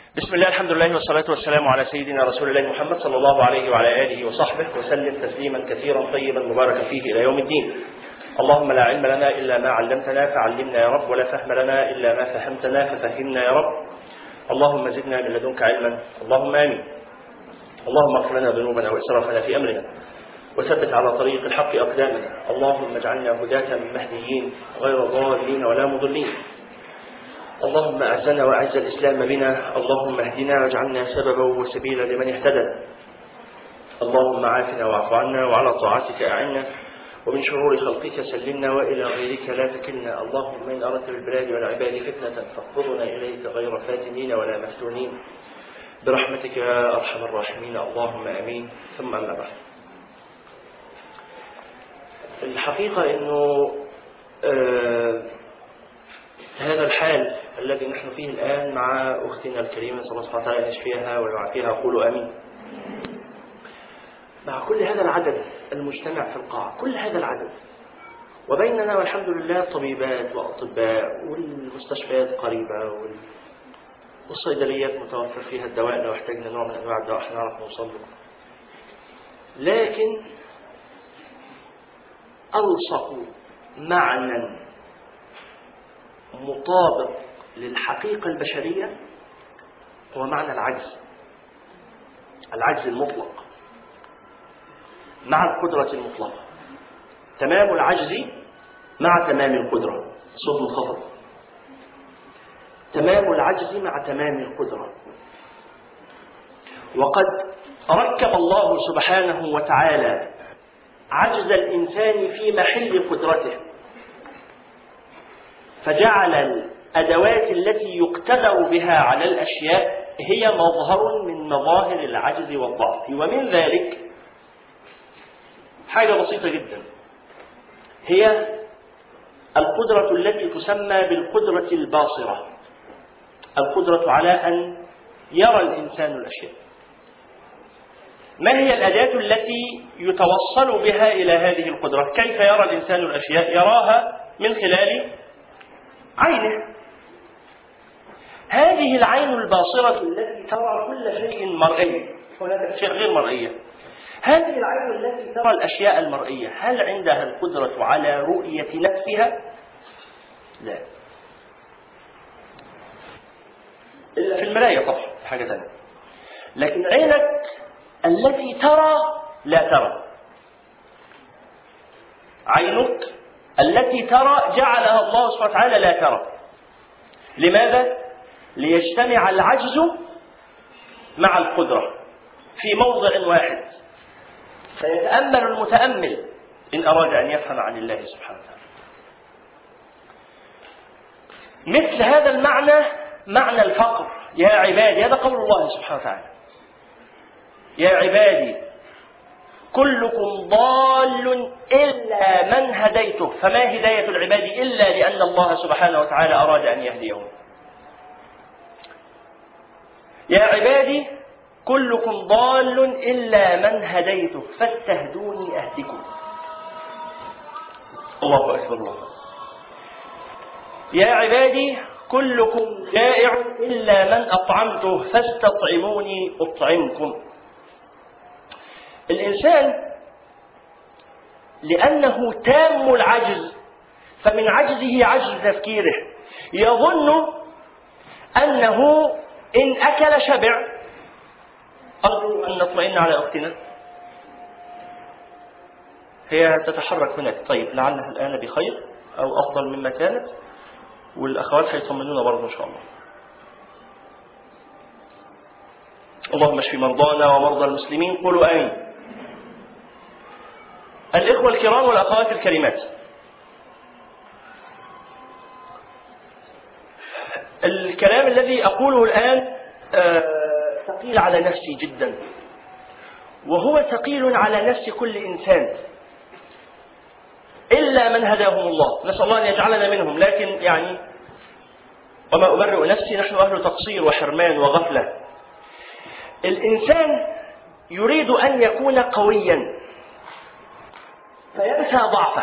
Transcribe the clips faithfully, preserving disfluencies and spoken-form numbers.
بسم الله، الحمد لله، والصلاة والسلام على سيدنا رسول الله محمد صلى الله عليه وعلى آله وصحبه وسلم تسليما كثيرا طيبا مباركا فيه إلى يوم الدين. اللهم لا علم لنا إلا ما علمتنا فعلمنا يا رب، ولا فهم لنا إلا ما فهمتنا ففهمنا يا رب. اللهم زدنا من لدنك علما، اللهم آمين. اللهم اغفر لنا ذنوبنا وإسرافنا في أمرنا، وثبت على طريق الحق أقدامنا. اللهم اجعلنا هداة مهديين غير ضالين ولا مضلين. اللهم أعزنا وأعز الإسلام بنا. اللهم اهدنا واجعلنا سببا وسبيلا لمن اهتدى. اللهم عافنا واعف عنا، وعلى طاعتك أعنا، ومن شرور خلقك سلمنا، وإلى غيرك لا تكلنا. اللهم إن أردت بالبلاد والعباد فتنة فاقبضنا إليك غير فاتنين ولا مفتونين برحمتك يا أرحم الراحمين. اللهم آمين. ثم أما بعد، الحقيقة أنه آه هذا الحال الذي نحن فيه الآن مع أختنا الكريمة صلى الله سبحانه وتعالى أن يشفيها ويعافيها، قولوا آمين. مع كل هذا العدد المجتمع في القاعة، كل هذا العدد، وبيننا والحمد لله طبيبات وأطباء، والمستشفيات قريبة، والصيدليات متوفر فيها الدواء لو احتاجنا نوع من أنواع الدواء احنا نعرف نوصل له. لكن ألصق معنى مطابق للحقيقة البشرية هو معنى العجز، العجز المطلق مع القدرة المطلقة. تمام العجز مع تمام القدرة، صوت منخفض. تمام العجز مع تمام القدرة. وقد ركب الله سبحانه وتعالى عجز الإنسان في محل قدرته، فجعل الأدوات التي يقتدر بها على الأشياء هي مظهر من مظاهر العجز والضعف. ومن ذلك حاجة بسيطة جدا، هي القدرة التي تسمى بالقدرة الباصرة، القدرة على أن يرى الإنسان الأشياء. ما هي الأداة التي يتوصل بها إلى هذه القدرة؟ كيف يرى الإنسان الأشياء؟ يراها من خلال عينه. هذه العين الباصرة التي ترى كل شيء مرئي، هناك أشياء غير مرئية. هذه العين التي ترى الأشياء المرئية، هل عندها القدرة على رؤية نفسها؟ لا، إلا في المراية طبعا، حاجة ثانية. لكن عينك التي ترى لا ترى، عينك التي ترى جعلها الله سبحانه وتعالى لا ترى. لماذا؟ ليجتمع العجز مع القدرة في موضع واحد، فيتأمل المتأمل إن أراد أن يفهم عن الله سبحانه وتعالى. مثل هذا المعنى معنى الفقر. يا عبادي، هذا قول الله سبحانه وتعالى، يا عبادي كلكم ضال إلا من هديته. فما هداية العباد إلا لأن الله سبحانه وتعالى أراد أن يهديهم. يا عبادي كلكم ضال إلا من هديته فاستهدوني أهدكم. الله أكبر الله. يا عبادي كلكم جائع إلا من أطعمته فاستطعموني أطعمكم. الإنسان لأنه تام العجز، فمن عجزه عجز تفكيره، يظن أنه إن أكل شبع. أرجو أن نطمئن على أختنا، هي تتحرك هناك. طيب، لعلها الآن بخير أو أفضل مما كانت، والأخوات هيطمنونا برضه إن شاء الله. اللهم اشف مرضانا ومرضى المسلمين، قولوا آمين. الإخوة الكرام والأخوات الكريمات، الكلام الذي أقوله الآن ثقيل على نفسي جدا، وهو ثقيل على نفس كل إنسان إلا من هداهم الله. نسأل الله أن يجعلنا منهم. لكن يعني وما أبرئ نفسي، نحن أهل تقصير وحرمان وغفلة. الإنسان يريد أن يكون قويا فينسى ضعفه،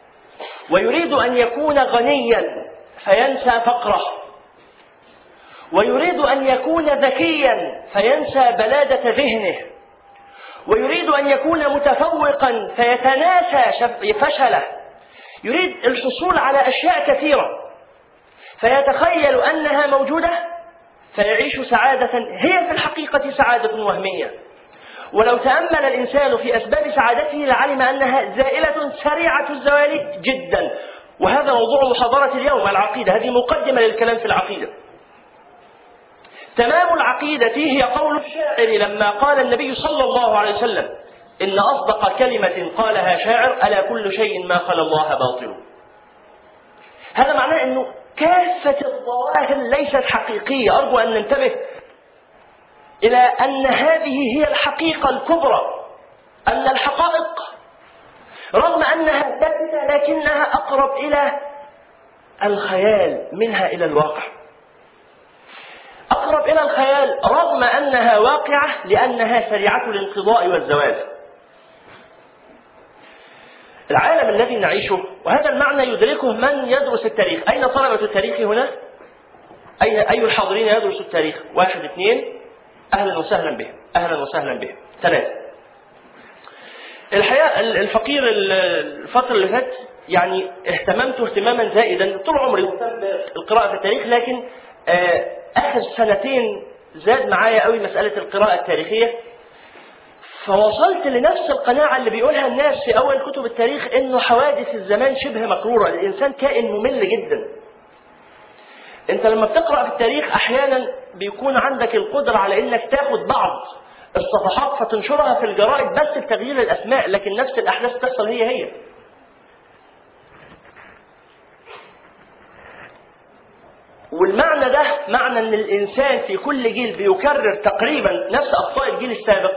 ويريد أن يكون غنيا فينسى فقره، ويريد أن يكون ذكيا فينسى بلادة ذهنه، ويريد أن يكون متفوقا فيتناسى فشله، يريد الحصول على أشياء كثيرة فيتخيل أنها موجودة فيعيش سعادة هي في الحقيقة سعادة وهمية. ولو تأمل الإنسان في أسباب سعادته لعلم أنها زائلة سريعة الزوال جدا. وهذا موضوع محاضرة اليوم، العقيدة. هذه مقدمة للكلام في العقيدة. تمام العقيدة هي قول الشاعر لما قال النبي صلى الله عليه وسلم: إن أصدق كلمة قالها شاعر ألا كل شيء ما خلا الله باطل. هذا معناه أنه كافة الظواهر ليست حقيقية. أرجو أن ننتبه إلى أن هذه هي الحقيقة الكبرى، أن الحقائق رغم أنها ثابتة لكنها أقرب إلى الخيال منها إلى الواقع. أقرب إلى الخيال رغم أنها واقعة لأنها سريعة الانقضاء والزوال. العالم الذي نعيشه، وهذا المعنى يدركه من يدرس التاريخ. أين طلبة التاريخ هنا؟ أي أي الحاضرين يدرس التاريخ؟ واحد اثنين، أهلا وسهلا بهم، أهلا وسهلا بهم. ثلاثة. الحقيقة الفقير الفترة اللي فاتت يعني اهتممت اهتماما زائدا، طول عمري مهتم بالقراءة في التاريخ، لكن آخر سنتين زاد معايا قوي مسألة القراءة التاريخية. فوصلت لنفس القناعة اللي بيقولها الناس في أول كتب التاريخ، إنه حوادث الزمان شبه مكرورة. الإنسان كائن ممل جدا. أنت لما بتقرأ في التاريخ أحيانا بيكون عندك القدرة على إنك تاخد بعض الصفحات فتنشرها في الجرائد بس بتغيير الأسماء، لكن نفس الأحداث تحصل هي هي. والمعنى ده معنى أن الإنسان في كل جيل بيكرر تقريبا نفس أخطاء الجيل السابق.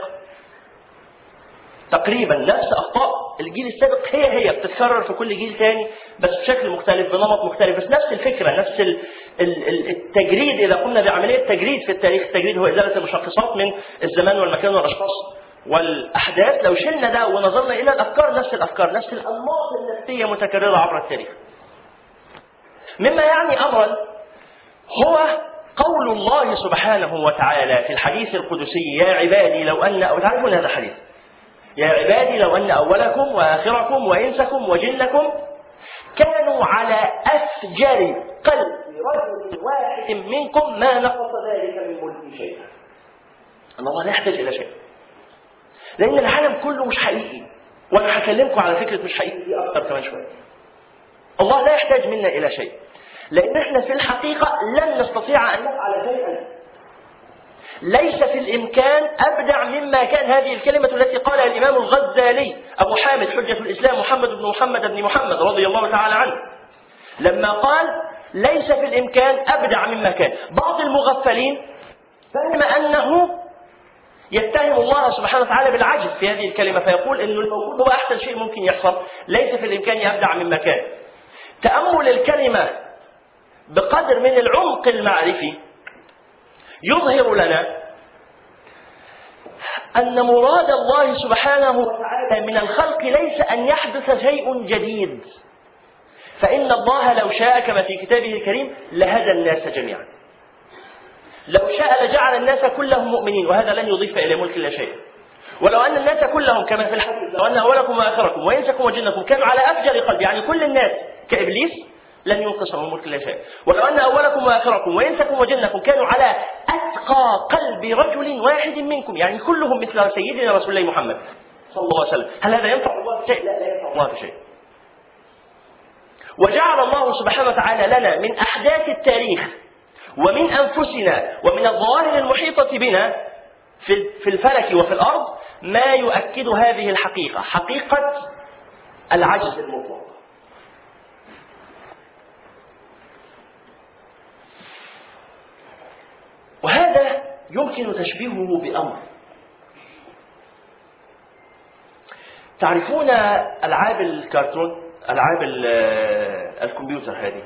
تقريبا نفس أخطاء الجيل السابق هي هي بتتكرر في كل جيل تاني بس بشكل مختلف بنمط مختلف، بس نفس الفكرة، نفس التجريد. إذا قمنا بعملية تجريد في التاريخ، التجريد هو إزالة المشخصات من الزمان والمكان والأشخاص والأحداث. لو شلنا ده ونظرنا إلى الأفكار، نفس الأفكار، نفس الأنماط النفسية متكررة عبر التاريخ. مما يعني أمرا هو قول الله سبحانه وتعالى في الحديث القدسي: يا عبادي لو أن، أو تعرفون هذا الحديث، يا عبادي لو أن أولكم وآخركم وإنسكم وجنكم كانوا على أفجر قلب رجل واحد منكم ما نقص ذلك من ملك شيئا. أن الله لا يحتاج إلى شيء، لأن العالم كله مش حقيقي. وأنا هكلمكم على فكرة مش حقيقي دي أكثر كمان شوية. الله لا يحتاج منا إلى شيء، لأن إحنا في الحقيقة لن نستطيع أن نفعل شيئا. ليس في الإمكان أبدع مما كان هذه الكلمة التي قالها الإمام الغزالي أبو حامد حجة الإسلام محمد بن محمد بن محمد رضي الله تعالى عنه، لما قال: ليس في الإمكان أبدع مما كان. بعض المغفلين فهم أنه يتهم الله سبحانه وتعالى بالعجز في هذه الكلمة، فيقول إنه الموجود هو أحسن شيء ممكن يحصل، ليس في الإمكان أبدع مما كان. تأمل الكلمة بقدر من العمق المعرفي يظهر لنا أن مراد الله سبحانه وتعالى من الخلق ليس أن يحدث شيء جديد، فإن الله لو شاء كما في كتابه الكريم لهدى الناس جميعا. لو شاء لجعل الناس كلهم مؤمنين، وهذا لن يضيف إلى ملك الله شيء. ولو أن الناس كلهم كما في الحديث: لو أن أولكم وآخركم وإنسكم وجنكم كانوا على أفجر قلب، يعني كل الناس كإبليس، لن ينقص من ملك الله شيء. ولو أن أولكم وآخركم وإنسكم وجنكم كانوا على أتقى قلب رجل واحد منكم، يعني كلهم مثل سيدنا رسول الله محمد صلى الله عليه وسلم. هل هذا ينفع الله بشيء؟ لا، لا ينفع الله بشيء. وجعل الله سبحانه وتعالى لنا من أحداث التاريخ ومن أنفسنا ومن الظواهر المحيطة بنا في الفلك وفي الأرض ما يؤكد هذه الحقيقة، حقيقة العجز المطلق. وهذا يمكن تشبيهه بأمر. تعرفون ألعاب الكرتون، ألعاب الكمبيوتر هذه،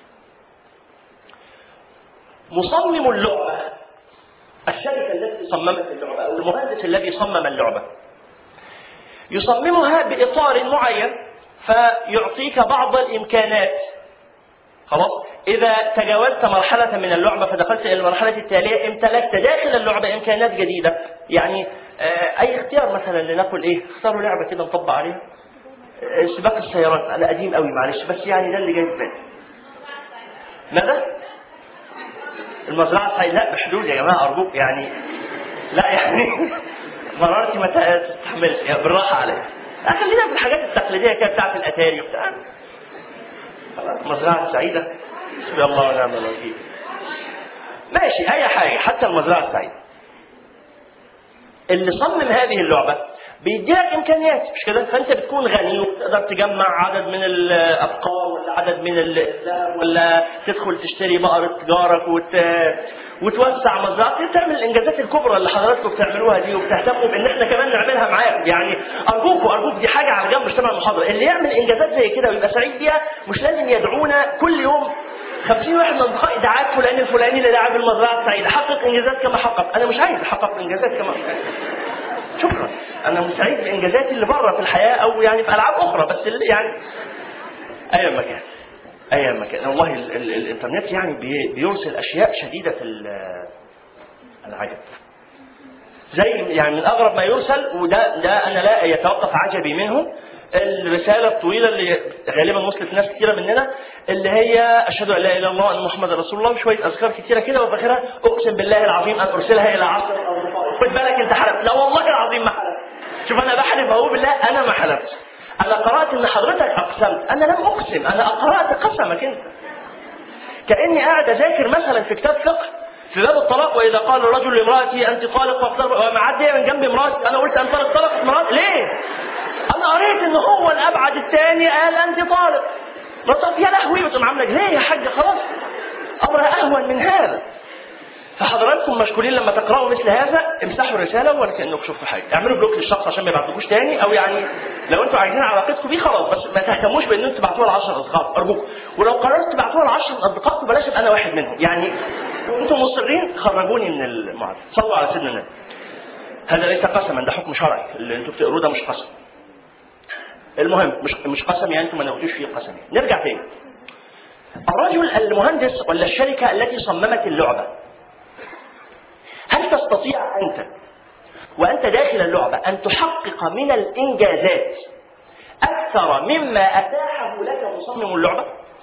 مصمم اللعبة، الشركة التي صممت اللعبة أو المهندس الذي صمم اللعبة، يصممها بإطار معين فيعطيك بعض الإمكانات خلاص. إذا تجاوزت مرحلة من اللعبة فدخلت إلى المرحلة التالية، امتلكت داخل اللعبة إمكانات جديدة. يعني أي اختيار مثلا لنقل إيه، اختاروا لعبة كده نطبق عليها. سباق السيارات، أنا قديم قوي معلش، بس يعني ده اللي جاي في بالي. ماذا؟ المزرعة السعيدة؟ لا بحدود يا جماعة أرجوك يعني، لا يعني مرارتي ما تستحملش يعني، بالراحة عليا. خلينا في الحاجات التقليدية كده بتاعت الأتاري وبتاع. المزرعة السعيدة بسم الله ونعم الوكيل. ماشي أي حاجة، حتى المزرعة السعيدة. اللي صمم هذه اللعبة بيديلك إمكانيات مش كده؟ فأنت بتكون غني وتقدر تجمع عدد من الأبقار ولا عدد من الإسلام، ولا تدخل تشتري بقرة جارك وت... وتوسع مزرعتك، تعمل الإنجازات الكبرى اللي حضراتكم بتعملوها دي، وبتهتموا بإن إحنا كمان نعملها معاكم. يعني أرجوكوا أرجوك دي حاجة على جنب مش تبع المحاضرة. اللي يعمل إنجازات زي كده ويبقى سعيد بيها مش لازم يدعونا كل يوم خمسين واحد من أصدقائي دعاك فلان الفلاني اللي دعا بالمزرعة السعيدة حقق إنجازات كما حقق. أنا مش عايز أحقق إنجازات كما شكرا، أنا مستعد بإنجازاتي اللي بره في الحياة أو يعني في ألعاب أخرى، بس اللي يعني أي مكان أي مكان. والله ال ال الإنترنت يعني بي بيرسل أشياء شديدة العجب، زي يعني من أغرب ما يرسل، وده ده أنا لا يتوقف عجبي منه، الرسالة الطويلة اللي غالبا وصلت ناس كثيرة مننا، اللي هي أشهد أن لا إله إلا الله وأن محمد رسول الله، وشوية أذكار كثيرة كده، وفي آخرها أقسم بالله العظيم أن أرسلها إلى عشرة أصدقاء. خد بالك أنت حلفت؟ لا والله العظيم ما حلفت. شوف أنا بحلف أهو بالله أنا ما حلفت. أنا قرأت إن حضرتك أقسمت، أنا لم أقسم، أنا قرأت قسمك أنت. كأني قاعد أذاكر مثلا في كتاب فقه في باب الطلاق، وإذا قال الرجل لامرأتي أنت طالق ومعدية من جنب امرأتي، أنا قلت أنت طالق امرأتي ليه؟ أنا قريت إن هو الأبعد الثاني قال أنت طالق. طب يا لهوي، وتقوم عاملة ليه يا حاج؟ خلاص أمرها أهون من هذا. فحضراتكم مشكورين لما تقرأوا مثل هذا امسحوا الرسالة ولا كأنكم شفتوا حاجة، اعملوا بلوك للشخص عشان ما يبعتلكوش تاني، أو يعني لو أنتوا عايزين علاقتكم بيه خلاص، بس ما تهتموش بأن أنتوا تبعتوها لعشرة أصدقاء أرجوكم. ولو قررتوا تبعتوها لعشرة أصدقائكم بلاش أبقى أنا واحد منهم، يعني وأنتم مصرين خرجوني من المعركة. صلوا على سيدنا النبي. هذا ليس قسما، ده حكم شرعي، اللي أنتوا بتقروه ده مش قسم. المهم مش مش قسم يعني أنتم ما نوتوش فيه قسم. نرجع تاني. الرجل المهندس ولا الشركة التي صممت اللعبة، هل تستطيع أنت وأنت داخل اللعبة أن تحقق من الإنجازات أكثر مما أتاحه لك مصمم اللعبة؟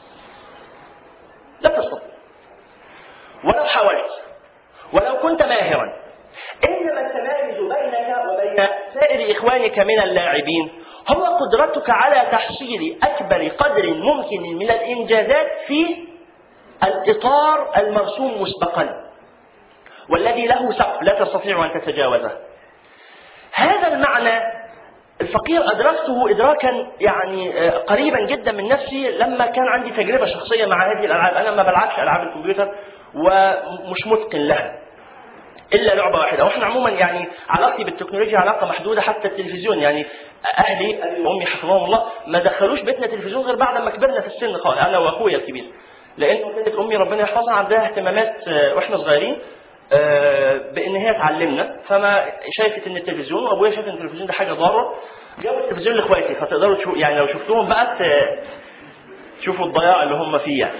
لا تستطيع ولو حاولت ولو كنت ماهرا. إنما التمايز بينك وبين سائر إخوانك من اللاعبين هو قدرتك على تحصيل أكبر قدر ممكن من الإنجازات في الإطار المرسوم مسبقا، والذي له سقف لا تستطيع أن تتجاوزه. هذا المعنى الفقير أدركته إدراكا يعني قريبا جدا من نفسي لما كان عندي تجربة شخصية مع هذه الألعاب. أنا ما بلعبش ألعاب الكمبيوتر ومش متقن لها إلا لعبة واحدة، وإحنا عموما يعني علاقتي بالتكنولوجيا علاقة محدودة. حتى التلفزيون يعني أهلي وأمي حفظهم الله ما دخلوش بيتنا تلفزيون غير بعد ما كبرنا في السن خالص، أنا وأخويا الكبير، لأنه كانت أمي ربنا يحفظها عندها اهتمامات وإحنا صغيرين بان هي تعلمنا، فما شايفت ان التلفزيون، وابويا شايف ان التلفزيون ده حاجه ضاره، جابوا التلفزيون لاخواتي، فتقدروا تشوفوا يعني لو شفتوهم بقى تشوفوا الضياع اللي هم فيه يعني.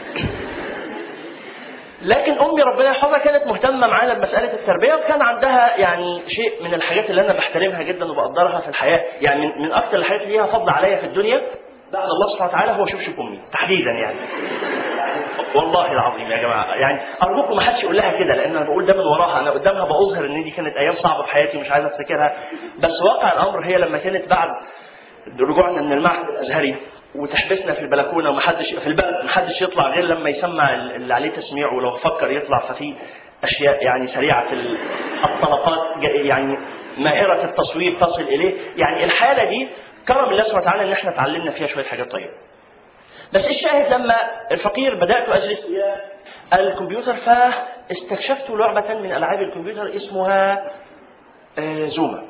لكن امي ربنا يحفظها كانت مهتمه معانا بمساله التربيه، وكان عندها يعني شيء من الحاجات اللي انا بحترمها جدا وبقدرها في الحياه، يعني من, من اكثر الحاجات اللي ليها فضل عليا في الدنيا بعد الله سبحانه وتعالى هو شوشك امي تحديدا يعني. والله العظيم يا جماعه يعني ارجوكم ما حدش يقول لها كده، لان انا بقول ده من وراها، انا قدامها بظهر ان دي كانت ايام صعبه في حياتي ومش عايز افتكرها، بس واقع الامر هي لما كانت بعد رجوعنا من المعهد الازهري وتحبسنا في البلكونه ومحدش في البلد محدش يطلع غير لما يسمع اللي عليه تسميع، ولو فكر يطلع ففي اشياء يعني سريعه الطلقات يعني ماهره التصوير تصل اليه، يعني الحاله دي كرم الله سبحانه وتعالى ان احنا اتعلمنا فيها شويه حاجات طيبه. بس الشاهد لما الفقير بدات اجلس الى الكمبيوتر فاستكشفت لعبه من العاب الكمبيوتر اسمها زوما،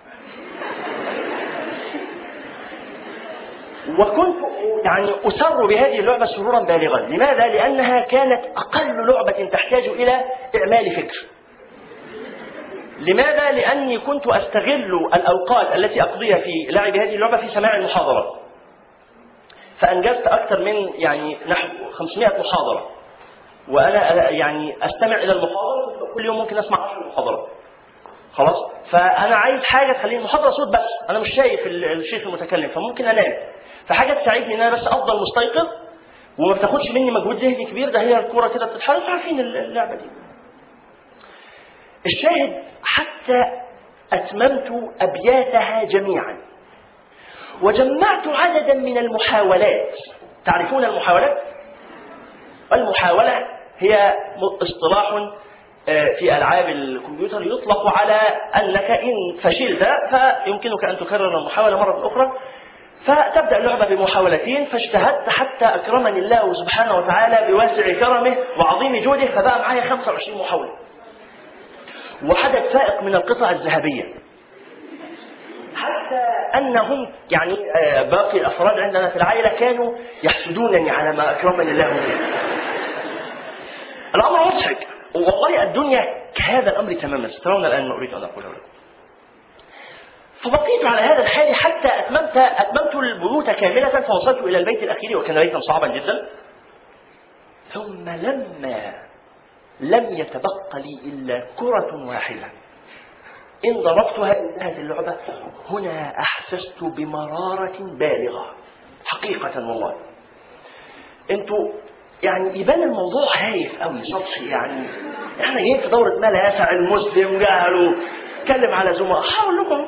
وكنت يعني أسر بهذه اللعبة سرورا بالغا. لماذا؟ لأنها كانت أقل لعبة تحتاج إلى إعمال فكر. لماذا؟ لأني كنت أستغل الأوقات التي أقضيها في لعب هذه اللعبة في سماع المحاضرات. فانجزت اكثر من يعني نحو خمسمائة محاضره، وانا يعني استمع الى المحاضره كل يوم، ممكن اسمع عشر محاضرات. خلاص، فانا عايز حاجه تخليني المحاضره صوت بس، انا مش شايف الشيخ المتكلم فممكن انام، فحاجه تساعدني ان انا بس افضل مستيقظ وما بتاخدش مني مجهود ذهني كبير. ده هي الكوره كده بتتحرك، عارفين اللعبه دي. الشاهد حتى اتممت ابياتها جميعا، وجمعت عددا من المحاولات. تعرفون المحاولات؟ المحاولة هي اصطلاح في ألعاب الكمبيوتر يطلق على أنك إن فشلت فيمكنك أن تكرر المحاولة مرة أخرى، فتبدأ اللعبة بمحاولتين، فاجتهدت حتى أكرمني الله سبحانه وتعالى بواسع كرمه وعظيم جوده، فبقى معايا خمسة وعشرين محاولة، وعدد فائق من القطع الذهبية، حتى أنهم يعني باقي الأفراد عندنا في العائلة كانوا يحسدونني على ما أكرمني الله به. الأمر مضحك والله، الدنيا كهذا الأمر تماما، سترون الآن ما أريد أن أقوله لكم. فبقيت على هذا الحال حتى أتممت أتممت البيوت كاملة، فوصلت إلى البيت الأخير وكان بيتا صعبا جدا. ثم لما لم يتبق لي إلا كرة واحدة إن ضربتها انتهت اللعبة، هنا أحسست بمرارة بالغة حقيقة والله. انتوا يعني يبان الموضوع هايف قوي سطحي، يعني احنا جايين في دورة ما لا يسع المسلم جهله اتكلم على زملاء، حاول لكم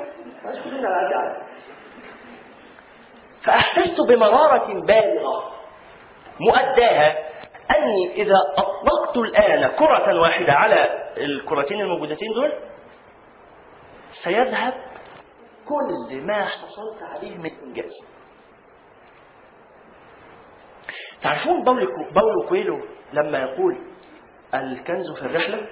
فأحسست بمرارة بالغة مؤداها أني إذا أطلقت الآن كرة واحدة على الكرتين الموجودتين دول سيذهب كل ما حصلت عليه من إنجاز. تعرفون باولو كويلو لما يقول الكنز في الرحلة؟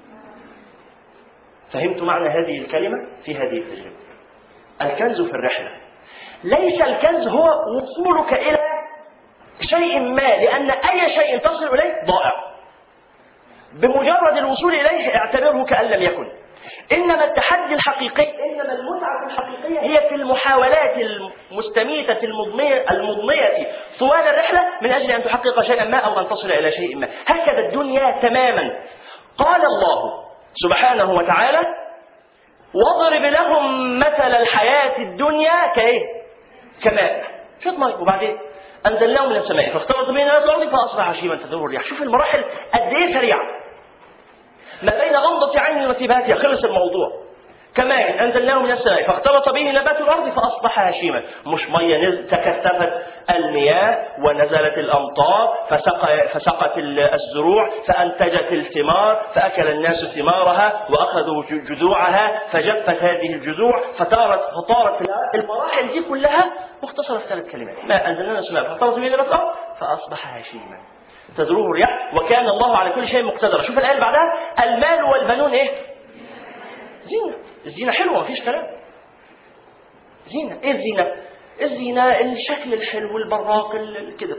فهمتوا معنى هذه الكلمة في هذه التجربة. الكنز في الرحلة، ليس الكنز هو وصولك إلى شيء ما، لأن أي شيء تصل إليه ضائع، بمجرد الوصول إليه اعتبره كأن لم يكن. إنما التحدي الحقيقي، إنما المتعة الحقيقية هي في المحاولات المستميتة المضنية, المضنية طوال الرحلة من أجل أن تحقق شيئا ما أو أن تصل إلى شيء ما. هكذا الدنيا تماما. قال الله سبحانه وتعالى: واضرب لهم مثل الحياة الدنيا كإيه؟ كماء شط ماء وبعدين أنزلناه من السماء فاختلط به نبات الأرض فأصبح هشيما تذروه الرياح. شوف المراحل قد إيه سريعة، ما بين غمضة عين وسباتها خلص الموضوع. كماء أنزلناه من السماء فاختلط به نبات الأرض فأصبح هشيما. مش مية نزل تكثفت المياه ونزلت الأمطار فسق فسقت الزروع فأنتجت الثمار فأكل الناس ثمارها وأخذوا جذوعها فجفت هذه الجذوع فطارت فطارت المراحل دي كلها مختصرة في ثلاث كلمات: ما أنزلنا من السماء فاختلط به نبات الأرض فأصبح هشيما تذروه الرياح وكان الله على كل شيء مقتدرا. شوف الآية بعدها: المال والبنون إيه؟ زينة. الزينة حلوة مفيش كلام، زينة. إيه الزينة؟ الزينة الشكل الحلو البراق كده.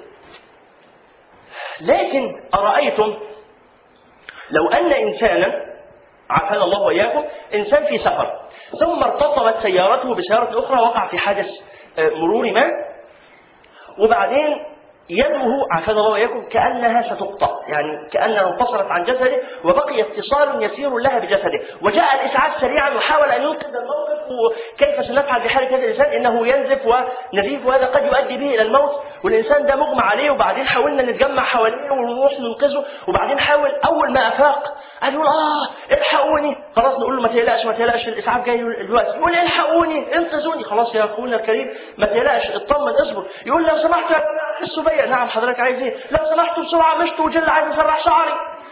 لكن أرأيتم لو أن إنسانا، عافانا الله وإياكم، إنسان في سفر ثم ارتطمت سيارته بسيارة أخرى، وقع في حادث مروري ما، وبعدين يده عافانا الله وإياكم كأنها ستقطع، يعني كأنها انفصلت عن جسده وبقي اتصال يسير لها بجسده، وجاء الإسعاف سريعا وحاول أن ينقذ الموقف. وكيف سنفعل بحالة هذا الإنسان؟ إنه ينزف ونزيف وهذا قد يؤدي به إلى الموت، والإنسان ده مغمى عليه. وبعدين حاولنا نتجمع حواليه ونروح ننقذه، وبعدين حاول أول ما أفاق قال يقول آه الحقوني. خلاص نقول له ما تقلقش ما تقلقش الإسعاف جاي دلوقتي. يقول الحقوني انقذوني. خلاص يا أخونا الكريم ما تقلقش اطمن اصبر. يقول لو سمحت يا جماعة حسوا بيا. نعم حضرتك عايز ايه؟ لو سمحتوا بسرعة مشط وجل عايز اسرح شعري.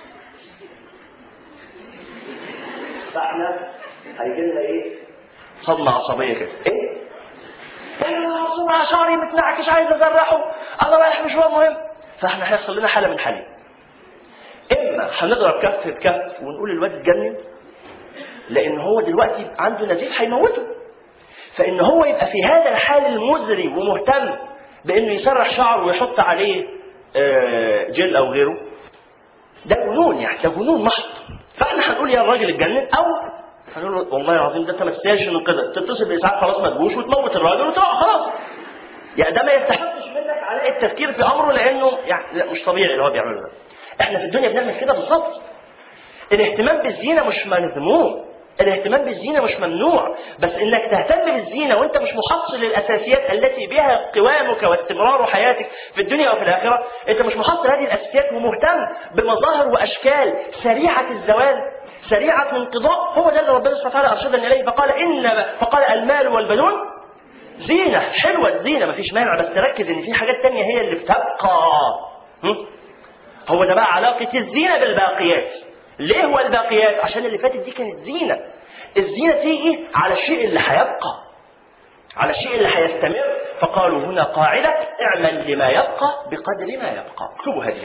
فاحنا هيجي لنا ايه؟ صدمة عصبية كده. ايه؟ ايوه بسرعة شعري متنعكش عايز اسرحه، انا رايح مشوار مهم. فاحنا هيحصل لنا حالة من حالين: اما هنضرب كف بكف ونقول الواد اتجنن لان هو دلوقتي عنده نزيف هيموته، فان هو يبقى في هذا الحال المزري ومهتم بانه يسرح شعره ويحط عليه جل او غيره، ده جنون، يعني ده جنون محض. فاحنا هنقول يا الراجل اتجنن، او هنقول له والله العظيم ده انت ما تستاهلش من كده، تتصل بالاسعاف خلاص ما تجوش وتموت الراجل وتروح خلاص. يعني ده ما يستحقش منك علاء التفكير في امره لانه يعني لا مش طبيعي اللي هو بيعمله ده. احنا في الدنيا بنعمل كده بالظبط. الاهتمام بالزينه مش مذموم، الاهتمام بالزينه مش ممنوع، بس انك تهتم بالزينه وانت مش محصل للاساسيات التي بها قوامك واستمرار حياتك في الدنيا وفي الاخره، انت مش محصل هذه الاساسيات ومهتم بمظاهر واشكال سريعه الزوال سريعه الانقضاء، هو ده اللي ربنا سبحانه وتعالى ارشدنا اليه. فقال ان فقال المال والبنون زينه، حلوه الزينه مفيش مانع، بس تركز ان في حاجات تانية هي اللي بتبقى. هو ده بقى علاقه الزينه بالباقيات. ليه هو الباقيات؟ عشان اللي فاتت دي كانت زينه. الزينه تيجي على الشيء اللي هيبقى، على الشيء اللي هيستمر. فقالوا هنا قاعده: اعمل لما يبقى بقدر ما يبقى. اكتبوا هذه: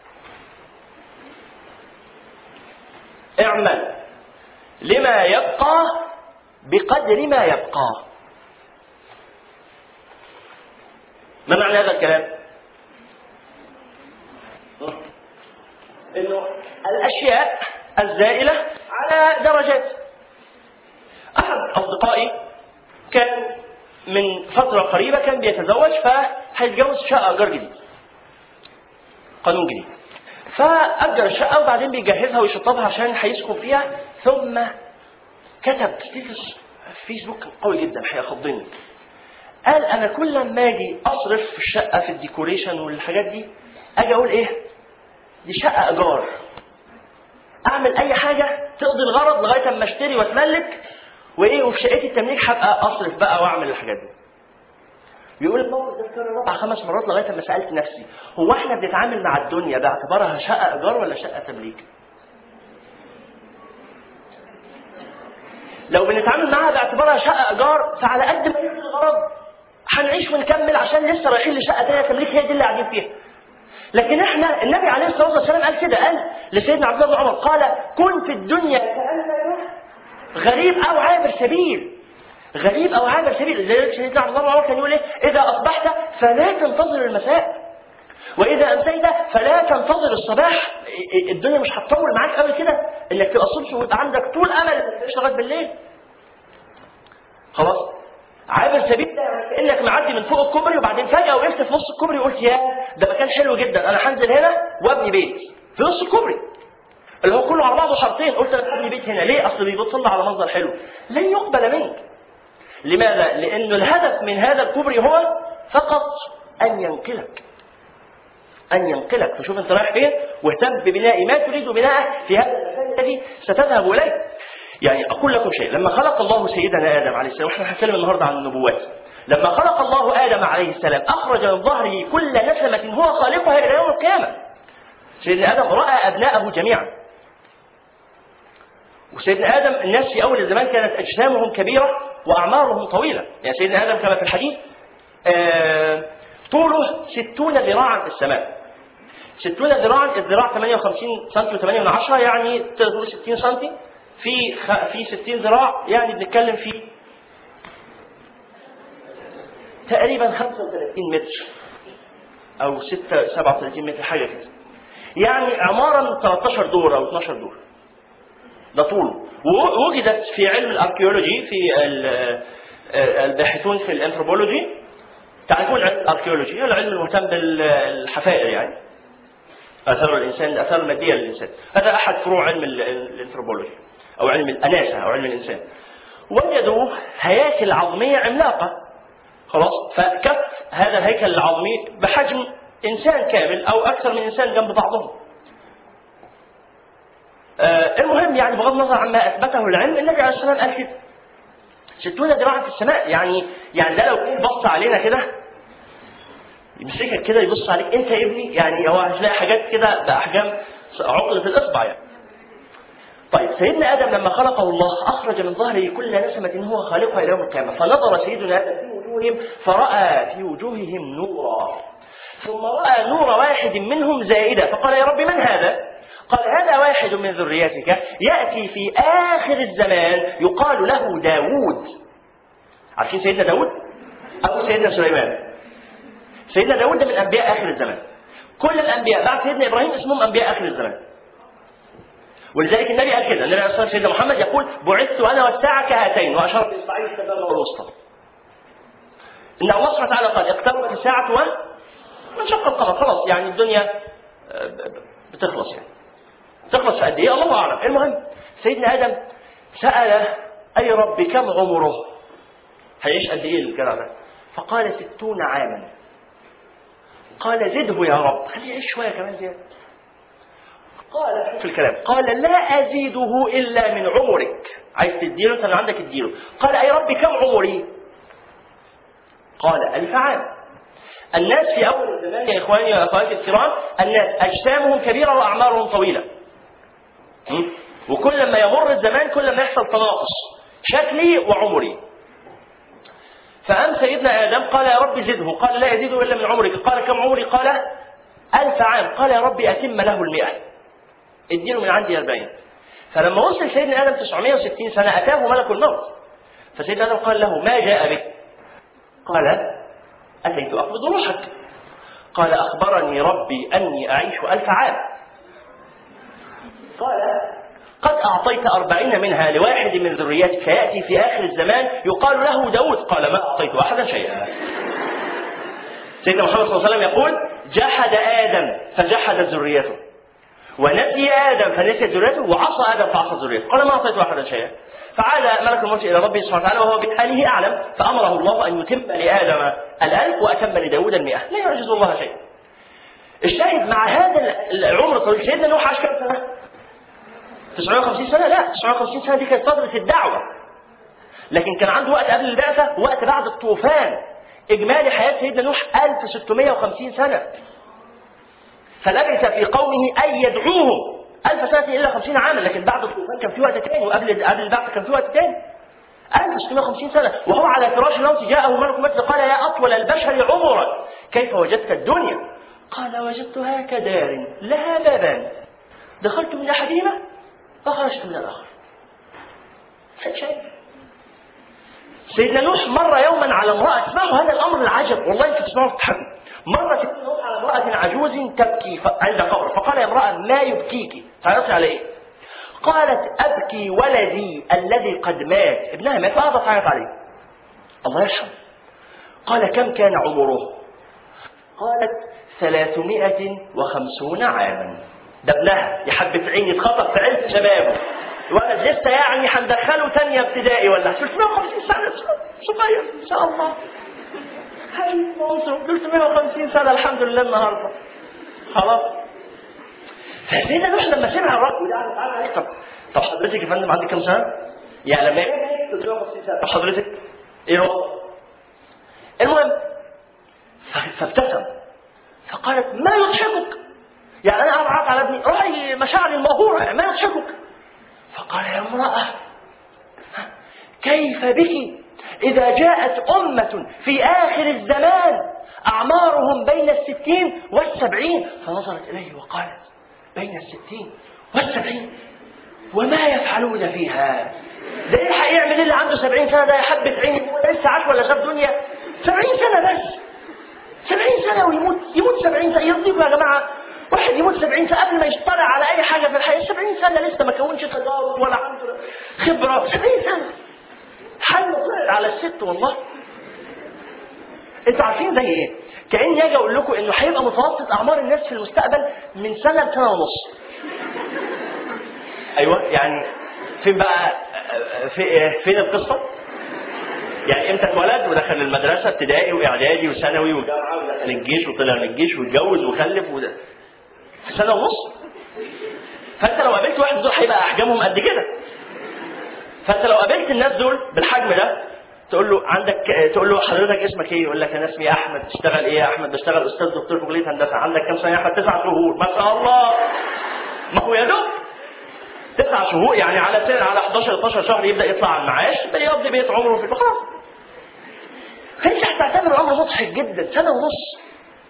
اعمل لما يبقى بقدر ما يبقى. ما معنى هذا الكلام؟ انه الاشياء الزائله على درجات. احد اصدقائي كان من فتره قريبه كان بيتزوج، فهيتجوز شقه ايجار جديد، قانون جديد، فاجر الشقه وبعدين بيجهزها ويشطبها عشان هيسكن فيها. ثم كتب ستيتس فيسبوك قوي جدا هيخضني. قال: انا كل ما اجي اصرف في الشقه في الديكوريشن والحاجات دي اجي اقول ايه؟ دي شقه ايجار، اعمل اي حاجه تقضي الغرض لغايه اما اشتري واتملك، وايه وفي شقتي التمليك هبقى اصرف بقى واعمل الحاجات دي. بيقول الموقف ده اتكرر اربع خمس مرات لغايه اما سالت نفسي: هو احنا بنتعامل مع الدنيا باعتبارها شقه ايجار ولا شقه تمليك؟ لو بنتعامل معاها باعتبارها شقه ايجار فعلى قد ما يقضي الغرض هنعيش ونكمل عشان لسه رايحين لشقه ثانيه تمليك هي دي اللي قاعدين فيها. لكن احنا النبي عليه الصلاه والسلام قال كده، قال لسيدنا عبد الله بن عمر، قال: كن في الدنيا كأنك غريب او عابر سبيل. غريب او عابر سبيل. لذلك سيدنا عبد الله بن عمر كان يقول ايه؟ اذا اصبحت فلا تنتظر المساء، واذا امسيت فلا تنتظر الصباح. الدنيا مش هتطول معاك قوي كده انك تبقى الصبح ويبقى عندك طول امل انك تعيش لغايه بالليل. خلاص. عابر سبيل ده يعني كانك معدي من فوق الكوبري وبعدين فجاه وقفت في نص الكوبري وقلت: يا ده مكان حلو جدا، انا هنزل هنا وابني بيت في نص الكوبري اللي هو كله على بعضه شرطين. قلت انا هبني بيت هنا ليه؟ اصل بيبص على منظر حلو. لن يقبل منك. لماذا؟ لانه الهدف من هذا الكوبري هو فقط ان ينقلك، ان ينقلك. فشوف انت رايح فين واهتم ببناء ما تريد بناءه في هذا المكان الذي ستذهب اليه. يعني اقول لكم شيء: لما خلق الله سيدنا ادم عليه السلام، واحنا هنتكلم النهارده عن النبوات، لما خلق الله ادم عليه السلام اخرج من ظهره كل نسمه هو خالقها الى يوم القيامه. سيدنا ادم راى ابناءه جميعا. وسيدنا ادم الناس في اول الزمان كانت اجسامهم كبيره واعمارهم طويله. يعني سيدنا ادم كما في الحديث آه طوله ستون ذراعا في السماء. ستون ذراعا، الذراع ثمانية وخمسين سنتي وثمانية من عشرة، يعني تقدر ستين سنتي في خ... في ستين ذراع، يعني بنتكلم في تقريبا خمسة وثلاثين متر او ستة سبعة وثلاثين متر حاجه كده. يعني عماره من ثلاثة عشر دور او اثني عشر دور. ده طوله. ووجدت في علم الاركيولوجي، في الباحثون في الانثروبولوجي، تعرفون علم الاركيولوجي هو العلم المهتم بالحفائر، يعني اثار الانسان، الاثار الماديه للانسان. هذا احد فروع علم الانثروبولوجي او علم الاناسه او علم الانسان. وجدوا هياكل عظميه عملاقه. خلاص. فكف هذا الهيكل العظمي بحجم انسان كامل او اكثر من انسان جنب بعضهم. آه المهم يعني بغض النظر عما اثبته العلم، النبي عليه الصلاه والسلام قال كده ستون ذراعا في السماء. يعني يعني ده لو بص علينا كده يمسكك كده يبص عليك انت يا ابني، يعني هو هتلاقي حاجات كده باحجام عقله الاصبع يعني. طيب سيدنا ادم لما خلقه الله اخرج من ظهره كل نسمه هو خالقها الى يوم القيامه، فنظر سيدنا ادم في وجوههم فراى في وجوههم نورا، ثم راى نور واحد منهم زائدا، فقال: يا رب من هذا؟ قال: هذا واحد من ذريتك يأتي في آخر الزمان يقال له داود. عارفين سيدنا داود؟ أو سيدنا سليمان. سيدنا داود ده من أنبياء آخر الزمان. كل الأنبياء بعد سيدنا إبراهيم اسمهم أنبياء آخر الزمان. ولذلك النبي قال كده، النبي عليه الصلاة والسلام سيدنا محمد يقول: بعثت أنا والساعة كهاتين، وأشار بإصبعيه السبابة والوسطى. إن الله سبحانه وتعالى قال اقتربت الساعة وانشق القمر، خلاص يعني الدنيا بتخلص، يعني تخلص في قد إيه الله أعلم. المهم سيدنا آدم سأل أي رب كم عمره، هيعيش قد إيه الجدع ده؟ فقال ستون عاما. قال زده يا رب، خليه يعيش شوية كمان زيادة. قال في الكلام قال لا أزيده إلا من عمرك، عايز تديله أنت اللي عندك اديله. قال أي رب كم عمري؟ قال ألف عام. الناس في أول الزمان يا إخواني وأخواتي الكرام الناس أجسامهم كبيرة وأعمارهم طويلة، وكل ما يمر الزمان كل ما يحصل تناقص شكلي وعمري. فأم سيدنا آدم قال يا رب زده، قال لا يزيده إلا من عمرك. قال كم عمري؟ قال ألف عام. قال يا رب أتم له المئة، اديله من عندي أربعين. فلما وصل سيدنا آدم تسعمائة وستين سنة أتاه ملك الموت. فسيدنا آدم قال له ما جاء بك؟ قال أتيت أقبض روحك. قال أخبرني ربي أني أعيش ألف عام. قال قد أعطيت أربعين منها لواحد من ذريتك يأتي في آخر الزمان يقال له داود. قال ما أعطيت أحدا شيئا. سيدنا محمد صلى الله عليه وسلم يقول جحد آدم فجحد ذريته، ونسي آدم فنسي ذريته، وعصى آدم فعصى ذريته. قال ما أعطيت أحدا شيئا. فعاد ملك الموت إلى ربه سبحانه وتعالى وهو بحاله أعلم، فأمره الله أن يتم لآدم الألف وأتم لداود المئة، لا يعجز الله شيء. الشاهد مع هذا العمر الطويل سيدنا نوح عاش كم سنة؟ تسعمائة وخمسين سنة؟ لا، تسعمائة وخمسين سنة دي كانت فترة الدعوة، لكن كان عنده وقت قبل البعثة ووقت بعد الطوفان. إجمالي حياة سيدنا نوح ألف وستمائة وخمسين سنة، فلبث في قومه أن يدعوهم ألف سنة إلا خمسين عاما، لكن بعد الطوفان كان في وقت تاني، وقبل قبل البعث كان في وقت تاني ألف وستمائة وخمسين سنة. وهو على فراش الموت جاءه ملك الموت قال يا أطول البشر عمرا كيف وجدت الدنيا؟ قال وجدتها كدار لها بابان دخلت من أحدهما وخرجت من الآخر. شيء. سيدنا نوح مر يوما على امرأة، اسمعوا هذا الأمر العجب والله يمكن تسمعوا تضحكوا. مر سيدنا نوح على امرأة عجوز تبكي عند قبر، فقال يا امرأة ما يبكيك؟ تعرفي على ايه؟ قالت أبكي ولدي الذي قد مات، ابنها مات فقعدت تعيط عليه الله يرحمه. قال كم كان عمره؟ قالت ثلاثمائة وخمسون عاما. ده ابنها يا حبة عيني اتخطف في عز شبابه، الولد لسه يعني هندخله ثانية ابتدائي ولا ثلاثمائة وخمسين سنة، صغير ان شاء الله. هاي منصر ثلاثمائة وخمسين سنة الحمد لله النهارده خلاص. فسيدنا نوح لما سمع الرقم ده قال عليه طب طب حضرتك يا فندم عندك كام سنة؟ يعني لما ثلاثمائة وخمسين سنة طب حضرتك ايه هو؟ المهم فابتسم فقالت ما يضحكك؟ يعني انا اضحك على ابني راعي مشاعري المهورة، يعني ما يضحكك؟ فقال يا امرأة كيف بك إذا جاءت أمة في آخر الزمان أعمارهم بين الستين والسبعين؟ فنظرت إليه وقالت بين الستين والسبعين وما يفعلون فيها؟ ده إيه هيعمل اللي عنده سبعين سنة؟ ده يا حبة عيني هو لسه عاش ولا شاف دنيا؟ سبعين سنة بس، سبعين سنة ويموت يموت سبعين سنة. يرضيكم يا جماعة واحد يموت سبعين سنة قبل ما يشترع على أي حاجة في الحياة؟ سبعين سنة لسه ما كونش تجارب ولا عنده خبرة، سبعين سنة حل طلع على الست. والله انتوا عارفين زي ايه؟ كأني اجي اقول لكم انه هيبقى متوسط اعمار الناس في المستقبل من سنة لسنة ونص. ايوه يعني فين بقى في فين القصة؟ يعني امتى اتولد ودخل المدرسة ابتدائي واعدادي وثانوي وجامعة ودخل الجيش وطلع من الجيش واتجوز وخلف وده في سنة ونص. فانت لو قابلت واحد دول هيبقى احجامهم قد كده. فانت لو قابلت الناس دول بالحجم ده تقول له عندك تقول له حضرتك اسمك ايه؟ يقول لك انا اسمي احمد. تشتغل ايه يا احمد؟ بشتغل استاذ دكتور في كليه هندسه. عندك كام سنه يا احمد؟ تسع شهور. ما شاء الله. ما هو يا دوب تسع شهور يعني على سنه على احداشر اتناشر شهر يبدا يطلع على المعاش بيقضي بيت عمره في البحر. فانت هتعتبر الامر مضحك جدا. سنه ونص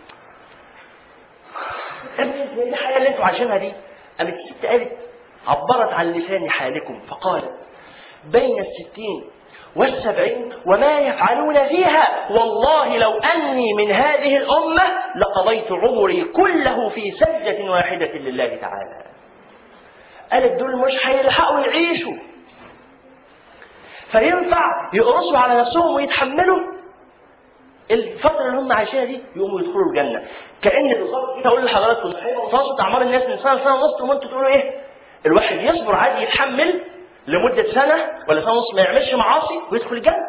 ابني الحياه اللي انتوا عايشينها دي. قامت الست قالت عبرت عن لسان حالكم فقالت بين الستين والسبعين وما يفعلون فيها والله لو أني من هذه الأمة لقضيت عمري كله في سجدة واحدة لله تعالى. قالت دول مش هيلحقوا يعيشوا فينفع يقرصوا على نفسهم ويتحملوا؟ الفترة اللي هم عايشينها دي يقوموا يدخلوا الجنة. كأن بالظبط كده أقول لحضراتكم متوسط أعمار الناس من سنة لسنة ونص، وأنتوا تقولوا إيه؟ الواحد يصبر عادي يتحمل لمدة سنة ولا سنة ونص ما يعملش معاصي ويدخل الجنة.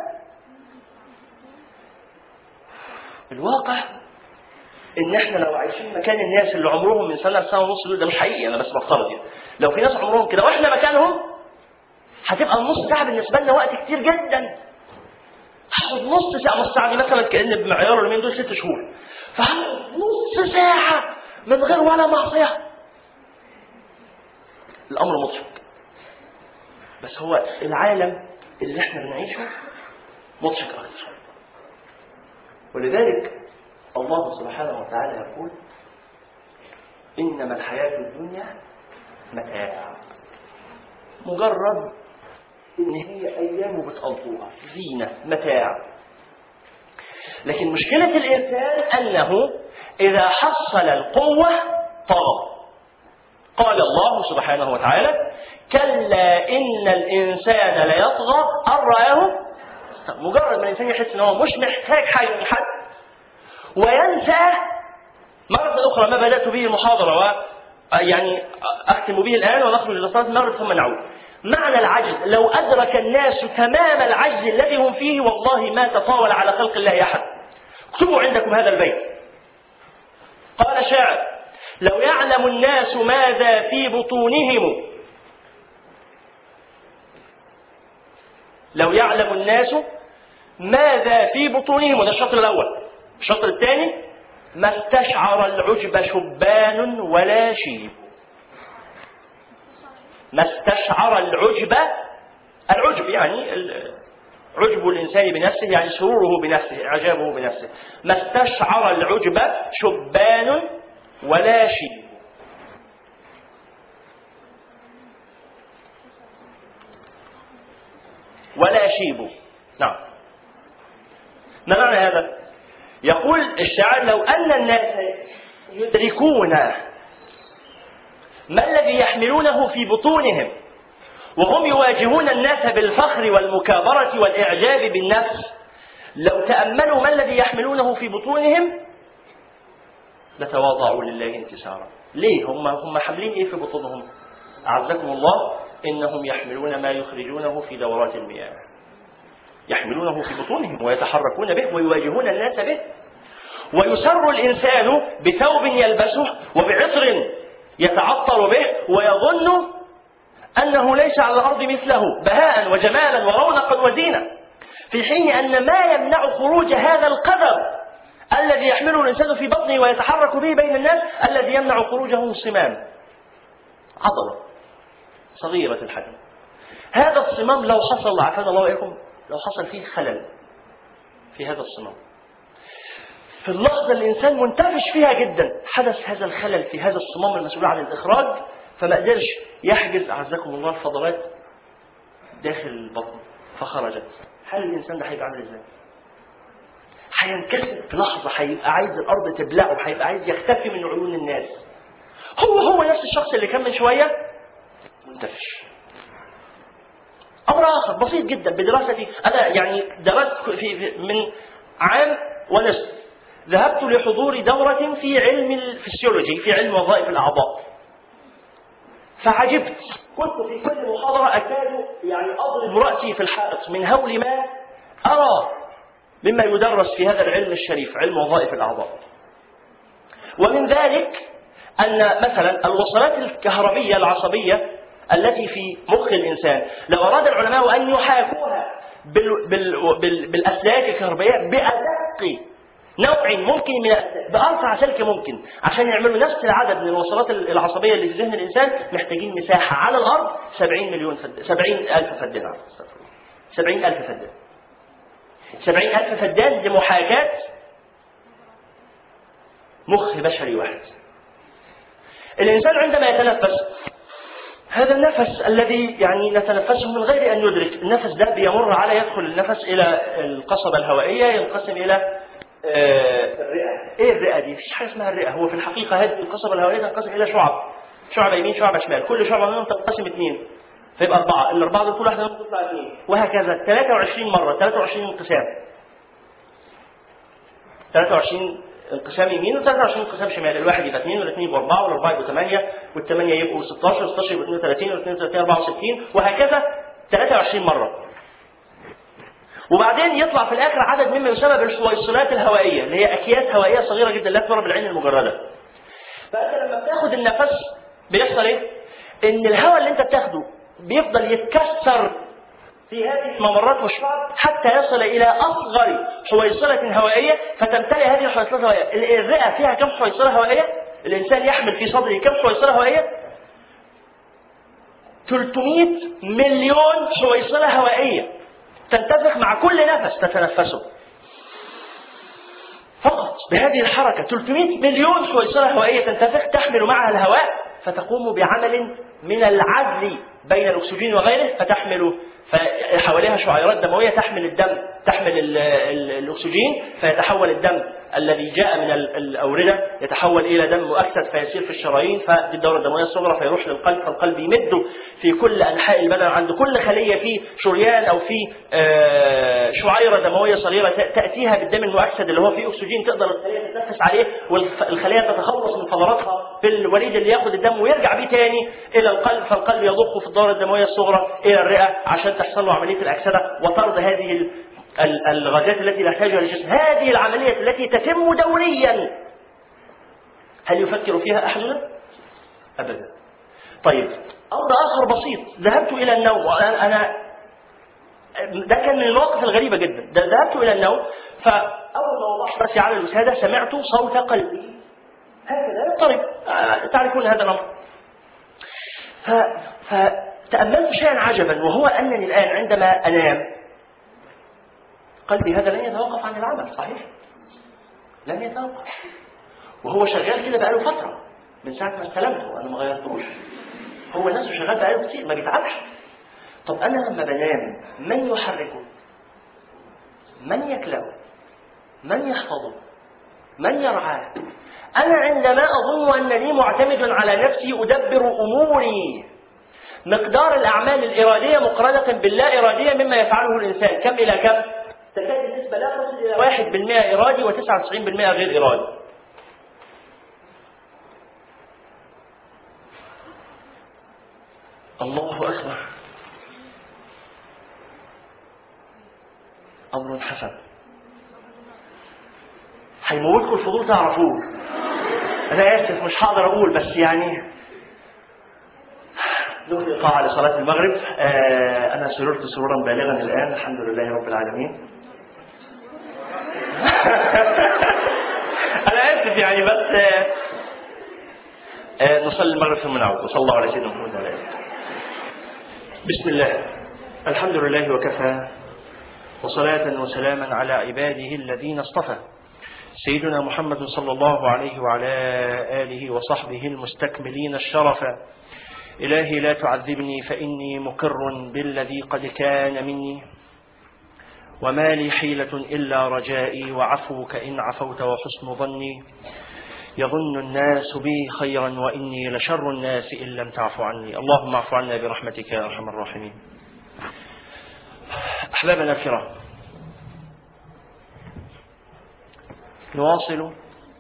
الواقع إن إحنا لو عايشين مكان الناس اللي عمرهم من سنة لسنة ونص دول، ده مش حقيقي أنا بس بفترض يعني، لو في ناس عمرهم كده وإحنا مكانهم هتبقى النص ساعة بالنسبة لنا وقت كتير جدا. هاخد نص ساعة، نص ساعة دي مثلا كأن بمعيار اليومين دول ست شهور، فهاخد نص ساعة من غير ولا معصية. الأمر مضحك، بس هو العالم اللي احنا بنعيشه مضحك أكثر. ولذلك الله سبحانه وتعالى يقول إنما الحياة الدنيا متاع، مجرد إن هي أيام بتقضوها زينة متاع. لكن مشكلة الإنسان أنه إذا حصل القوة طغى. قال الله سبحانه وتعالى كلا إن الإنسان ليطغى أن رآه. مجرد ما الإنسان يحس أنه مش محتاج حاجة من حد وينسى مرة أخرى ما بدأت به المحاضرة ويعني أختم به الآن ونخرج إلى صلاة المغرب ثم نعود. معنى العجز، لو أدرك الناس تمام العجز الذي هم فيه والله ما تطاول على خلق الله أحد. اكتبوا عندكم هذا البيت. قال شاعر لو يعلم الناس ماذا في بطونهم، لو يعلم الناس ماذا في بطونهم، ده الشطر الأول. الشطر الثاني ما استشعر العجب شبان ولا شيب. ما استشعر العجب، العجب يعني عجب الإنسان بنفسه، يعني سروره بنفسه، إعجابه بنفسه. ما استشعر العجب شبان ولا شيب. ولا شيب، نعم. ما معنى هذا؟ يقول الشاعر لو أن الناس يدركون ما الذي يحملونه في بطونهم وهم يواجهون الناس بالفخر والمكابرة والإعجاب بالنفس، لو تأملوا ما الذي يحملونه في بطونهم لتواضعوا لله انكسارا. ليه؟ هم هم حاملين ايه في بطونهم؟ أعزكم الله إنهم يحملون ما يخرجونه في دورات المياه، يحملونه في بطونهم ويتحركون به ويواجهون الناس به. ويسر الإنسان بثوب يلبسه وبعطر يتعطر به ويظن أنه ليس على الأرض مثله بهاء وجمالا ورونقا وزينة، في حين أن ما يمنع خروج هذا القدر الذي يحمله الإنسان في بطنه ويتحرك به بين الناس، الذي يمنع خروجه الصمام، عضلة صغيرة الحجم. هذا الصمام لو حصل، عافانا الله وإياكم، لو حصل فيه خلل في هذا الصمام، في اللحظة الإنسان منتفش فيها جدا، حدث هذا الخلل في هذا الصمام المسؤول عن الإخراج، فما قدرش يحجز أعزكم الله الفضلات داخل البطن فخرجت، هل الإنسان ده هيبقى عامل إزاي؟ هينكسر في لحظة، هيبقى عايز الأرض تبلعه، هيبقى عايز يختفي من عيون الناس. هو هو نفس الشخص اللي كان من شوية منتفش. أمر آخر بسيط جدا بدراستي أنا، يعني درست في من عام ونصف، ذهبت لحضور دورة في علم الفسيولوجي، في علم وظائف الأعضاء، فعجبت. كنت في كل محاضرة أكاد يعني أضرب رأسي في الحائط من هول ما أرى مما يدرس في هذا العلم الشريف، علم وظائف الأعضاء. ومن ذلك أن مثلا الوصلات الكهربية العصبية التي في مخ الإنسان، لو أراد العلماء أن يحاكوها بال بال بال بالأسلاك الكهربائية بأدق نوع ممكن من بأرفع سلك ممكن، عشان يعملوا نفس العدد من الوصلات العصبية اللي في ذهن الإنسان، محتاجين مساحة على الأرض سبعين مليون فدان، سبعين ألف فدان، سبعين ألف فدان، سبعين ألف فدان لمحاكاة مخ بشري واحد. الإنسان عندما يتنفس، هذا النفس الذي يعني نتنفسه من غير أن ندرك، النفس ده بيمر على، يدخل النفس إلى القصبة الهوائية، ينقسم إلى آه الرئة. إيه الرئة دي؟ مفيش حاجة اسمها الرئة. هو في الحقيقة هذه القصبة الهوائية تنقسم إلى شعب، شعبة يمين شعبة شمال، كل شعبة منهم تنقسم اثنين، فيبقى أربعة، الأربعة دول كل واحدة منهم تطلع اثنين، وهكذا ثلاثة وعشرين مرة، ثلاثة وعشرين انقسام. ثلاثة وعشرين انقسام يمين وثلاثة وعشرين انقسام شمال، الواحد يبقى اثنين والاثنين يبقوا أربعة والأربعة يبقوا ثمانية والثمانية يبقوا ستاشر وستاشر يبقوا اثنين وثلاثين واثنين وثلاثين أربعة وستين وهكذا ثلاثة وعشرين مرة. وبعدين يطلع في الآخر عدد مما يسمى بالحويصلات الهوائية اللي هي أكياس هوائية صغيرة جدا لا ترى بالعين المجردة. فأنت لما بتاخد النفس بيحصل إيه؟ إن الهواء اللي أنت بتاخده بيفضل يتكسر في هذه الممرات والشعب حتى يصل إلى أصغر حويصلة هوائية فتمتلئ هذه الحويصلات الهوائية. الرئة فيها كم حويصلة هوائية؟ الإنسان يحمل في صدره كم حويصلة هوائية؟ ثلاثمائة مليون حويصلة هوائية تنتفخ مع كل نفس تتنفسه. فقط بهذه الحركة ثلاثمائة مليون حويصلة هوائية تنتفخ تحمل معها الهواء فتقوم بعمل من العزل بين الأكسجين وغيره، فتحمل حواليها شعيرات دموية تحمل الدم تحمل ال ال الأكسجين، فيتحول الدم الذي جاء من الأوردة يتحول إلى دم مؤكسد فيسير في الشرايين فدي الدورة الدموية الصغرى فيروح للقلب، فالقلب يمد في كل أنحاء البدن عند كل خلية في شريان أو في شعيرة دموية صغيرة تأتيها بالدم المؤكسد اللي هو فيه أكسجين تقدر الخلية تتنفس عليه والخلية تتخلص من فضلاتها في الوريد اللي ياخد الدم ويرجع بيه تاني إلى القلب، فالقلب يضخه في الدورة الدموية الصغرى إلى الرئة عشان تحصل له عملية الأكسدة وطرد هذه الغازات التي يحتاجها الجسم. هذه العملية التي تتم دوريا هل يفكر فيها أحدنا؟ أبدا. طيب أمر آخر بسيط، ذهبت إلى النوم وأنا أنا ده كان من المواقف الغريبة جدا. ذهبت إلى النوم فأول ما وضعت رأسي على الوسادة سمعت صوت قلبي هكذا يضطرب، تعرفون هذا الأمر. فتأملت شيئا عجبا وهو أنني الآن عندما أنام قلبي هذا لن يتوقف عن العمل، صحيح؟ لن يتوقف وهو شغال كده بقاله فترة من ساعة ما استلمته أنا ما غيرتوش، هو نفسه شغال بقاله كتير ما بيتعبش. طب أنا لما بنام من يحركه؟ من يكلأه؟ من يحفظه؟ من يرعاه؟ أنا عندما أظن أنني معتمد على نفسي أدبر أموري مقدار الأعمال الإرادية مقارنة باللا إرادية مما يفعله الإنسان كم إلى كم؟ تكاد النسبة لا تصل إلى واحد بالمئة إرادي وتسعة وتسعين بالمئة غير إرادي. الله أكبر، أمر حسن هيموتكم الفضول تعرفوه. أنا آسف مش هقدر أقول بس يعني ذو إيقاع لصلاة المغرب. آه أنا سررت سرورا بالغا الآن الحمد لله رب العالمين. أنا آسف يعني بس آه آه نصلي المغرب ثم نعود. وصلى الله على سيدنا محمد وعلى آله. بسم الله، الحمد لله وكفى وصلاة وسلاما على عباده الذين اصطفى سيدنا محمد صلى الله عليه وعلى آله وصحبه المستكملين الشرفا. إلهي لا تعذبني فإني مقر بالذي قد كان مني وما لي حيلة إلا رجائي وعفوك إن عفوت وحسن ظني. يظن الناس بي خيرا وإني لشر الناس إن لم تعفو عني. اللهم اعف عنا برحمتك يا أرحم الراحمين. أحبابنا الكرام، نواصل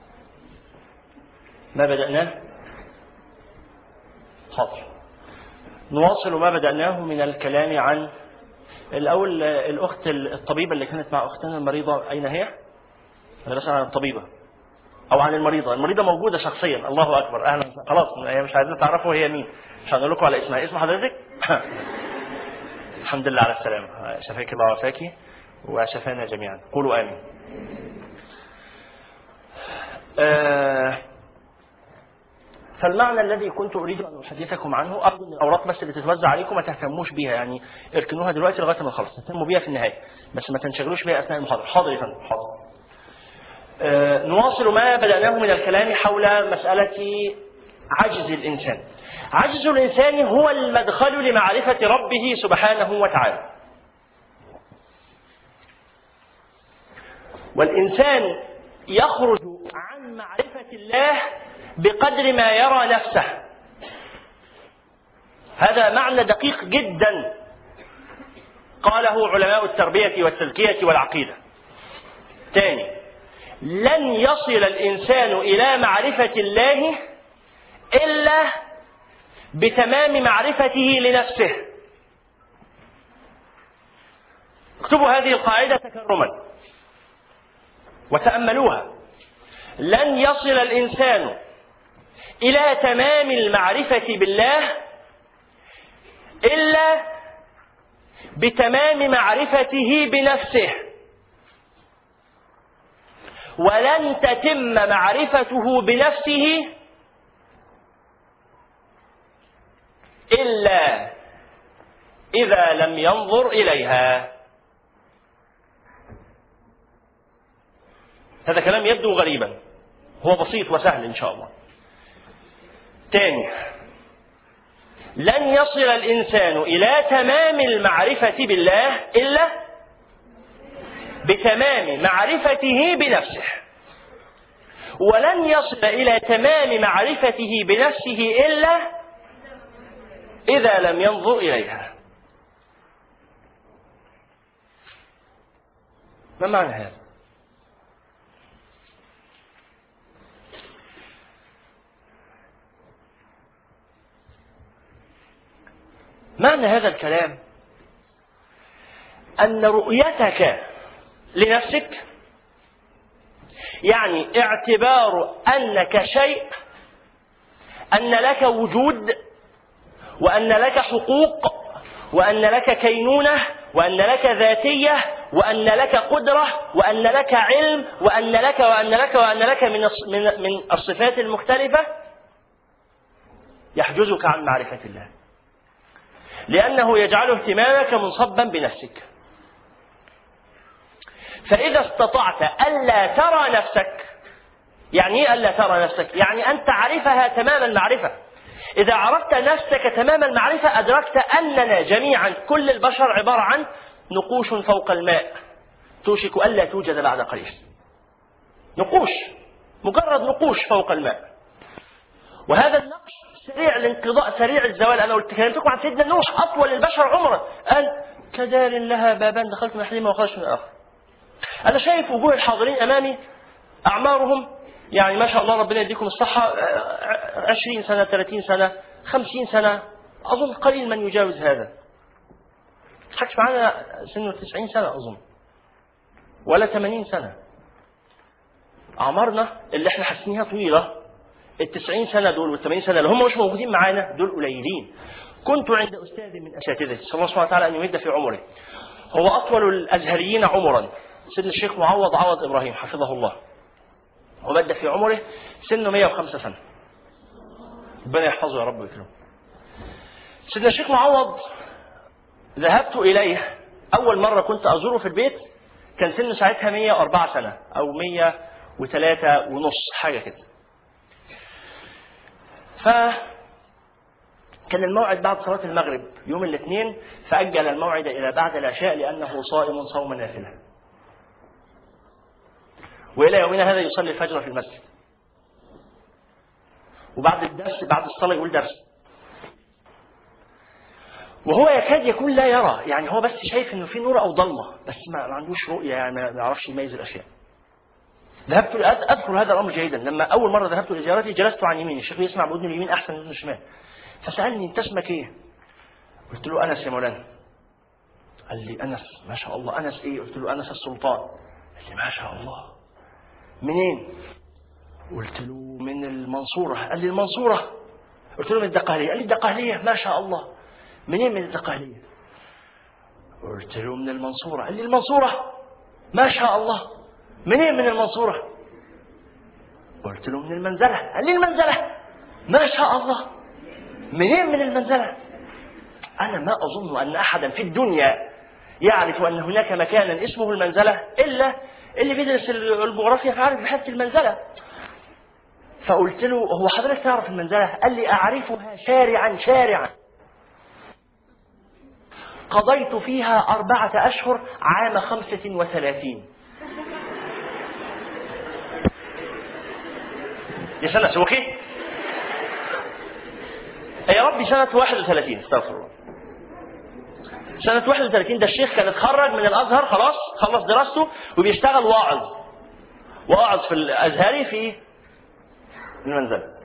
ما بدأناه. حاضر. نواصل ما بدأناه من الكلام عن الأول الأخت الطبيبة اللي كانت مع أختنا المريضة. أين هي؟ أنا بسأل عن الطبيبة أو عن المريضة. المريضة موجودة شخصيا. الله أكبر، أهلا. خلاص هي مش عايزين تعرفوا هي مين، مش هنقول لكم على اسمها. اسم حضرتك؟ الحمد لله على السلامة، شفاك الله وعافاكي وشفانا جميعا. قولوا آمين. آه فالمعنى الذي كنت أريد أن أحدثكم عنه، أرجو أن الأوراق بس اللي تتوزع عليكم ما تهتموش بيها، يعني اركنوها دلوقتي لغاية ما نخلص، تهتموا بيها في النهاية بس ما تنشغلوش بيها أثناء المحاضرة. حاضر يا فندم، حاضر. آه نواصل ما بدأناه من الكلام حول مسألة عجز الإنسان. عجز الإنسان هو المدخل لمعرفة ربه سبحانه وتعالى. والإنسان يخرج عن معرفة الله بقدر ما يرى نفسه. هذا معنى دقيق جدا قاله علماء التربية والتزكية والعقيدة. ثاني، لن يصل الإنسان إلى معرفة الله إلا بتمام معرفته لنفسه. اكتبوا هذه القاعدة تكرما وتأملوها. لن يصل الإنسان إلى تمام المعرفة بالله إلا بتمام معرفته بنفسه، ولن تتم معرفته بنفسه إلا إذا لم ينظر إليها. هذا كلام يبدو غريبا، هو بسيط وسهل إن شاء الله. تاني، لن يصل الإنسان إلى تمام المعرفة بالله إلا بتمام معرفته بنفسه، ولن يصل إلى تمام معرفته بنفسه إلا إذا لم ينظر إليها. ما معنى هذا؟ معنى هذا الكلام أن رؤيتك لنفسك، يعني اعتبار أنك شيء، أن لك وجود، وأن لك حقوق، وأن لك كينونة، وأن لك ذاتية، وأن لك قدرة، وأن لك علم، وأن لك وأن لك وأن لك من من من الصفات المختلفة، يحجزك عن معرفة الله، لأنه يجعل اهتمامك منصبا بنفسك. فإذا استطعت ألا ترى نفسك، يعني إيه ألا ترى نفسك؟ يعني أن تعرفها تمام المعرفة. إذا عرفت نفسك تمام المعرفة أدركت أننا جميعا، كل البشر عبارة عن نقوش فوق الماء توشك ألا توجد بعد قليل. نقوش، مجرد نقوش فوق الماء، وهذا النقش سريع الانقضاء، سريع الزوال. أنا قلت كلمتكم عن سيدنا نوح، أطول البشر عمرا، قال كدار لها بابان دخلت من أحدهما وخرجت من الآخر. أنا شايف وجوه الحاضرين أمامي أعمارهم يعني ما شاء الله ربنا يديكم الصحة، عشرين سنة، ثلاثين سنة، خمسين سنة، أظن قليل من يجاوز هذا. حكش معنا سنه تسعين سنة أظن، ولا ثمانين سنة. أعمارنا اللي احنا حاسينها طويلة، التسعين سنة دول والثمانين سنة اللي هم مش موجودين معانا دول قليلين. كنت عند أستاذ من أساتذتي، صلى الله سبحانه وتعالى أن يمد في عمره، هو أطول الأزهريين عمرا، سيدنا الشيخ معوض عوض إبراهيم حفظه الله، ومد في عمره سنه مئة وخمسة سنة، ربنا يحفظه يا رب ويكرمه. سيدنا الشيخ معوض ذهبت إليه أول مرة كنت أزوره في البيت، كان سنه ساعتها مئة وأربعة سنة أو مئة وثلاثة ونص حاجة كده. فكان الموعد بعد صلاة المغرب يوم الاثنين، فأجل الموعد إلى بعد العشاء لأنه صائم صوم نافلة، وإلى يومنا هذا يصلي الفجر في المسجد، وبعد الدرس بعد الصلاة يقول درس، وهو يكاد يكون لا يرى، يعني هو بس شايف إنه في نور أو ضلمة، بس ما عندوش رؤية، يعني ما يعرفش يميز الأشياء. ذهبت أذكر هذا الأمر جيدا، لما أول مرة ذهبت لزيارته جلست عن يميني، الشيخ يسمع بأذن اليمين أحسن من أذن الشمال، فسألني أنت اسمك إيه؟ قلت له أنس يا مولانا. قال لي أنس ما شاء الله، أنس إيه؟ قلت له أنس السلطان. قال لي ما شاء الله، منين؟ قلت له من المنصورة. قال لي المنصورة؟ قلت له من الدقهلية. قال لي الدقهلية ما شاء الله، منين من الدقهلية؟ قلت له من المنصورة. قال لي المنصورة ما شاء الله، منين من المنصورة؟ قلت له من المنزلة. قال لي المنزلة ما شاء الله، منين من المنزلة؟ أنا ما أظن أن أحدا في الدنيا يعرف أن هناك مكانا اسمه المنزلة إلا اللي بيدرس الجغرافيا فعارف بحث المنزلة. فقلت له هو حضرتك تعرف المنزلة؟ قال لي أعرفها شارعا شارعا، قضيت فيها أربعة أشهر عام خمسة وثلاثين. يا سنة سوكي يا ربي، سنة واحد وثلاثين، استغفر الله، سنة واحد وثلاثين. ده الشيخ كان اتخرج من الأزهر خلاص، خلص دراسته وبيشتغل واعظ، واقعد في الازهري في المنزله.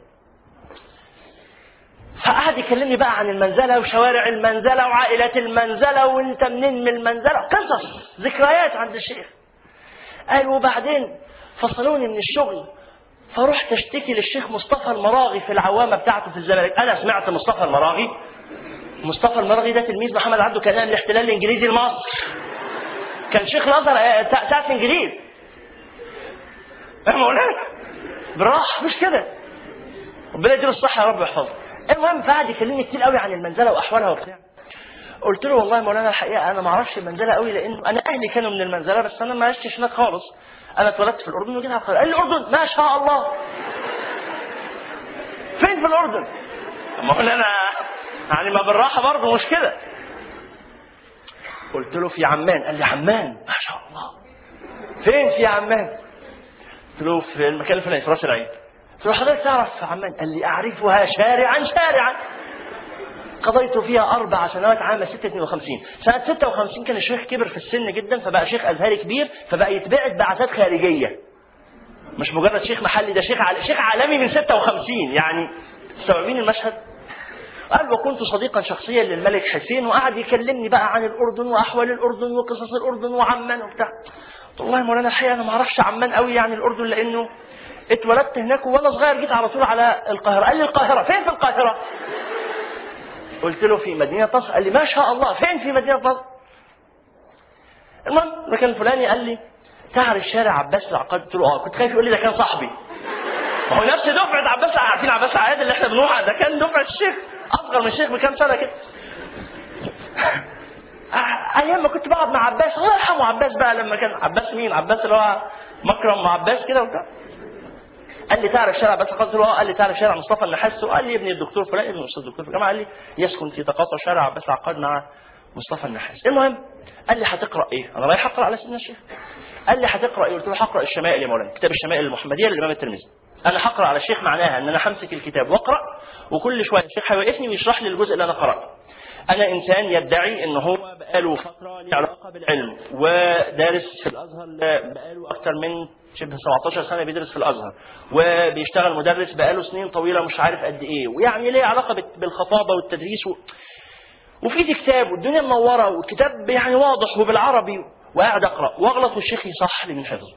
فقعد يكلمني بقى عن المنزله وشوارع المنزله وعائلات المنزله وانت منين من المنزله، قصص ذكريات عند الشيخ. قال وبعدين فصلوني من الشغل فرحت اشتكي للشيخ مصطفى المراغي في العوامه بتاعته في الزمالك. انا سمعت مصطفى المراغي، مصطفى المراغي ده تلميذ محمد عبده كان ايام الاحتلال الانجليزي لمصر، كان شيخ الازهر ساعه الانجليز. يا مولانا بالراحه مش كده، ربنا يديله الصحه يا رب يحفظه. المهم فقعد يكلمني كتير قوي عن المنزله واحوالها وبتاع. قلت له والله يا مولانا الحقيقه انا ما اعرفش المنزله قوي، لانه انا اهلي كانوا من المنزله بس انا ما عشتش هناك خالص، انا اتولدت في الاردن وجيت على القاهره. قال لي الاردن ما شاء الله، فين في الاردن؟ مولانا يعني ما بالراحه برضه مش كده. قلت له في عمان. قال لي عمان ما شاء الله، فين في عمان؟ قلت له في المكان الفلاني في راس العين. قلت له حضرتك تعرف في عمان؟ قال لي اعرفها شارعا شارعا، قضيت فيها اربع سنوات عام ستة اثنين وخمسين. سنه ستة وخمسين كان الشيخ كبر في السن جدا، فبقى شيخ ازهري كبير، فبقى يتبعت بعثات خارجيه، مش مجرد شيخ محلي، ده شيخ عال... شيخ عالمي من ستة وخمسين. يعني تستوعبين المشهد؟ قال وكنت صديقا شخصيا للملك حسين، وقعد يكلمني بقى عن الاردن واحوال الاردن وقصص الاردن وعمان وبتاع. قلت والله يا مولانا الحقيقه انا ما اعرفش عمان قوي يعني الاردن، لانه اتولدت هناك وانا صغير جيت على طول على القاهره. قال لي القاهره فين في القاهره؟ قلت له في مدينه نصر. قال لي ما شاء الله، فين في مدينه نصر؟ المهم المكان الفلاني. قال لي تعرف شارع عباس العقاد؟ قلت له اه. كنت خايف يقول لي ده كان صاحبي، هو نفس دفعه عباس، عارفين عباس عقاد اللي احنا بنروح، ده كان دفعه الشيخ، اصغر من الشيخ بكام سنه كده. ايام ما كنت بقعد مع عباس، الله يرحمه عباس بقى، لما كان عباس مين؟ عباس اللي هو مكرم مع عباس كده وبتاع. قال لي تعرف شارع عباس العقاد؟ قلت له اه. قال لي تعرف شارع مصطفى النحاس؟ قال لي ابن الدكتور فلان، ابن الاستاذ الدكتور في الجامعه، قال لي يسكن في تقاطع شارع عباس العقاد مع مصطفى النحاس. المهم قال لي هتقرا ايه؟ انا رايح اقرا على سيدنا الشيخ. قال لي هتقرا ايه؟ قلت له هقرا الشمائل يا مولانا، كتاب الشمائل المحمديه للامام الترمذي. انا هقرا على الشيخ معناها ان انا همسك الكتاب واقرا، وكل شويه الشيخ هيوقفني ويشرح لي الجزء اللي انا قراته. انا انسان يدعي ان هو بقاله فتره له علاقه بالعلم ودارس في الازهر، بقاله اكثر من شبه سبعتاشر سنه بيدرس في الازهر، وبيشتغل مدرس بقاله سنين طويله مش عارف قد ايه، ويعني ليه علاقه بالخطابه والتدريس و... وفي كتاب والدنيا منوره والكتاب يعني واضح وبالعربي، وقاعد اقرا واغلط والشيخ يصحح لي من حفظه،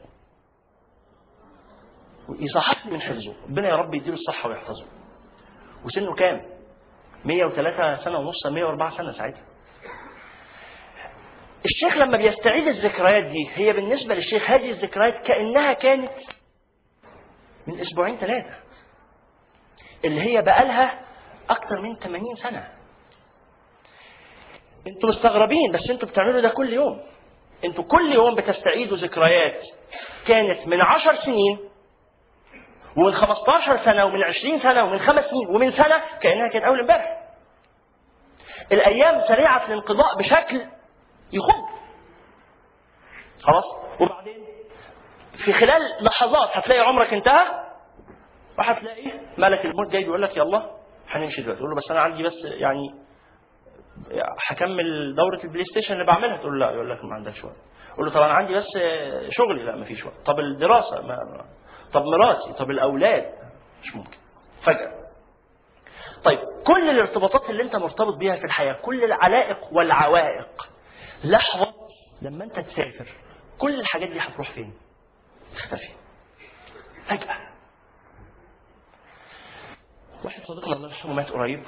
يصحح لي من حفظه، ربنا يا رب يديله الصحه ويحفظه. وسنه كام؟ مية وثلاثة سنه ونص، مية وأربعة سنه ساعتها. الشيخ لما بيستعيد الذكريات دي، هي بالنسبه للشيخ هذه الذكريات كانها كانت من اسبوعين ثلاثه، اللي هي بقالها اكثر من ثمانين سنه. انتوا مستغربين بس انتوا بتعملوا ده كل يوم. انتوا كل يوم بتستعيدوا ذكريات كانت من عشر سنين ومن خمستاشر سنه ومن عشرين سنه ومن خمس سنين ومن سنه، كانها كانت اول امبارح. الايام سريعه الانقضاء بشكل يخض. خلاص؟ وبعدين في خلال لحظات هتلاقي عمرك انتهى، وهتلاقي ملك الموت جاي بيقول لك يلا هنمشي دلوقتي. تقول له بس انا عندي بس يعني هكمل دوره البلاي ستيشن اللي بعملها. تقول له لا. يقول لك ما عندكش وقت. قول له طب انا عندي بس شغلي. لا ما فيش وقت. طب الدراسه ما... طب مراتي، طب الاولاد. مش ممكن. فجاه. طيب كل الارتباطات اللي انت مرتبط بيها في الحياه، كل العلائق والعوائق، لحظه لما انت تسافر كل الحاجات دي هتروح فين؟ تختفي فجاه. واحد صديقنا الله يرحمه مات قريب،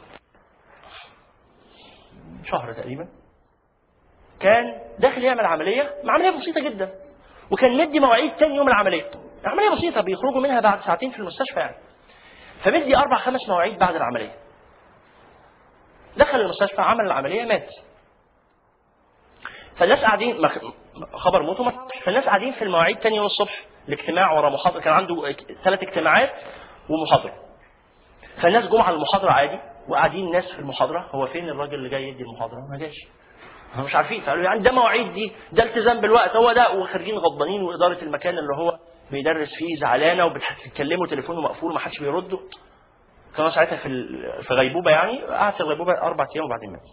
شهر تقريبا، كان داخل يعمل عمليه، عمليه بسيطه جدا، وكان مدي مواعيد تاني يوم العمليه. عمليه بسيطه بيخرجوا منها بعد ساعتين في المستشفى يعني، فمدي اربع خمس مواعيد بعد العمليه. دخل المستشفى عمل العمليه مات. فالناس قاعدين، خبر موته ما تعرفش، فالناس قاعدين في المواعيد تاني يوم الصبح، الاجتماع ورا محاضره، كان عنده ثلاث اجتماعات ومحاضره. فالناس جم على المحاضره عادي، وقاعدين ناس في المحاضره، هو فين الراجل اللي جاي يدي المحاضره؟ ما جاش. هم مش عارفين، فقالوا يعني ده مواعيد دي، ده التزام بالوقت، هو ده. وخارجين غضبانين، واداره المكان اللي هو بيدرس فيه زعلانه، وبتكلموا تليفونه مقفول وما حدش بيرده. كانوا ساعتها في في غيبوبه يعني، قعد في الغيبوبه اربع ايام وبعدين مات.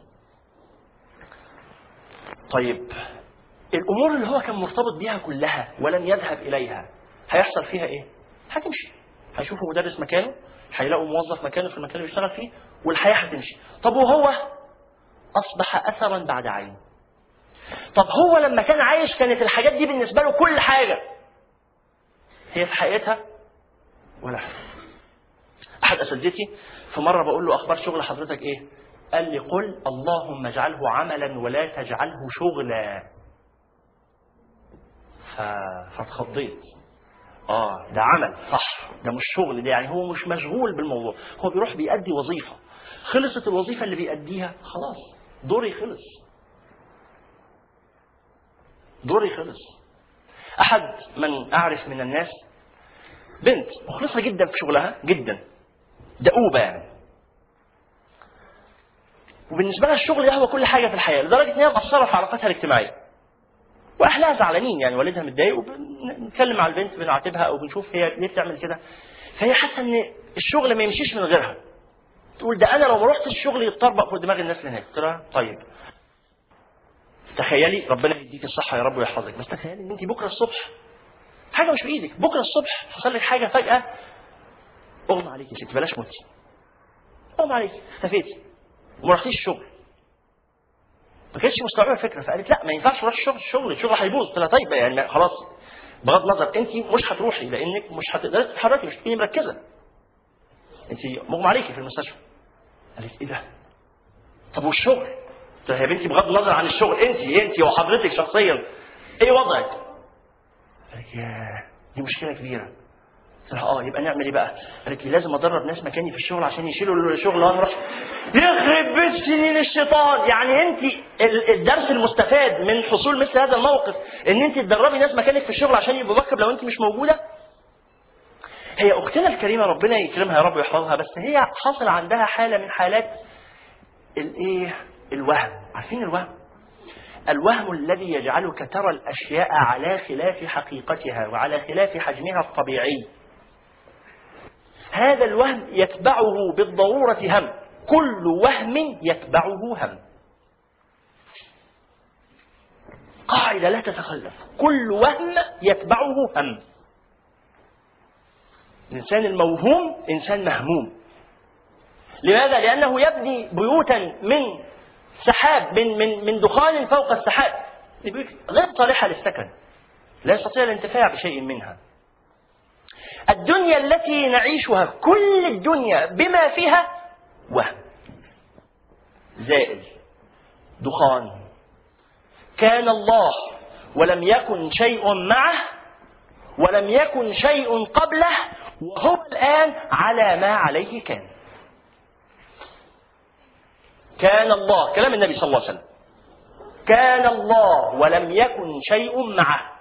طيب الامور اللي هو كان مرتبط بيها كلها ولم يذهب اليها هيحصل فيها ايه؟ هتمشي، هيشوفوا مدرس مكانه، هيلاقوا موظف مكانه في المكان اللي بيشتغل فيه، والحياه هتمشي. طب وهو اصبح اثرا بعد عين. طب هو لما كان عايش كانت الحاجات دي بالنسبه له كل حاجه، هي في حقيقتها ولا حاجه. احد اساتذتي في مره بقول له اخبار شغل حضرتك ايه؟ قال لي قل اللهم اجعله عملا ولا تجعله شغلا. ف... فاتخضيت. اه ده عمل صح، ده مش شغل، ده يعني هو مش مشغول بالموضوع، هو بيروح بيأدي وظيفه، خلصت الوظيفه اللي بيأديها خلاص دوري خلص، دوري خلص. احد من اعرف من الناس بنت مخلصه جدا في شغلها جدا، دؤوبه يعني، وبالنسبه لها الشغل ده هو كل حاجه في الحياه، لدرجه ان هي مقصره في علاقاتها الاجتماعيه، واهلها زعلانين يعني، والدها متضايق، وبنتكلم مع البنت بنعاتبها او بنشوف هي ليه بتعمل كده، فهي حاسه ان الشغل ما يمشيش من غيرها، تقول ده انا لو ما رحتش الشغل يتطربق فوق دماغ الناس لهناك. قلت لها طيب تخيلي، ربنا يديك الصحه يا رب ويحفظك، بس تخيلي ان انت بكره الصبح حاجه مش بايدك، بكره الصبح حصل لك حاجه فجاه اغمى عليكي يا ستي، بلاش موتي، اغمى عليكي اختفيتي وما رحتيش الشغل. ما كانتش مستوعبه الفكره، فقالت لا ما ينفعش اروح الشغل، الشغل الشغل هيبوظ. قلت لها طيب يعني خلاص بغض النظر انت مش هتروحي لانك مش هتقدري تتحركي، مش هتكوني مركزه، انت مغمى عليكي في المستشفى. قالت ايه ده؟ طب والشغل؟ قلت لها يا بنتي بغض النظر عن الشغل، انت انت وحضرتك شخصيا ايه وضعك؟ قالت يا دي مشكله كبيره. قلت لها اه يبقى نعمل ايه بقى؟ قالت لي لازم ادرب ناس مكاني في الشغل عشان يشيلوا الشغل وانا اروح. يخرب بيت سنين الشيطان، يعني انت الدرس المستفاد من حصول مثل هذا الموقف ان انت تدربي ناس مكانك في الشغل عشان يبقوا بكر لو انت مش موجوده. هي اختنا الكريمه ربنا يكرمها يا رب ويحفظها، بس هي حاصل عندها حاله من حالات الايه؟ الوهم. عارفين الوهم؟ الوهم الذي يجعلك ترى الاشياء على خلاف حقيقتها وعلى خلاف حجمها الطبيعي. هذا الوهم يتبعه بالضرورة هم، كل وهم يتبعه هم، قاعدة لا تتخلف، كل وهم يتبعه هم. الإنسان الموهوم إنسان مهموم. لماذا؟ لأنه يبني بيوتا من سحاب، من من من دخان فوق السحاب، غير صالحة للسكن، لا يستطيع الانتفاع بشيء منها. الدنيا التي نعيشها، كل الدنيا بما فيها وهم زائل، دخان. كان الله ولم يكن شيء معه ولم يكن شيء قبله وهو الآن على ما عليه كان. كان الله، كلام النبي صلى الله عليه وسلم، كان الله ولم يكن شيء معه.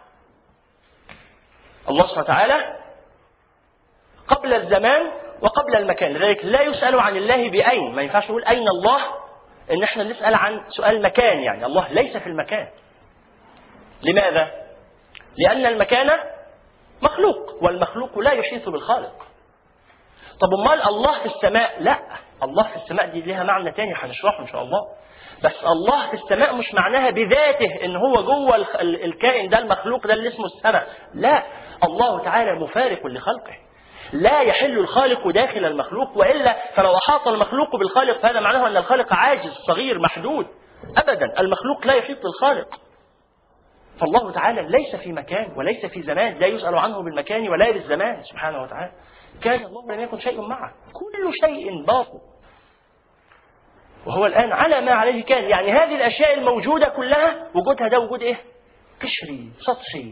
الله سبحانه وتعالى قبل الزمان وقبل المكان، لذلك لا يسأل عن الله بأين، ما ينفعش نقول أين الله إن احنا نسأل عن سؤال مكان، يعني الله ليس في المكان. لماذا؟ لأن المكان مخلوق والمخلوق لا يحيط بالخالق. طب امال الله في السماء؟ لا، الله في السماء دي لها معنى تاني هنشرحه إن شاء الله. بس الله في السماء مش معناها بذاته إن هو جوه الكائن ده المخلوق ده اللي اسمه السماء، لا، الله تعالى مفارق لخلقه، لا يحل الخالق داخل المخلوق، وإلا فلو أحاط المخلوق بالخالق فهذا معناه أن الخالق عاجز صغير محدود. أبدا، المخلوق لا يحيط بالخالق. فالله تعالى ليس في مكان وليس في زمان، لا يسأل عنه بالمكان ولا بالزمان سبحانه وتعالى. كان الله ولم يكن شيء معه، كل شيء باطل وهو الآن على ما عليه كان. يعني هذه الأشياء الموجودة كلها وجودها ده وجود إيه؟ قشري سطحي،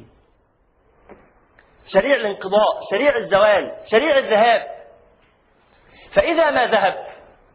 سريع الانقضاء، سريع الزوال، سريع الذهاب. فإذا ما ذهب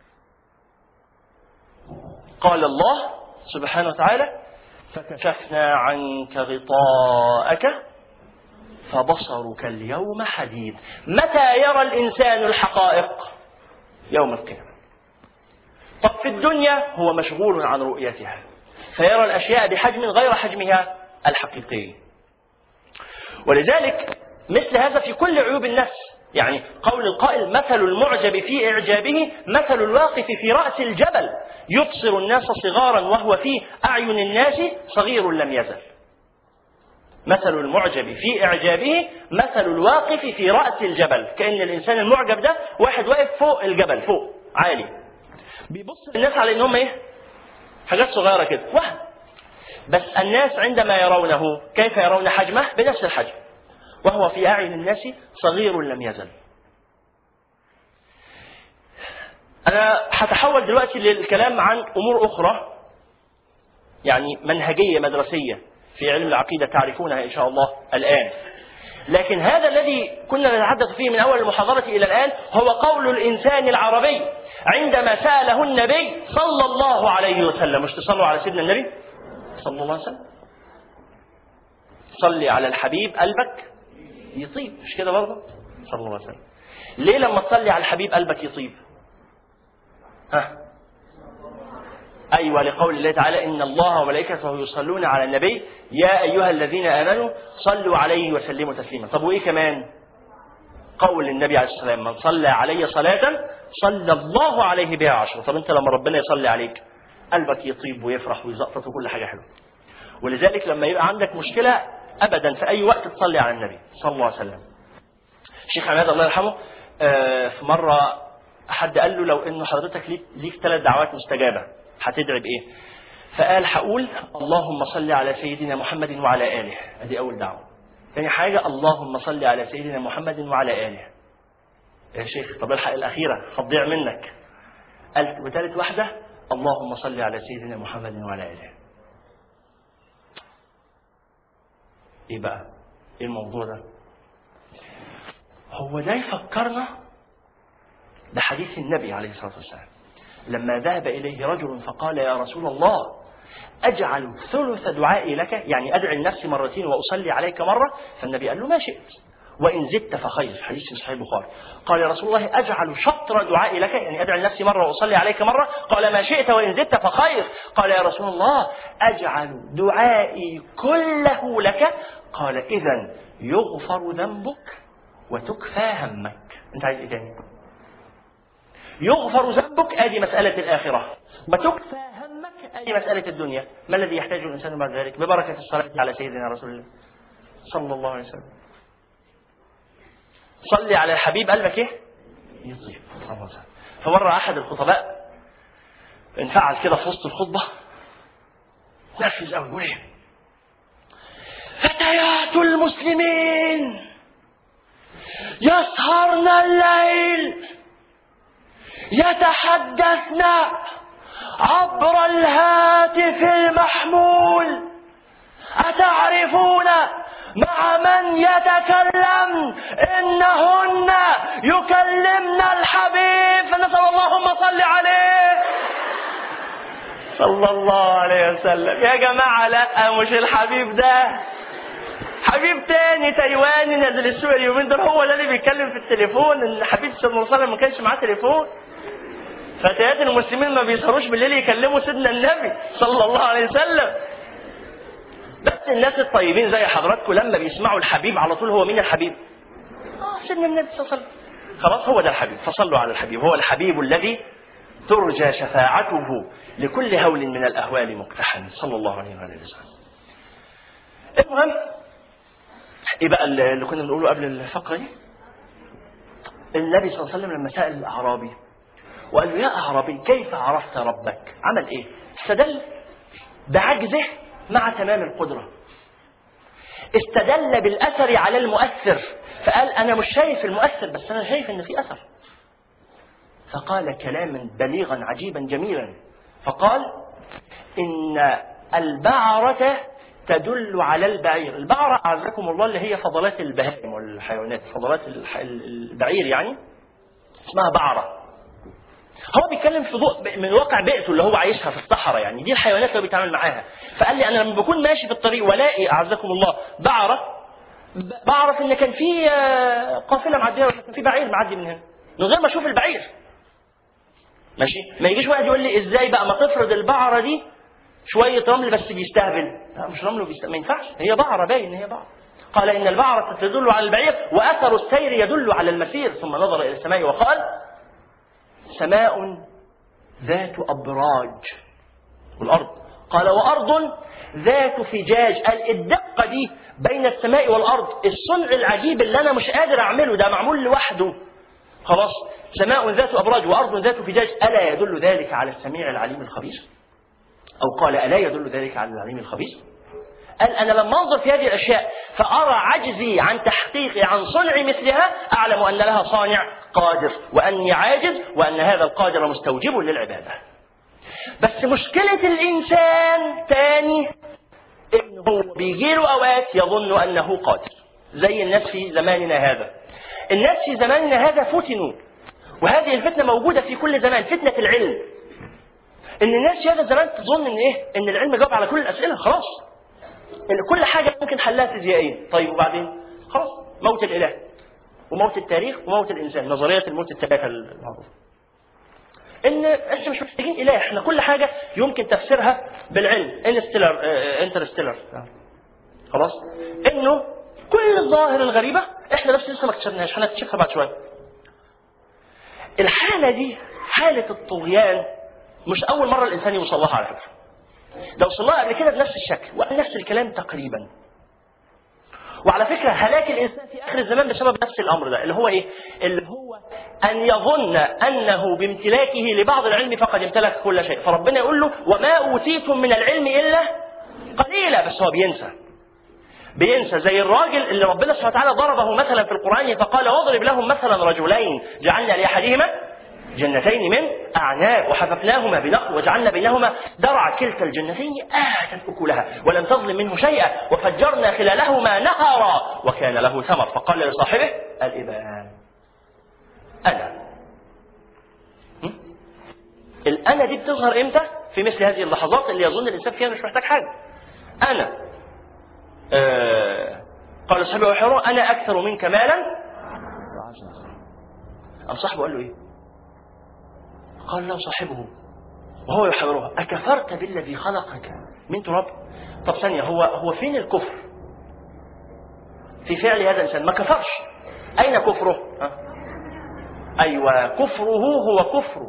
قال الله سبحانه وتعالى فكشفنا عنك غطاءك فبصرك اليوم حديد. متى يرى الإنسان الحقائق؟ يوم القيامة. طب في الدنيا هو مشغول عن رؤيتها فيرى الأشياء بحجم غير حجمها الحقيقي. ولذلك مثل هذا في كل عيوب النفس، يعني قول القائل مثل المعجب في إعجابه مثل الواقف في رأس الجبل يبصر الناس صغارا وهو في أعين الناس صغير لم يزل. مثل المعجب في إعجابه مثل الواقف في رأس الجبل. كأن الإنسان المعجب ده واحد واقف فوق الجبل، فوق عالي، بيبص الناس على إنهم إيه؟ حاجات صغيرة كده، وهم. بس الناس عندما يرونه كيف يرون حجمه؟ بنفس الحجم، وهو في أعين الناس صغير لم يزل. أنا هتحول دلوقتي للكلام عن أمور أخرى يعني منهجية مدرسية في علم العقيدة تعرفونها إن شاء الله الآن. لكن هذا الذي كنا نتحدث فيه من أول المحاضرة إلى الآن هو قول الإنسان العربي عندما سأله النبي صلى الله عليه وسلم. مش تصلوا على سيدنا النبي صلى الله عليه وسلم؟ صلي على الحبيب قلبك يطيب، مش كده برضه؟ صلى الله عليه وسلم. ليه لما تصلي على الحبيب قلبك يطيب؟ ها؟ أيوة، لقول الله تعالى إن الله وملائكته يصلون على النبي يا أيها الذين آمنوا صلوا عليه وسلموا تسليما. طب وإيه كمان؟ قول النبي عليه الصلاة والسلام من صلى علي صلاة صلى الله عليه بها عشرة. طب أنت لما ربنا يصلي عليك قلبك يطيب ويفرح ويزقطط وكل حاجة حلوة. ولذلك لما يبقى عندك مشكلة أبدا في أي وقت تصلي على النبي صلى الله عليه وسلم. الشيخ عماد الله يرحمه في مرة حد قال له لو إنه حضرتك ليك, ليك ثلاث دعوات مستجابة هتدعي بإيه؟ فقال هقول اللهم صل على سيدنا محمد وعلى آله. هذه أول دعوة. ثاني حاجة اللهم صل على سيدنا محمد وعلى آله. يا شيخ طب الحق الأخيرة هتضيع منك. قال وثالث واحدة اللهم صل على سيدنا محمد وعلى آله. إيه بقى؟ إيه الموضوع ده؟ هو ده يفكرنا بحديث النبي عليه الصلاة والسلام لما ذهب إليه رجل فقال يا رسول الله أجعل ثلث دعائي لك، يعني أدعي لنفسي مرتين وأصلي عليك مرة؟ فالنبي قال له ما شئت وإن زدت فخير. حديث صحيح البخاري. قال يا رسول الله أجعل شطر دعائي لك، يعني أدعي لنفسي مرة وأصلي عليك مرة؟ قال ما شئت وإن زدت فخير. قال يا رسول الله أجعل دعائي كله لك؟ قال إذن يغفر ذنبك وتكفى همك. أنت عايز إيه تاني؟ يغفر ذنبك ادي مسألة الآخرة، وتكفى همك ادي مسألة الدنيا. ما الذي يحتاجه الإنسان بعد ذلك؟ ببركة الصلاة على سيدنا رسول الله صلى الله عليه وسلم. صلي على الحبيب قلبك ايه؟ يطيب صلى الله عليه وسلم. فمرة أحد الخطباء انفعل كده في وسط الخطبة، نرفز قوي، يقول ايه؟ فتيات المسلمين يسهرن الليل يتحدثن عبر الهاتف المحمول، أتعرفون مع من يتكلم؟ إنهن يكلمن الحبيب، فنسأل اللهم صل عليه صلى الله عليه وسلم. يا جماعة لا، مش الحبيب ده، حبيب تاني تايواني نازل السوق اليومين دول، هو اللي بيتكلم في التليفون. الحبيب صلى الله عليه وسلم ما كانش معاه تليفون. فتيات المسلمين ما بيسهروش بالليل يكلموا سيدنا النبي صلى الله عليه وسلم. بس الناس الطيبين زي حضراتكم لما بيسمعوا الحبيب على طول، هو مين الحبيب؟ اه سيدنا النبي صلى الله عليه وسلم. خلاص هو ده الحبيب، فصلوا على الحبيب. هو الحبيب الذي ترجى شفاعته لكل هول من الأهوال مقتحم صلى الله عليه وسلم. المهم ايه بقى اللي كنا بنقوله قبل الفقرة دي؟ النبي صلى الله عليه وسلم لما سأل الأعرابي وقال له يا أعرابي كيف عرفت ربك؟ عمل ايه؟ استدل بعجزه مع تمام القدرة. استدل بالأثر على المؤثر، فقال أنا مش شايف المؤثر بس أنا شايف إن في أثر. فقال كلاما بليغا عجيبا جميلا، فقال إن البعرة تدل على البعير. البعرة أعزكم الله اللي هي فضلات البهائم والحيوانات، فضلات البعير يعني اسمها بعرة. هو بيتكلم في ضوء من واقع بيئته اللي هو عايشها في الصحراء، يعني دي الحيوانات اللي بيتعامل معاها. فقال لي أنا لما بكون ماشي في الطريق ولاقي أعزكم الله بعرة، بعرف إن كان في قافلة معدية ولا كان في بعير معدي من هنا من غير ما أشوف البعير. ماشي، ما يجيش واحد يقول لي إزاي بقى ما تفرض البعرة دي شوية رمل بس بيستهبل. لا مش رمل وبيستهبل، ما ينفعش، هي بعرة، باين إن هي بعرة. قال إن البعرة تدل على البعير وأثر السير يدل على المسير. ثم نظر إلى السماء وقال سماء ذات أبراج، والأرض قال وأرض ذات فجاج. قال الدفء الدقة دي بين السماء والأرض، الصنع العجيب اللي أنا مش قادر أعمله ده معمول لوحده. خلاص، سماء ذات أبراج وأرض ذات فجاج، ألا يدل ذلك على السميع العليم الخبير؟ أو قال ألا يدل ذلك على العليم الخبير؟ قال أنا لما أنظر في هذه الأشياء فأرى عجزي عن تحقيقي عن صنع مثلها، أعلم أن لها صانع قادر وأني عاجز، وأن هذا القادر مستوجب للعبادة. بس مشكلة الإنسان تاني إنه هو بيجيله أوقات يظن أنه قادر، زي الناس في زماننا هذا. الناس في زماننا هذا فتنوا، وهذه الفتنة موجودة في كل زمان، فتنة العلم. إن الناس في هذا الزمان تظن إن إيه؟ إن العلم جاوب على كل الأسئلة، خلاص. إن كل حاجة ممكن حلها فيزيائيا. طيب وبعدين؟ خلاص، موت الإله وموت التاريخ وموت الإنسان، نظرية الموت الثلاثة المعروفة. إن إحنا مش محتاجين إله، إحنا كل حاجة يمكن تفسيرها بالعلم. انستيلر انترستيلر خلاص، إنه كل الظواهر الغريبة إحنا بس لسه ما اكتشفناهاش، هنكتشفها بعد شوية. الحالة دي حالة الطغيان مش أول مرة الإنسان يوصل لها على فكرة. ده وصل لها قبل كده بنفس الشكل وقال نفس الكلام تقريبا. وعلى فكرة هلاك الإنسان في آخر الزمان بسبب نفس الأمر ده، اللي هو إيه؟ اللي هو أن يظن أنه بامتلاكه لبعض العلم فقد امتلك كل شيء، فربنا يقول له وما أوتيتم من العلم إلا قليلا، بس هو بينسى. بينسى زي الراجل اللي ربنا سبحانه وتعالى ضربه مثلا في القرآن فقال واضرب لهم مثلا رجلين جعلنا لأحدهما جنتين من أعناب وحففناهما بنخل وجعلنا بينهما درعا كلتا الجنتين آتت أكلها ولم تظلم منه شيئا وفجرنا خلالهما نهرا وكان له ثمر فقال لصاحبه الإبان أنا. الأنا دي بتظهر إمتى؟ في مثل هذه اللحظات اللي يظن الإنسان فيها مش محتاج حاجة. أنا آه قال صاحبه وحيران أنا أكثر منك مالا. أم صاحبه قال له إيه؟ قال له صاحبه وهو يحاوره أكفرت بالذي خلقك من تراب؟ طب ثانية، هو هو فين الكفر في فعل هذا الإنسان؟ ما كفرش. أين كفره؟ ها؟ أيوة، كفره هو كفره.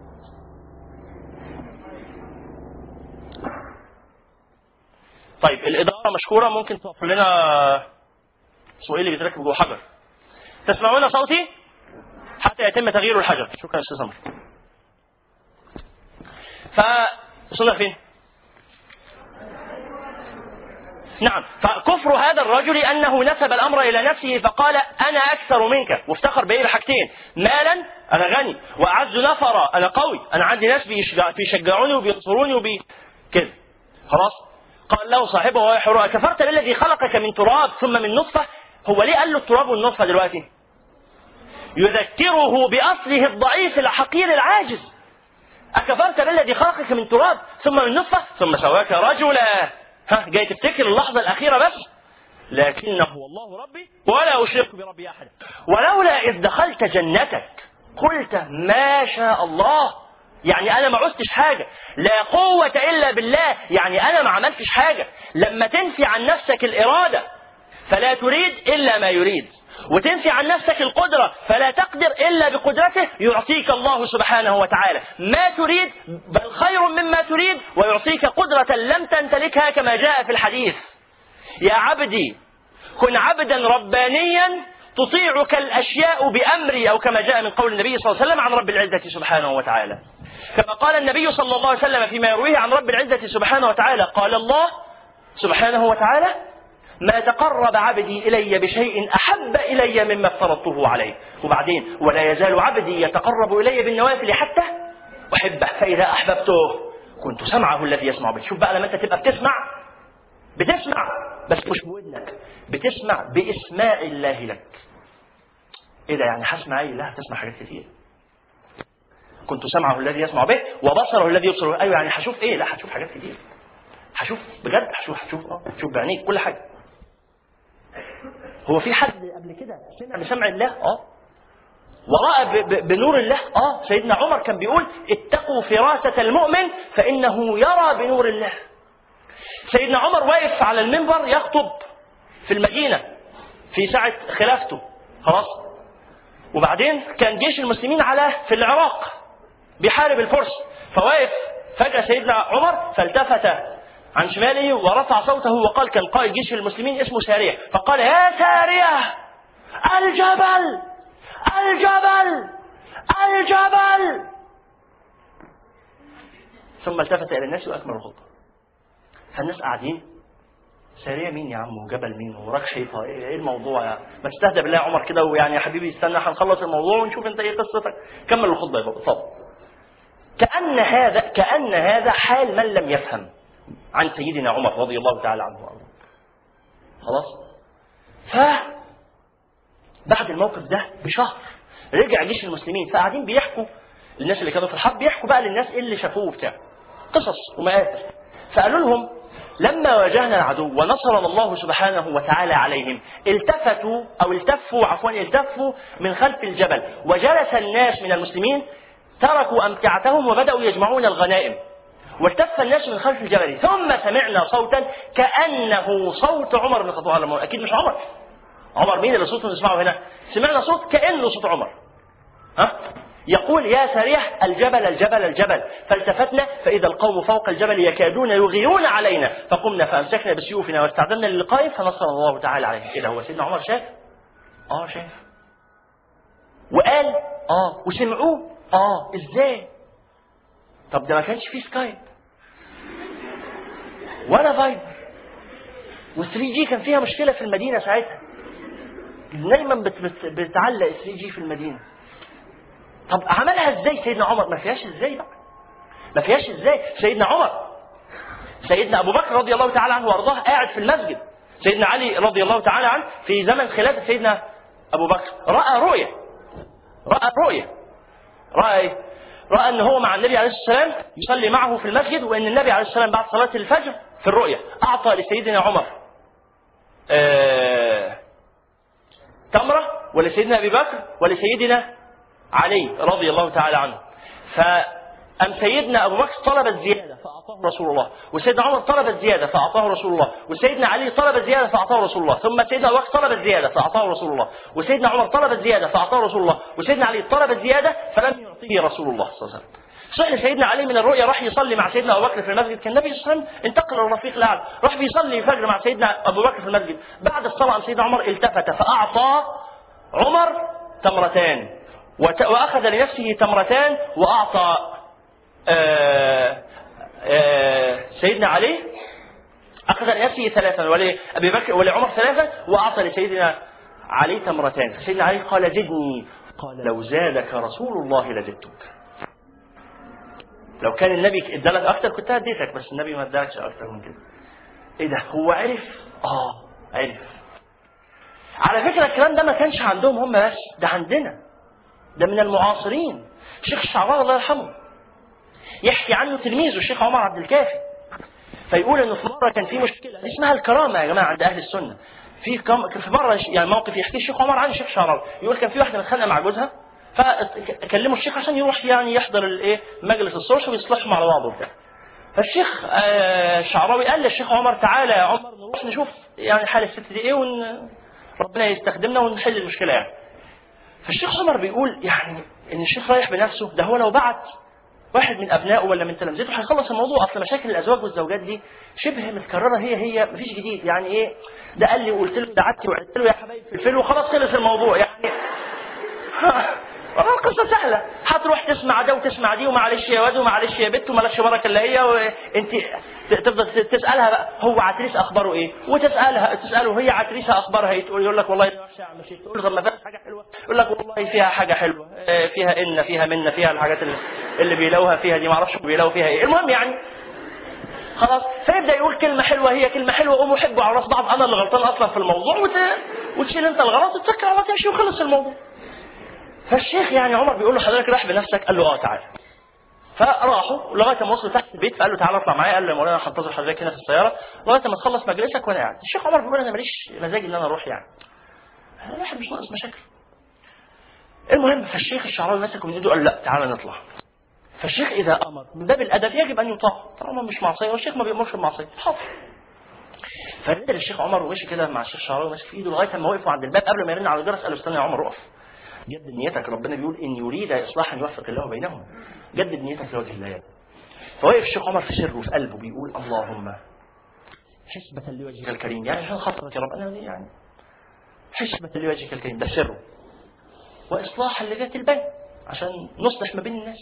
طيب الإدارة مشكورة، ممكن توفر لنا سؤال اللي بيتركب جوه حجر. تسمعون صوتي حتى يتم تغيير الحجر. شكرا أستاذ عمر. فوصلنا فين؟ نعم، فكفر هذا الرجل أنه نسب الأمر إلى نفسه فقال أنا أكثر منك، وافتخر بإيه؟ بحاجتين: مالا أنا غني، وأعز نفرا أنا قوي، أنا عندي ناس بيشجعوني وبينصروني وبي كده. خلاص. قال له صاحبه وهو يحاوره أكفرت بالذي خلقك من تراب ثم من نطفة؟ هو ليه قال له التراب والنطفة دلوقتي؟ يذكره بأصله الضعيف الحقير العاجز. أكفرت بالذي خلقك من تراب ثم من نطفة ثم سواك رجلا. ها، جاي تفتكر اللحظة الأخيرة بس؟ لكنه والله ربي ولا أشرك بربي أحدا. ولولا إذ دخلت جنتك قلت ما شاء الله، يعني أنا ما عدتش حاجة، لا قوة إلا بالله، يعني أنا ما عملتش حاجة. لما تنفي عن نفسك الإرادة فلا تريد إلا ما يريد، وتنفي عن نفسك القدرة فلا تقدر إلا بقدرته، يعطيك الله سبحانه وتعالى ما تريد بل خير مما تريد، ويعطيك قدرة لم تمتلكها كما جاء في الحديث: يا عبدي كن عبدا ربانيا تطيعك الأشياء بأمري، أو كما جاء من قول النبي صلى الله عليه وسلم عن رب العزة سبحانه وتعالى. كما قال النبي صلى الله عليه وسلم فيما يرويه عن رب العزة سبحانه وتعالى: قال الله سبحانه وتعالى ما تقرب عبدي إلي بشيء أحب إلي مما افترضته عليه. وبعدين ولا يزال عبدي يتقرب إلي بالنوافل حتى أحبه فإذا أحببته كنت سمعه الذي يسمع به. شوف بقى، لما أنت تبقى بتسمع بتسمع بس مش بودنك، بتسمع بإسماع الله لك. إيه ده يعني؟ هسمع إيه؟ لا، هتسمع حاجات كتير. كنت سمعه الذي يسمع به وبصره الذي يبصر به. أيوة يعني هشوف إيه؟ لا، هشوف حاجات كتير، هشوف بجد، هشوف هشوف اه هشوف بعينيك كل حاجة. هو في حد قبل كده سمع بسمع الله؟ اه ورأى بنور الله؟ اه سيدنا عمر كان بيقول اتقوا فراسة المؤمن فإنه يرى بنور الله. سيدنا عمر واقف على المنبر يخطب في المدينة في ساعة خلافته، خلاص، وبعدين كان جيش المسلمين على في العراق بيحارب الفرس، فواقف فجأة سيدنا عمر فالتفت عن شماله ورفع صوته وقال، كان قائد جيش المسلمين اسمه سارية، فقال يا سارية الجبل الجبل الجبل، ثم التفت إلى الناس وأكمل الخطبة. فالناس قاعدين، سارية مين يا عم وجبل مين وراك شيطة، ايه الموضوع يعني؟ ما تستهدى بالله يا عمر كده، ويعني يا حبيبي استنى هنخلص الموضوع ونشوف انت ايه قصتك. كمل الخطبة يا بابا اتفضل. كأن هذا كأن هذا حال من لم يفهم عن سيدنا عمر رضي الله تعالى عنه وارضاه. خلاص. ف بعد الموقف ده بشهر رجع جيش المسلمين، فقاعدين بيحكوا الناس اللي كانوا في الحرب، بيحكوا بقى للناس اللي شافوه بتاع قصص ومآثر. فقالوا لهم لما واجهنا العدو ونصرنا الله سبحانه وتعالى عليهم، التفتوا او التفوا عفوا التفوا من خلف الجبل، وجلس الناس من المسلمين تركوا امتعتهم وبداوا يجمعون الغنائم، والتف الناس من خلف الجبل، ثم سمعنا صوتا كانه صوت عمر بن الخطاب. اكيد مش عمر. عمر مين اللي صوته نسمعه هنا؟ سمعنا صوت كانه صوت عمر، ها؟ يقول يا سارية الجبل الجبل الجبل، فالتفتنا فإذا القوم فوق الجبل يكادون يغيرون علينا، فقمنا فأمسكنا بسيوفنا واستعدنا للقائم فنصر الله تعالى عليهم. إيه ده، هو سيدنا عمر شاف؟ آه شاف. وقال آه وسمعوه آه إزاي؟ طب ده ما كانش فيه سكايب ولا فايبر، والثري جي كان فيها مشكلة في المدينة ساعتها، دايما بت بت بتعلق الثري جي في المدينة. طب عملها ازاي سيدنا عمر؟ ما فيهاش ازاي بقى، ما فيهاش ازاي. سيدنا عمر، سيدنا ابو بكر رضي الله تعالى عنه وارضاه قاعد في المسجد، سيدنا علي رضي الله تعالى عنه في زمن خلافه سيدنا ابو بكر راى رؤيه، راى رؤيه راى راى ان هو مع النبي عليه الصلاه والسلام يصلي معه في المسجد، وان النبي عليه الصلاه والسلام بعد صلاه الفجر في الرؤيه اعطى لسيدنا عمر آه تمره، ولسيدنا ابي بكر ولسيدنا علي رضي الله تعالى عنه. فأم سيدنا أبو بكر طلب الزيادة فأعطاه رسول الله، وسيدنا عمر طلب الزيادة فأعطاه رسول الله، وسيدنا علي طلب الزيادة فأعطاه رسول الله، ثم سيدنا أبو بكر طلب الزيادة فأعطاه رسول الله، وسيدنا عمر طلب الزيادة فأعطاه رسول الله، وسيدنا علي طلب الزيادة فلم يعطيه رسول الله صلى الله عليه وسلم. صحيح سيدنا علي من الرؤيا راح يصلي مع سيدنا أبو بكر في المسجد، كان النبي صلى الله عليه وسلم انتقل للرفيق الأعلى، راح بيصلي الفجر مع سيدنا أبو بكر في المسجد، بعد الصلاة سيدنا عمر التفت فأعطى عمر تمرتان، وأخذ لنفسه تمرتان، وأعطى آآ آآ سيدنا علي أخذ لنفسه ثلاثا، ولأبي بكر ولعمر ثلاثا، وأعطى لسيدنا علي تمرتان. سيدنا علي قال زدني، قال لو زادك رسول الله لزدتك. لو كان النبي ادالك أكثر كنت هديتك، بس النبي ما ادالكش أكثر من كده. إيه ده، هو عرف؟ آه عرف. على فكرة الكلام ده ما كانش عندهم هم بس، ده عندنا، ده من المعاصرين. الشيخ الشعراوي الله يرحمه يحكي عنه تلميذه الشيخ عمر عبد الكافي، فيقول انه في مره كان في مشكله اسمها الكرامه يا جماعه عند اهل السنه. في كم في مره يعني موقف يحكي الشيخ عمر عن الشيخ الشعراوي، يقول كان في واحده متخانقه مع جوزها، فكلموا الشيخ عشان يروح يعني يحضر الايه مجلس الصلح ويصلحوا مع بعض وبتاع. فالشيخ آه الشعراوي قال للشيخ عمر تعالى يا عمر نروح نشوف يعني حال الست دي ايه، ون ربنا يستخدمنا ونحل المشكله يعني. فالشيخ عمر بيقول يعني ان الشيخ رايح بنفسه، ده هو لو بعت واحد من ابنائه ولا من تلامذته هيخلص الموضوع. اصل مشاكل الازواج والزوجات دي شبه متكرره، هي هي مفيش جديد يعني. ايه ده قال لي وقلت له دعتي وعدت له يا حبايب في الفيلم وخلاص خلص الموضوع يعني. القصه سهله، هتروح تسمع ده وتسمع دي، ومعلش يا واد ومعلش يا بنت ومالكش بركه الا هي، وانت تفضل تسالها بقى هو عتريس اخباره ايه، وتسالها تساله هي عتريسها اخبارها ايه، تقول يقول لك والله وحشه يا عم شيخ، تقول له طب ما فيها حاجه حلوه، يقول لك والله فيها حاجه حلوه، فيها ان فيها من فيها الحاجات اللي, اللي بيلوها فيها دي ما اعرفش بيلوها فيها ايه، المهم يعني خلاص. فيبدا يقول كلمه حلوه هي كلمه حلوه، قوموا حبوا على راس بعض، انا اللي غلطان اصلا في الموضوع، وت... وتشيل انت الغلط وتسكر على تمشي وخلص الموضوع. فالشيخ يعني عمر بيقول له حضرتك رايح بنفسك؟ قال له اه تعالى. فراحوا لغايه ما وصلوا تحت البيت، فقال له تعالى اطلع معايا، قال له يا مولانا انا هنتظر حضرتك هنا في السياره لغايه ما تخلص مجلسك وانا قاعد. الشيخ عمر بيقول انا ماليش مزاج ان انا اروح يعني، انا واحد مش ناقص مشاكل. المهم فالشيخ الشعراوي مسكه من ايده قال لا تعالى نطلع. فالشيخ اذا امر من باب الادب يجب ان يطاع، طالما مش معصيه والشيخ ما بيامرش بمعصيه حاضر. فنزل الشيخ عمر ومشي كده مع الشيخ الشعراوي ماسك في ايده لغايه ما وقفوا عند الباب، قبل ما يرن على الجرس قال له استنى يا عمر اقف، جدد نيتك، ربنا بيقول ان يريد اصلاحا يوفق الله بينهم، جدد نيتك لوجه الله. فوقف الشيخ عمر في سره وفي قلبه بيقول اللهم حسبة لوجهك الكريم، يعني عشان خاطرك يا رب أنا يعني حسبة لوجهك الكريم، ده سره، وإصلاحا لذات البين عشان نصلح ما بين الناس،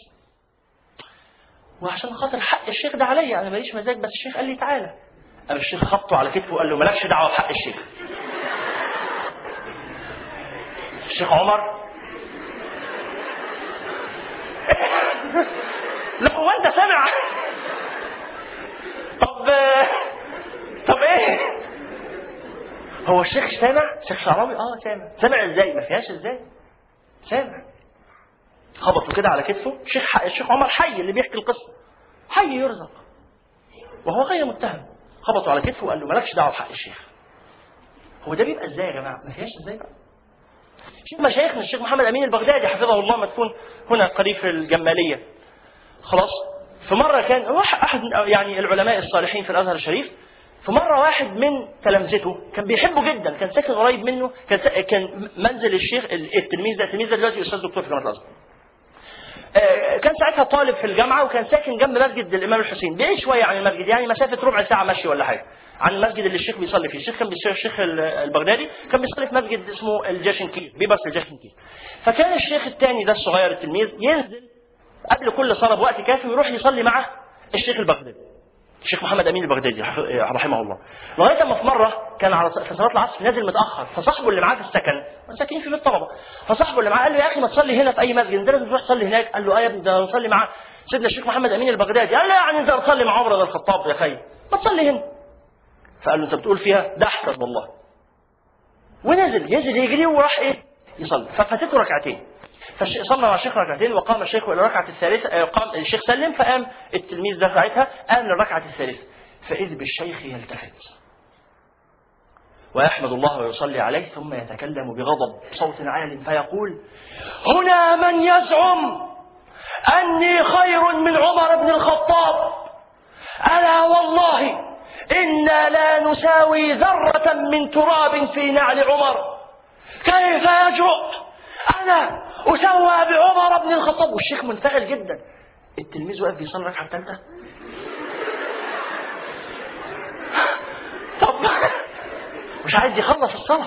وعشان خاطر حق الشيخ ده عليا، أنا ماليش مزاج بس الشيخ قال لي تعالى. قام الشيخ خبطه على كتفه وقال له مالكش دعوة بحق الشيخ. الشيخ عمر لا هو أنت سامع؟ طب طب إيه؟ هو الشيخ سامع؟ الشيخ شعراوي اه سامع. سامع ازاي؟ ما فيهاش ازاي؟ سامع. خبطوا كده على كتفه. الشيخ الشيخ عمر حي اللي بيحكي القصه، حي يرزق وهو غير متهم. خبطوا على كتفه وقال له مالكش دعوه بحق الشيخ. هو ده بيبقى ازاي يا جماعه؟ ما فيهاش ازاي بقى. شيخ مشايخنا الشيخ محمد امين البغدادي حفظه الله مدفون هنا قريب في الجماليه. خلاص. في مره كان احد يعني العلماء الصالحين في الازهر الشريف، في مرة واحد من تلامذته كان بيحبه جدا، كان ساكن قريب منه، كان كان منزل الشيخ التلميذ ده، التلميذ ده دلوقتي أستاذ دكتور في جامعة الأزهر. كان ساعتها طالب في الجامعة وكان ساكن جنب مسجد الإمام الحسين، بعيد شوية عن المسجد، يعني مسافة ربع ساعة مشي ولا حاجة عن المسجد اللي الشيخ بيصلي فيه. الشيخ كان بيصلي الشيخ البغدادي كان بيصلي في مسجد اسمه الجاشنكير، بيبرس الجاشنكير. فكان الشيخ الثاني ده الصغير التلميذ ينزل قبل كل صلاة بوقت كافي ويروح يصلي مع الشيخ البغدادي، الشيخ محمد امين البغدادي رحمه الله. لغايه ما في مره كان على في صلاه العصر نازل متاخر، فصاحبه اللي معاه في السكن ساكنين في بيت طلبه، فصاحبه اللي معاه قال له يا اخي ما تصلي هنا في اي مسجد، انت لازم تروح تصلي هناك. قال له اه يا ابني ده نصلي مع سيدنا الشيخ محمد امين البغدادي. قال له يعني انت تصلي مع عمر بن الخطاب يا اخي، ما تصلي هنا. فقال له انت بتقول فيها ده احسن والله. ونزل ينزل يجري وراح ايه يصلي، ففاتته ركعتين. فصلى مع الشيخ ركعتين وقام الشيخ الى الركعه الثالثه، قام الشيخ سلم فقام التلميذ ده ساعتها قام للركعه الثالثه، فإذ بالشيخ يلتفت ويحمد الله ويصلي عليه ثم يتكلم بغضب بصوت عال فيقول هنا من يزعم أني خير من عمر بن الخطاب، ألا والله إنا لا نساوي ذرة من تراب في نعل عمر، كيف يجرؤ أنا أسوى بعمر بن الخطاب. والشيخ منفعل جدا. التلميذ واقف بيصلي الركعة الثالثة، طب مش عايز يخلص الصلاة،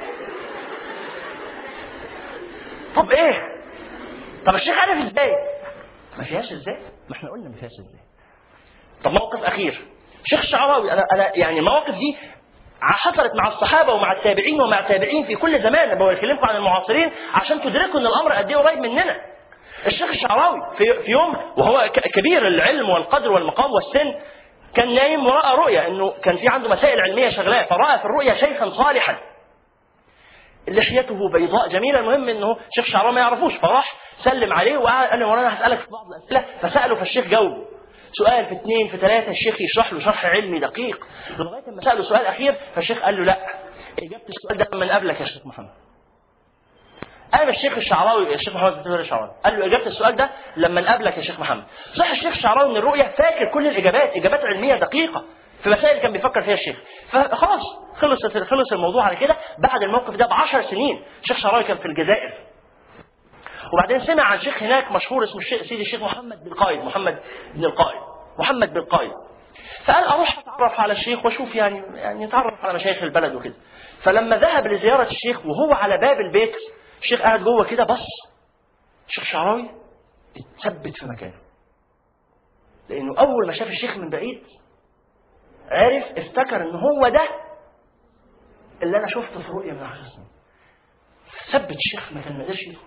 طب ايه؟ طب الشيخ عارف ازاي؟ ما فيهاش ازاي؟ ما احنا قلنا ما فيهاش ازاي. طب موقف اخير شيخ الشعراوي، انا انا يعني المواقف دي حصلت مع الصحابه ومع التابعين ومع التابعين في كل زمان. انا بكلمكم عن المعاصرين عشان تدركوا ان الامر قد ايه قريب مننا. الشيخ الشعراوي في في يوم وهو كبير العلم والقدر والمقام والسن كان نايم ورأى رؤيا انه كان في عنده مسائل علميه شغلاه، فرأى في الرؤيا شيخا صالحا لحيته بيضاء جميله. المهم انه الشيخ الشعراوي ما يعرفوش، فراح سلم عليه وقال له وانا هسالك في بعض الاسئله، فساله فالشيخ جاوبه سؤال في اثنين في ثلاثه، الشيخ يشرح له شرح علمي دقيق لغايه ما ساله سؤال اخير، فالشيخ قال له لا اجابه السؤال ده من قبلك يا شيخ محمد. قام الشيخ الشعراوي الشيخ محمد بن الشعراوي قال له اجابه السؤال ده لما نقابلك يا شيخ محمد. صح الشيخ الشعراوي من الرؤيا فاكر كل الاجابات، اجابات علميه دقيقه في مسائل كان بيفكر فيها الشيخ. فخلاص خلص خلص الموضوع على كده. بعد الموقف ده بعشر سنين الشيخ الشعراوي كان في الجزائر، وبعدين سمع عن شيخ هناك مشهور اسمه الشيخ سيدي الشيخ محمد بن القائد، محمد بن القائد محمد بن القائد. فقال اروح اتعرف على الشيخ واشوف يعني يعني نتعرف على مشايخ البلد وكده. فلما ذهب لزياره الشيخ وهو على باب البيت الشيخ قاعد جوه كده، بص الشيخ الشعراوي اتثبت في مكانه، لانه اول ما شاف الشيخ من بعيد عرف افتكر ان هو ده اللي انا شفته في رؤيا من عشر سنين. ثبت الشيخ ما كان ما قدرش يدخل.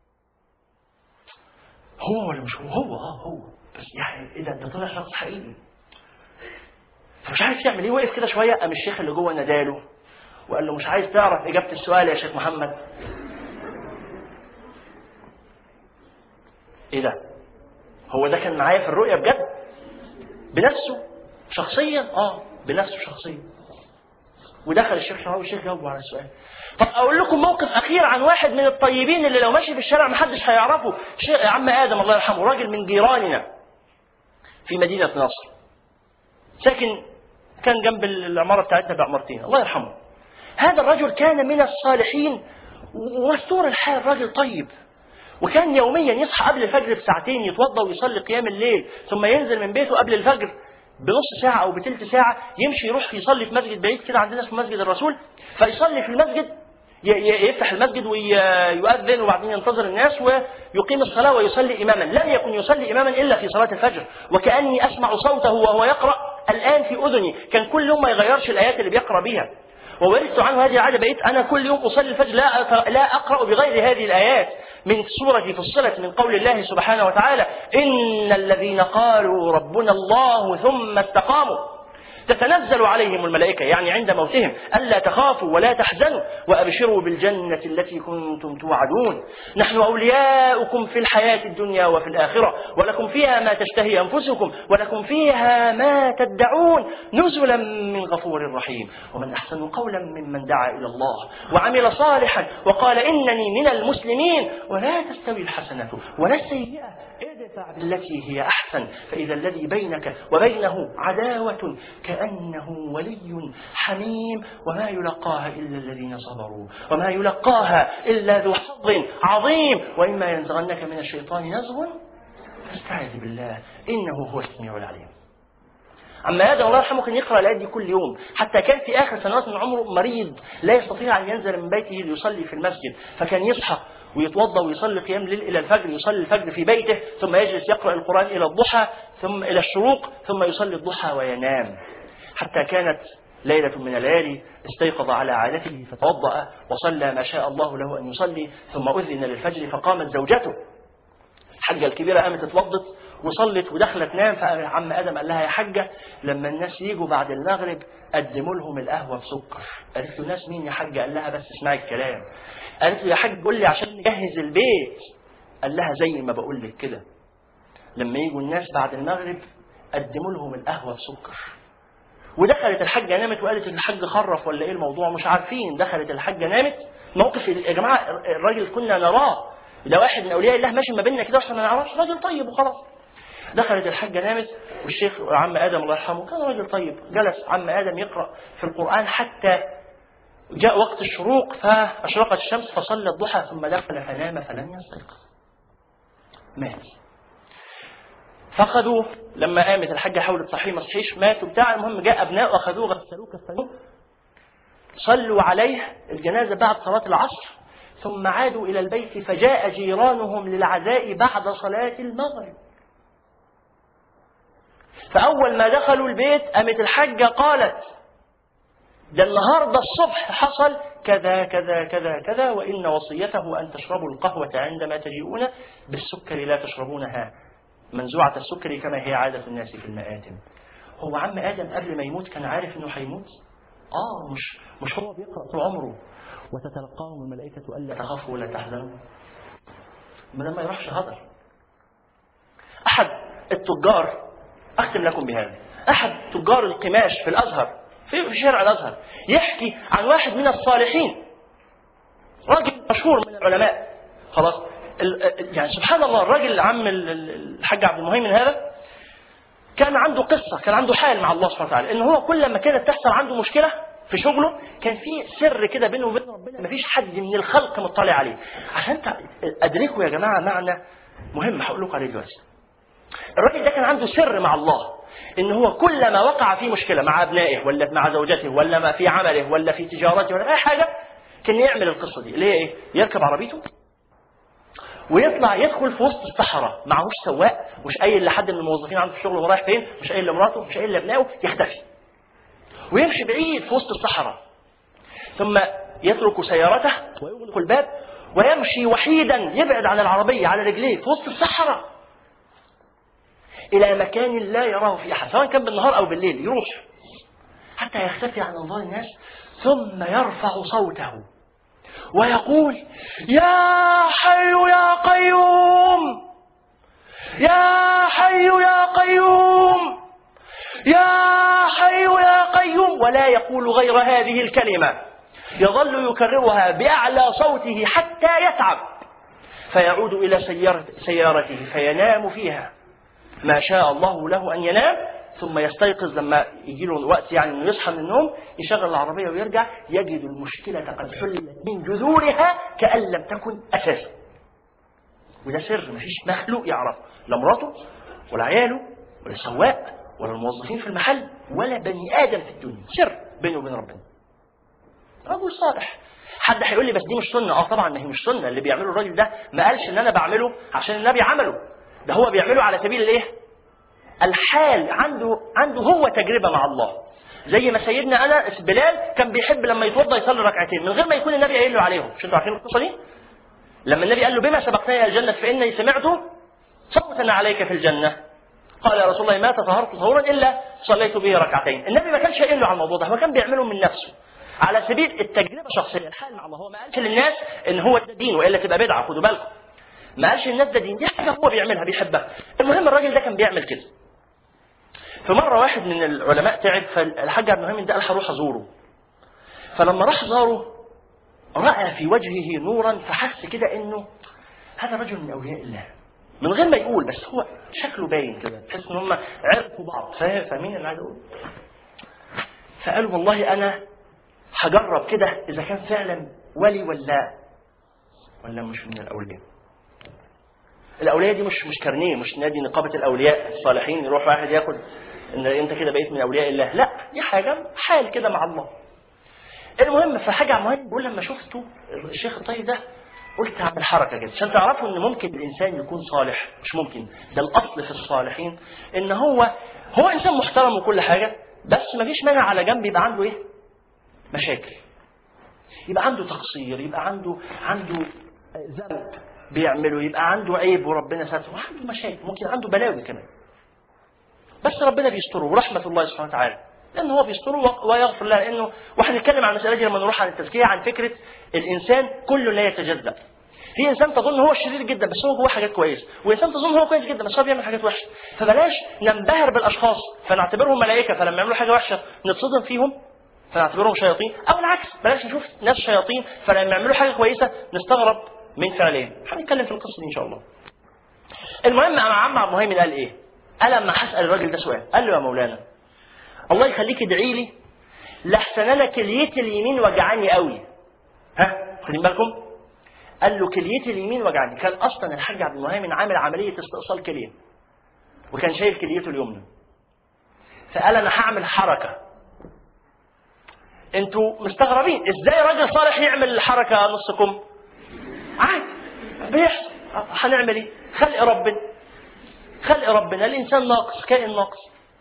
هو ولا مش هو؟ هو اه هو بس يعني ايه ده؟ ده طلع شخص حقيقي. فمش عارف يعمل ايه، وقف كده شويه، قام الشيخ اللي جوه ناداله وقال له مش عايز تعرف اجابه السؤال يا شيخ محمد؟ ايه ده؟ هو ده كان معايا في الرؤيا بجد بنفسه شخصيا؟ اه بنفسه شخصيا. ودخل الشيخ الشعراوي الشيخ جاوبه على السؤال. طب اقول لكم موقف اخير عن واحد من الطيبين اللي لو ماشي في الشارع محدش هيعرفه، شيخ عم ادم الله يرحمه، راجل من جيراننا في مدينه نصر، ساكن كان جنب العماره بتاعتنا بعمارتين الله يرحمه. هذا الرجل كان من الصالحين ومستور الحال، راجل طيب، وكان يوميا يصحى قبل الفجر بساعتين يتوضا ويصلي قيام الليل، ثم ينزل من بيته قبل الفجر بنص ساعة أو بتلت ساعة يمشي يروح يصلي في مسجد بعيد كده عندنا اسمه مسجد الرسول، فيصلي في المسجد، يفتح المسجد ويؤذن وبعدين ينتظر الناس ويقيم الصلاة ويصلي إماما. لم يكن يصلي إماما إلا في صلاة الفجر، وكأني أسمع صوته وهو يقرأ الآن في أذني. كان كل يوم ما يغيرش الآيات اللي بيقرأ بها، وورثت عنه هذه العادة. بقيت أنا كل يوم أصلي الفجر لا لا أقرأ بغير هذه الآيات من سورة فصلت من قول الله سبحانه وتعالى: إن الذين قالوا ربنا الله ثم استقاموا تتنزل عليهم الملائكة، يعني عند موتهم، ألا تخافوا ولا تحزنوا وأبشروا بالجنة التي كنتم توعدون، نحن أولياؤكم في الحياة الدنيا وفي الآخرة، ولكم فيها ما تشتهي أنفسكم ولكم فيها ما تدعون، نزلا من غفور رحيم. ومن أحسن قولا ممن دعا إلى الله وعمل صالحا وقال إنني من المسلمين. ولا تستوي الحسنة ولا السيئة، ادفع بالتي هي أحسن، فإذا الذي بينك وبينه عداوة كأنه ولي حميم، وما يلقاها إلا الذين صبروا وما يلقاها إلا ذو حظ عظيم، وإما ينزغنك من الشيطان نزغ فاستعذ بالله إنه هو السميع العليم. أما آدم الله يرحمه كان يقرأ الآيات دي كل يوم، حتى كان في آخر سنوات من عمره مريض لا يستطيع أن ينزل من بيته ليصلي في المسجد، فكان يصحى ويتوضا ويصلي قيام الليل إلى الفجر، يصلي الفجر في بيته ثم يجلس يقرأ القرآن إلى الضحى ثم إلى الشروق ثم يصلي الضحى وينام. حتى كانت ليلة من الليالي استيقظ على عادته فتوضأ وصلى ما شاء الله له أن يصلي، ثم أذن للفجر فقامت زوجته الحجة الكبيرة، قامت اتوضت وصلت ودخلت نام. فعم آدم قال لها: يا حجة لما الناس يجوا بعد المغرب قدموا لهم القهوة بسكر. قالت له: ناس مين يا حجة؟ قال لها: بس اسمعي الكلام. قالت له: يا حاج قول لي عشان نجهز البيت. قال لها: زي ما بقول لك كده، لما يجوا الناس بعد المغرب قدموا لهم القهوة بسكر. ودخلت الحجة نامت، وقالت الحج خرف ولا ايه الموضوع مش عارفين. دخلت الحجة نامت. موقف يا جماعة الراجل كنا نراه، ده واحد من أولياء الله ماشي ما بيننا كده احنا ما نعرفش، راجل طيب وخلاص. دخلت الحجة نامت، والشيخ عم آدم الله يرحمه كان راجل طيب، جلس عم آدم يقرأ في القرآن حتى جاء وقت الشروق فأشرقت الشمس فصلى الضحى ثم دخل فنام فلم يستيقظ، مات. فأخذوه لما قامت الحجة حاولت تصحيه ما صحيش، مات وبتاع. المهم جاء أبناء أخذوه غسلوه كفنوه، صلوا عليه الجنازة بعد صلاة العصر، ثم عادوا إلى البيت فجاء جيرانهم للعزاء بعد صلاة المغرب. فأول ما دخلوا البيت قامت الحجة قالت: ده النهاردة الصبح حصل كذا كذا كذا كذا، وإن وصيته أن تشربوا القهوة عندما تجيئون بالسكر لا تشربونها منزوعة السكر كما هي عادة الناس في المآتم. هو عم آدم قبل ما يموت كان عارف إنه هيموت؟ آه مش مش هو بيقرأ طول عمره وتتلقاهم الملائكة ألا تخافوا ولا تحزنوا؟ ما لما يروحش هدر. أحد التجار، أختم لكم بهذا، أحد تجار القماش في الأزهر في شارع الأزهر يحكي عن واحد من الصالحين، راجل مشهور من العلماء خلاص. يعني سبحان الله الراجل عم الحاج عبد المهيمن هذا كان عنده قصة، كان عنده حال مع الله سبحانه وتعالى، إن هو كل ما كانت تحصل عنده مشكلة في شغله كان في سر كده بينه وبين ربنا مفيش حد من الخلق مطلع عليه. عشان أدركوا يا جماعة معنى مهم هقول لكم عليه دلوقتي. الراجل ده كان عنده سر مع الله، إن هو كلما وقع في مشكلة مع أبنائه ولا مع زوجته ولا ما في عمله ولا في تجارته ولا أي حاجة كان يعمل القصة دي اللي هي إيه؟ يركب عربيته ويطلع يدخل في وسط الصحراء، معهوش سواق، مش قايل لحد من الموظفين عنده في الشغل هو رايح فين، مش قايل لمراته، مش قايل لابنائه، يختفي ويمشي بعيد في وسط الصحراء، ثم يترك سيارته ويغلق الباب ويمشي وحيدا يبعد عن العربية على رجليه في وسط الصحراء إلى مكان لا يراه فيه أحد، سواء كان بالنهار أو بالليل، يروح حتى يختفي عن أنظار الناس، ثم يرفع صوته ويقول: يا حي يا قيوم، يا حي يا قيوم، يا حي يا قيوم، ولا يقول غير هذه الكلمة، يظل يكررها بأعلى صوته حتى يتعب، فيعود إلى سيارته فينام فيها ما شاء الله له أن ينام، ثم يستيقظ لما يجي له وقت يعني انه يصحى من النوم، يشغل العربية ويرجع يجد المشكلة قد حلت من جذورها كأن لم تكن أساسا. وده سر مفيش مخلوق يعرفه، لا مراته ولا عياله ولا السواق ولا الموظفين في المحل ولا بني آدم في الدنيا، سر بينه وبين ربنا. رجل صالح. حد هيقول لي بس دي مش سنة. اه طبعا ما هي مش سنة. اللي بيعمله الراجل ده ما قالش ان انا بعمله عشان النبي عمله، ده هو بيعمله على سبيل الايه؟ الحال. عنده عنده هو تجربة مع الله. زي ما سيدنا أنس بلال كان بيحب لما يتوضا يصلي ركعتين من غير ما يكون النبي قايل له عليهم. مش انتوا عارفين القصة دي؟ لما النبي قال له بما سبقتني الجنة فإني سمعت صوتا عليك في الجنة، قال يا رسول الله ما تطهرت طهورا إلا صليت به ركعتين. النبي ما كانش قايل له على الموضوع ده، هو كان بيعمله من نفسه على سبيل التجربة الشخصية، الحال مع الله. هو ما قالش للناس ان هو ده دين والا تبقى بدعة، خدوا بالكم. ما قالش للناس ده دين، دي حاجة هو بيعملها بيحبها. المهم الراجل ده كان بيعمل كده. فمرة واحد من العلماء تعب، فالحاج عبد المهيمن ده قال هروح ازوره. فلما راح زاره رأى في وجهه نورا، فحس كده انه هذا رجل من اولياء الله من غير ما يقول، بس هو شكله باين كده، تحس ان هم عرفوا بعض. فاهمين اللي عايز اقول؟ فقالوا والله انا هجرب كده اذا كان فعلا ولي ولا ولا مش من الاولياء. الاولياء دي مش مش كارنيه، مش نادي نقابه الاولياء الصالحين يروح واحد ياخد ان انت كده بقيت من اولياء الله، لا دي حاجه حال كده مع الله. المهم فحاجه مهم بيقول لما شفته الشيخ الطيب ده قلت اعمل حركه كده عشان تعرفوا ان ممكن الانسان يكون صالح. مش ممكن، ده الاصل في الصالحين ان هو هو انسان محترم وكل حاجه، بس ما فيش مانع على جنب يبقى عنده ايه؟ مشاكل، يبقى عنده تقصير، يبقى عنده عنده ذنب بيعمله، يبقى عنده عيب وربنا ساتره، عنده مشاكل، ممكن عنده بلاوي كمان، بس ربنا بيستره ورحمه الله سبحانه وتعالى لأنه هو بيستره ويغفر له. لأنه وهنتكلم عن المسألة دي لما نروح عن التزكية، عن فكرة الإنسان كله لا يتجزأ. في إنسان تظن هو شرير جدا بس هو جواه حاجات كويسة، وإنسان تظن هو كويس جدا بس هو بيعمل حاجات وحشة. فبلاش ننبهر بالأشخاص فنعتبرهم ملائكة، فلما يعملوا حاجة وحشة نتصدم فيهم فنعتبرهم شياطين، أو العكس بلاش نشوف ناس شياطين فلما يعملوا حاجة كويسة نستغرب من فعلهم. هنتكلم في القصة دي إن شاء الله. المهم عم عبد المهيمن قال إيه؟ قال لما هسأل الراجل ده سؤال، قال له يا مولانا الله يخليك ادعي لي لحسن انا كليتي اليمين وجعاني قوي. ها خدين بالكم؟ قال له كليتي اليمين وجعاني. كان اصلا الحاج عبد المهيمن عامل عمليه استئصال كليه وكان شايل كليته اليمنى. فقال انا هعمل حركه. انتوا مستغربين ازاي راجل صالح يعمل حركه نصكم؟ عادي بيحصل. هنعمل ايه؟ خلق ربنا، خلق ربنا. الانسان ناقص، كائن ناقص،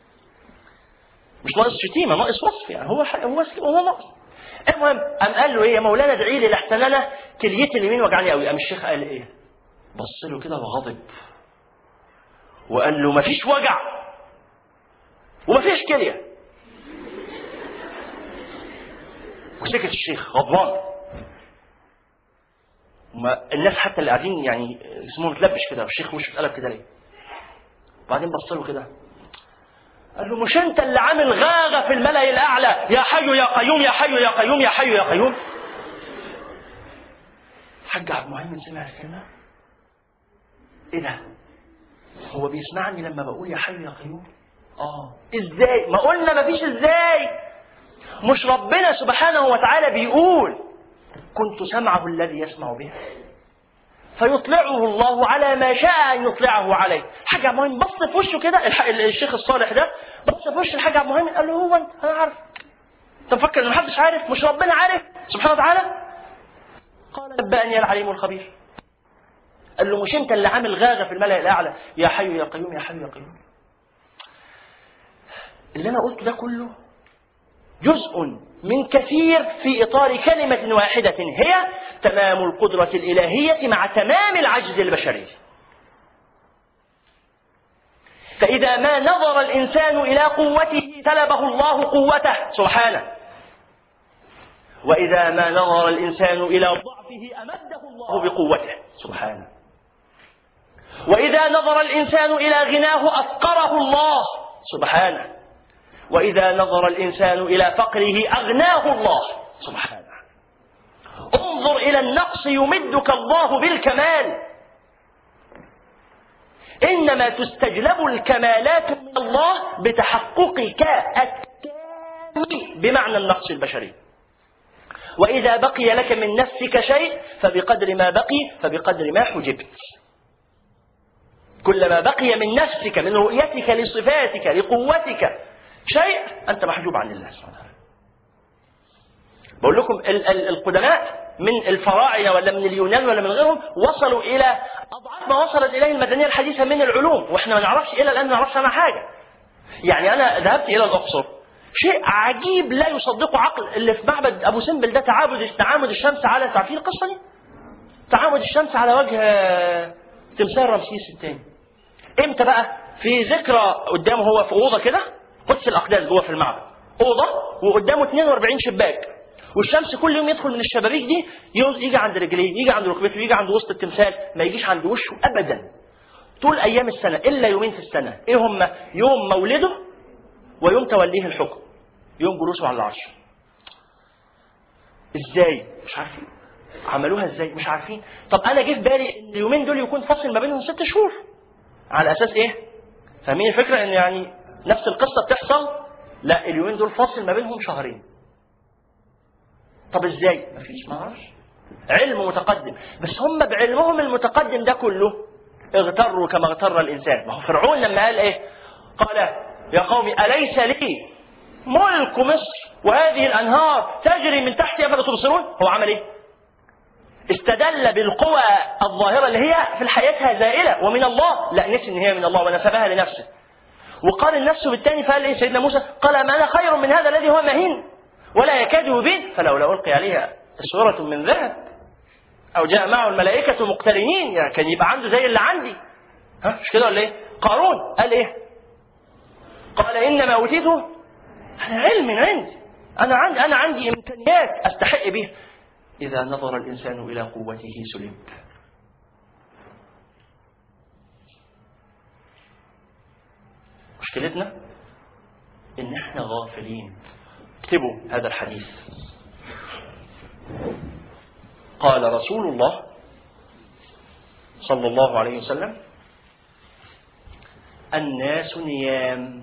مش ناقص شتيمه، ناقص وصف، يعني هو هو هو ناقص. المهم قام قال له ايه يا مولانا ادعي لي لحسن انا كليتي اليمين وجعاني قوي. قام الشيخ قال ايه؟ بص له كده وغضب وقال له مفيش وجع ومفيش كليه. وسكت الشيخ غضبان. الناس حتى اللي قاعدين يعني اسمهم متلبش كده، والشيخ وشه اتقلب كده ليه؟ وبعدين بص له كده قال له مش انت اللي عامل غاغه في الملأ الاعلى يا حي يا قيوم يا حي يا قيوم يا حي يا قيوم؟ الحاج عبد المهيمن سمع الكلمه، ايه ده؟ هو بيسمعني لما بقول يا حي يا قيوم؟ اه ازاي؟ ما قلنا ما فيش ازاي. مش ربنا سبحانه وتعالى بيقول كنت سمعه الذي يسمع به فيطلعه الله على ما شاء ان يطلعه عليه. الحاج عبد المهيمن بص في وشه كده، الشيخ الصالح ده بص في وش الحاج عبد المهيمن قال له هو انت انا عارف؟ انت مفكر ان محدش عارف؟ مش ربنا عارف سبحانه وتعالى؟ قال نبأني العليم الخبير. قال له مش انت اللي عامل غاغه في الملأ الاعلى يا حي يا قيوم يا حي يا قيوم؟ اللي انا قلته ده كله جزء من كثير في إطار كلمة واحدة هي تمام القدرة الإلهية مع تمام العجز البشري. فإذا ما نظر الإنسان إلى قوته سلبه الله قوته سبحانه، وإذا ما نظر الإنسان إلى ضعفه أمده الله بقوته سبحانه، وإذا نظر الإنسان إلى غناه أفقره الله سبحانه، وإذا نظر الإنسان إلى فقره أغناه الله سبحانه. انظر إلى النقص يمدك الله بالكمال. إنما تستجلب الكمالات من الله بتحققك التام بمعنى النقص البشري. وإذا بقي لك من نفسك شيء فبقدر ما بقي فبقدر ما حجبت. كلما بقي من نفسك، من رؤيتك لصفاتك لقوتك شيء، أنت محجوب عن الله سبحانه وتعالى. بقول لكم ال- ال- القدماء من الفراعنة ولا من اليونان ولا من غيرهم وصلوا إلى أضعاف ما وصلت إليه المدنية الحديثة من العلوم، وإحنا ما نعرفش إلى الآن، ما نعرفش عنها حاجة. يعني أنا ذهبت إلى الأقصر، شيء عجيب لا يصدقه عقل، اللي في معبد أبو سمبل ده تعامد تعامد الشمس على، تعرفين القصة دي؟ تعامد الشمس على وجه تمثال رمسيس الثاني. امتى بقى؟ في ذكرى قدامه، هو في أوضة كده، قدس الأقداس جوه في المعبد، أوضة وقدامه اثنين وأربعين شباك، والشمس كل يوم يدخل من الشبابيك دي، يجي عند رجليه، يجي عند ركبته، يجي عند وسط التمثال، ما يجيش عند وشه أبدا طول أيام السنة إلا يومين في السنة. إيه هم؟ يوم مولده ويوم توليه الحكم، يوم جلوسه على العرش. إزاي؟ مش عارفين. عملوها إزاي؟ مش عارفين. طب أنا جه في بالي إن اليومين دول يكون فاصل ما بينهم ست شهور. على أساس إيه؟ فاهمين الفكرة؟ إن يعني نفس القصة بتحصل؟ لا، اليومين دول فاصل ما بينهم شهرين. طب إزاي؟ مفيش، ما أعرفش. علم متقدم، بس هم بعلمهم المتقدم ده كله اغتروا كما اغتر الإنسان. ما هو فرعون لما قال إيه؟ قال يا قوم أليس لي ملك مصر وهذه الأنهار تجري من تحتي أفلا تبصرون؟ هو عمل إيه؟ استدل بالقوى الظاهرة اللي هي في حياتها زائلة ومن الله، لا نسي إن هي من الله ونسبها لنفسه، وقال النفس بالتاني. فقال إيه سيدنا موسى؟ قال ما أنا خير من هذا الذي هو مهين ولا يكاد يبين، فلولا ألقي عليها سورة من ذهب أو جاء معه الملائكة مقترنين، يعني كان يبقى عنده زي اللي عندي. ها مش كده ولا إيه؟ قارون قال إيه؟ قال إنما أوتيته على علم من عندي، أنا عندي أنا عندي إمكانيات أستحق بها. إذا نظر الإنسان إلى قوته سلب. مشكلتنا إن إحنا غافلين. اكتبوا هذا الحديث. قال رسول الله صلى الله عليه وسلم الناس نيام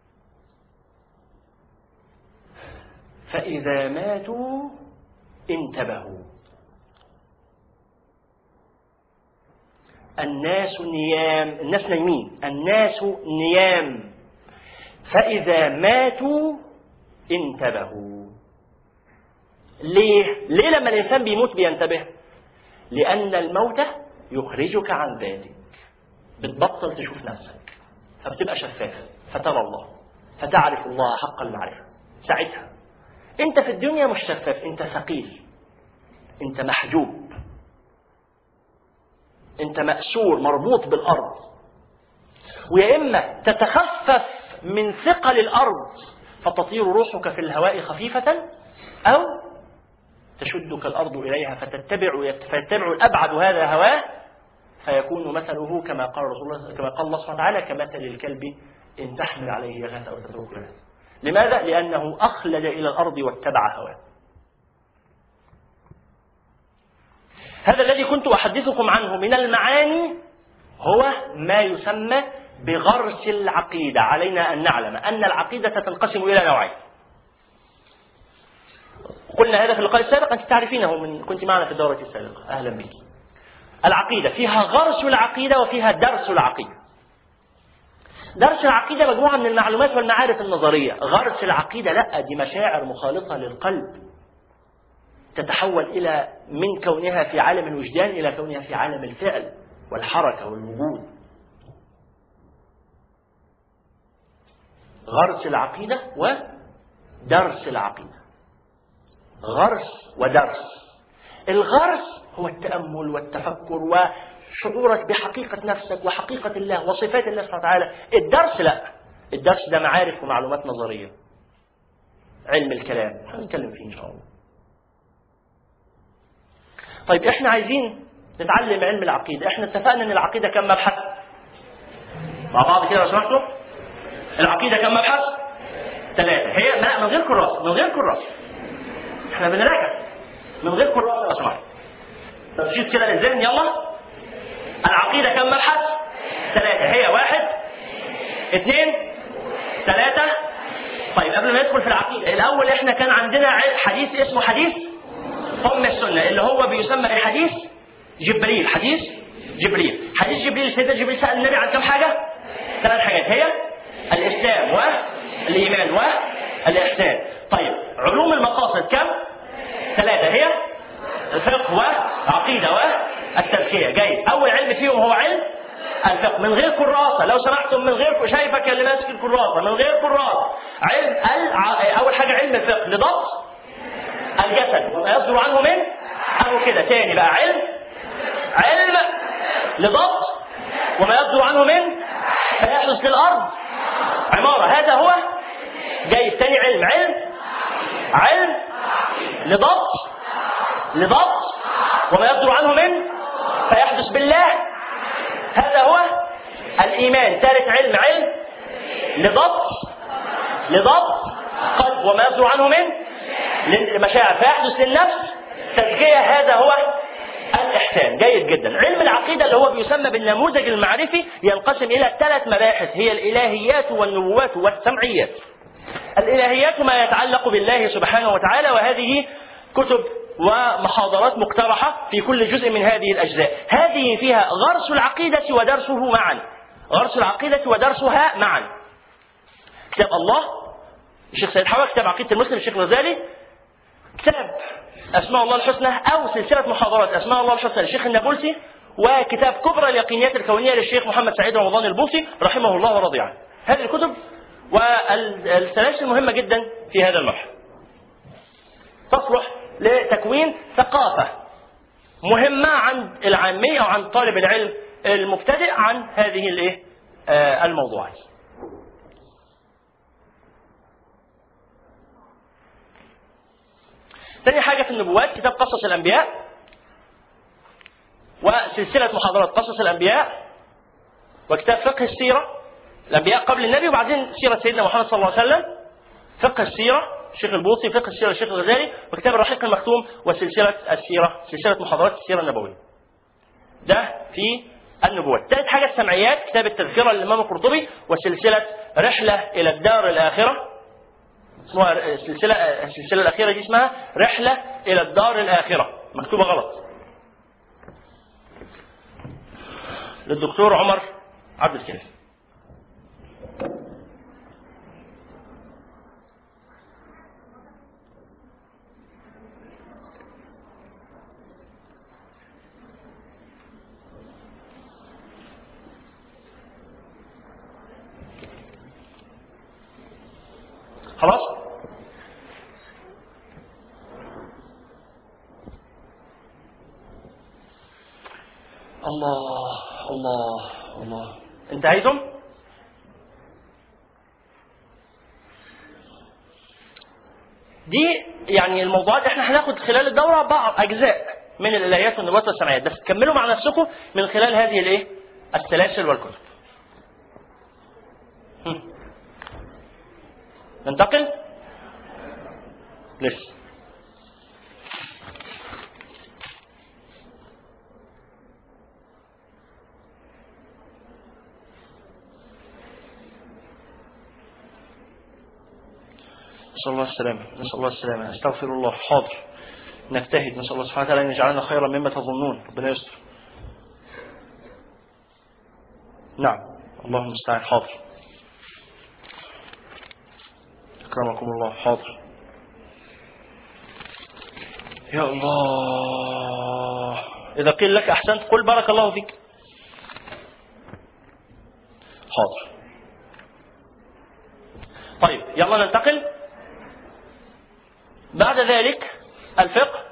فإذا ماتوا انتبهوا. الناس نيام، الناس نايمين، الناس نيام فإذا ماتوا انتبهوا. ليه؟ ليه لما الإنسان بيموت بينتبه؟ لأن الموت يخرجك عن ذاتك، بتبطل تشوف نفسك، فبتبقى شفاف، فترى الله، فتعرف الله حق المعرفة. ساعتها انت في الدنيا مش شفاف، انت ثقيل، انت محجوب، انت مأسور مربوط بالأرض. ويا إما تتخفف من ثقل الأرض فتطير روحك في الهواء خفيفة، أو تشدك الأرض إليها فتتبع فيتبع الأبعد هذا هواه، فيكون مثله كما قال رسول الله كما قال الله سبحانه وتعالى كمثل الكلب إن تحمل عليه يغث أو تتركه يغث. لماذا؟ لأنه أخلد إلى الأرض واتبع هواه. هذا الذي كنت أحدثكم عنه من المعاني هو ما يسمى بغرس العقيدة. علينا أن نعلم أن العقيدة تنقسم إلى نوعين. قلنا هذا في اللقاء السابق، أنت تعرفينه من كنت معنا في الدورة السابقة، أهلا بك. العقيدة فيها غرس العقيدة وفيها درس العقيدة. درس العقيدة مجموعة من المعلومات والمعارف النظرية. غرس العقيدة لا، دي مشاعر مخالطة للقلب تتحول إلى من كونها في عالم الوجدان إلى كونها في عالم الفعل والحركة والوجود. غرس العقيدة ودرس العقيدة. غرس ودرس. الغرس هو التأمل والتفكر وشعورك بحقيقة نفسك وحقيقة الله وصفات الله سبحانه وتعالى. الدرس لا، الدرس ده معارف ومعلومات نظرية، علم الكلام هنتكلم فيه إن شاء الله. طيب احنا عايزين نتعلم علم العقيدة. احنا اتفقنا ان العقيدة كم مبحث مع بعض كده لو سمحتوا. العقيدة كم مبحث؟ ثلاثة. هي لا من غير كراس، من غير كراس. احنا بنراجع من غير كراس لو سمحت. تمشيط كده للذهن يلا. العقيدة كم مبحث؟ ثلاثة. هي واحد اثنين ثلاثة. طيب قبل ما ندخل في العقيدة الأول احنا كان عندنا حديث اسمه حديث أم السنة اللي هو بيسمى الحديث جبريل، حديث جبريل. حديث جبريل، سيدنا جبريل سأل النبي عن كم حاجة؟ ثلاث حاجات، هي الإسلام والإيمان والإحسان. طيب علوم المقاصد كم؟ ثلاثة، هي الفقه وعقيدة والتزكية. جيد. أول علم فيهم هو علم الفقه، من غير كراسة لو سمحتم، من غير شايفك اللي ماسك الكراسة، من غير كراسة. علم أول حاجة علم الفقه لضبط الجسد وما يصدر عنه من أهو كده. تاني بقى علم علم لضبط وما يصدر عنه من فيحدث للأرض عمارة، هذا هو جيد. تاني علم علم علم لضبط لضبط وما يصدر عنه من فيحدث بالله، هذا هو الإيمان. ثالث علم علم لضبط لضبط قلب وما يصدر عنه من المشاعر فيحدث للنفس تزكية، هذا هو الإحسان. جيد جدا. علم العقيدة اللي هو بيسمى بالنموذج المعرفي ينقسم إلى ثلاث مباحث، هي الإلهيات والنبوات والسمعيات. الإلهيات ما يتعلق بالله سبحانه وتعالى، وهذه كتب ومحاضرات مقترحة في كل جزء من هذه الأجزاء. هذه فيها غرس العقيدة ودرسه معا، غرس العقيدة ودرسها معا. كتاب الله الشيخ سيد حوا، كتاب عقيدة المسلم الشيخ الغزالي، كتاب أسماء الله الحسنى أو سلسلة محاضرات أسماء الله الحسنى للشيخ النابلسي، وكتاب كبرى اليقينيات الكونية للشيخ محمد سعيد رمضان البوصي رحمه الله ورضي عنه. هذه الكتب والسلاسل مهمة جدا في هذا المبحث، تصلح لتكوين ثقافة مهمة عند العامي أو عند طالب العلم المبتدئ عن هذه الايه الموضوعات. ثاني حاجة في النبوات كتاب قصص الأنبياء وسلسلة محاضرات قصص الأنبياء، وكتاب فقه السيرة، الأنبياء قبل النبي وبعدين سيرة سيدنا محمد صلى الله عليه وسلم، فقه السيرة الشيخ البوصي، فقه السيرة الشيخ الغزالي، وكتاب الرحيق المختوم، وسلسلة السيرة سلسلة محاضرات السيرة النبوية. ده في النبوات. ثالث حاجة السمعيات، كتاب التذكرة للإمام القرطبي، وسلسلة رحلة إلى الدار الآخرة، اسمها السلسلة السلسلة الأخيرة دي اسمها رحلة إلى الدار الآخرة، مكتوبة غلط، للدكتور عمر عبد الكريم. خلاص. الله الله الله. انتهيتم؟ دي يعني الموضوعات احنا هناخد خلال الدورة بعض اجزاء من الالهيات والنبوات والسمعيات، بس تكملوا مع نفسكم من خلال هذه الايه السلاسل والكتب. ننتقل لسه. نسأل الله السلامة، نسأل الله السلامة. استغفر الله. حاضر، نجتهد. نسأل الله سبحانه وتعالى أن يجعلنا خيرا مما تظنون. ربنا يستر. نعم، اللهم المستعان. حاضر، أكرمكم الله. حاضر. يا الله، إذا قيل لك أحسنت قل بارك الله فيك. حاضر. طيب يلا ننتقل بعد ذلك الفقه،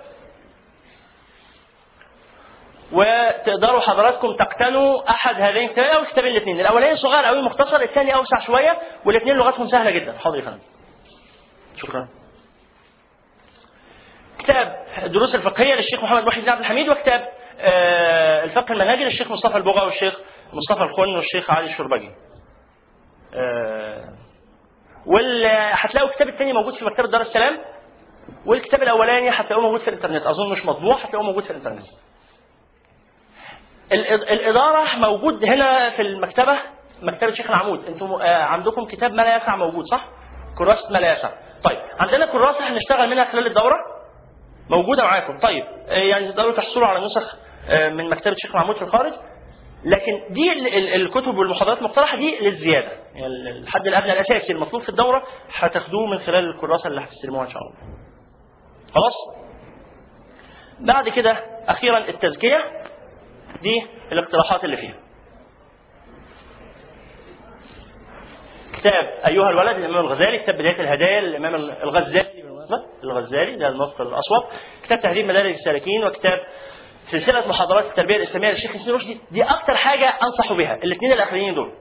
وتقدروا حضراتكم تقتنوا أحد هذين الكتابين أو الكتابين الاثنين. الأولاني صغير أوي مختصر، الثاني أوسع شوية، والاثنين لغتهم سهلة جدا. حاضر يا فندم. شكرا. كتاب الدروس الفقهية للشيخ محمد محي بن عبد الحميد، وكتاب آه الفقه المنهجي للشيخ مصطفى البغا والشيخ مصطفى الخن والشيخ علي الشربجي. آه وهتلاقوا الكتاب الثاني موجود في مكتبة دار السلام، والكتاب الأولاني هتلاقوه موجود في الإنترنت، أظن مش مطبوع، هتلاقوه موجود في الإنترنت. الإدارة موجود هنا في المكتبة، مكتبة شيخ العمود. أنتم آه عندكم كتاب ما لا يسع موجود صح؟ كراسة ما لا يسع. طيب عندنا كراسة هنشتغل منها خلال الدورة موجودة معاكم. طيب يعني تقدروا تحصلوا على نسخ من مكتبة شيخ العمود في الخارج، لكن دي الكتب والمحاضرات المقترحه دي للزياده، يعني الحد الادنى الاساسي المطلوب في الدوره هتاخدوه من خلال الكراسه اللي هتستلموها ان شاء الله. خلاص؟ بعد كده اخيرا التزكيه، دي الاقتراحات اللي فيها. كتاب ايها الولد الامام الغزالي، كتاب بدايه الهدايا للامام الغزالي الغزالي ده النطق الاصوب، كتاب تهذيب مدارج السالكين، وكتاب سلسله محاضرات التربيه الاسلاميه للشيخ ياسين رشدي. دي اكتر حاجه انصح بها، الاثنين الاخرين دول.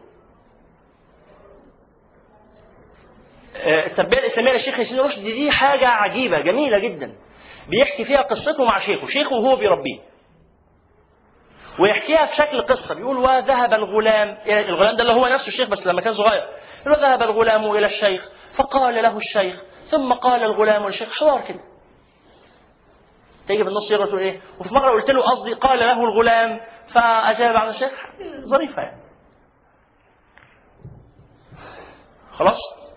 التربيه الاسلاميه للشيخ ياسين رشدي دي حاجه عجيبه جميله جدا، بيحكي فيها قصته مع شيخه، شيخه وهو بيربيه، ويحكيها في شكل قصه. بيقول وذهب الغلام، الغلام ده اللي هو نفسه الشيخ بس لما كان صغير، يقول وذهب الغلام الى الشيخ فقال له الشيخ ثم قال الغلام للشيخ، حوار كده تيجي في النص يقرا تقول ايه، وفي مره قلت له قصدي قال له الغلام فاجاب عن الشيخ. ظريفه يعني. خلاص؟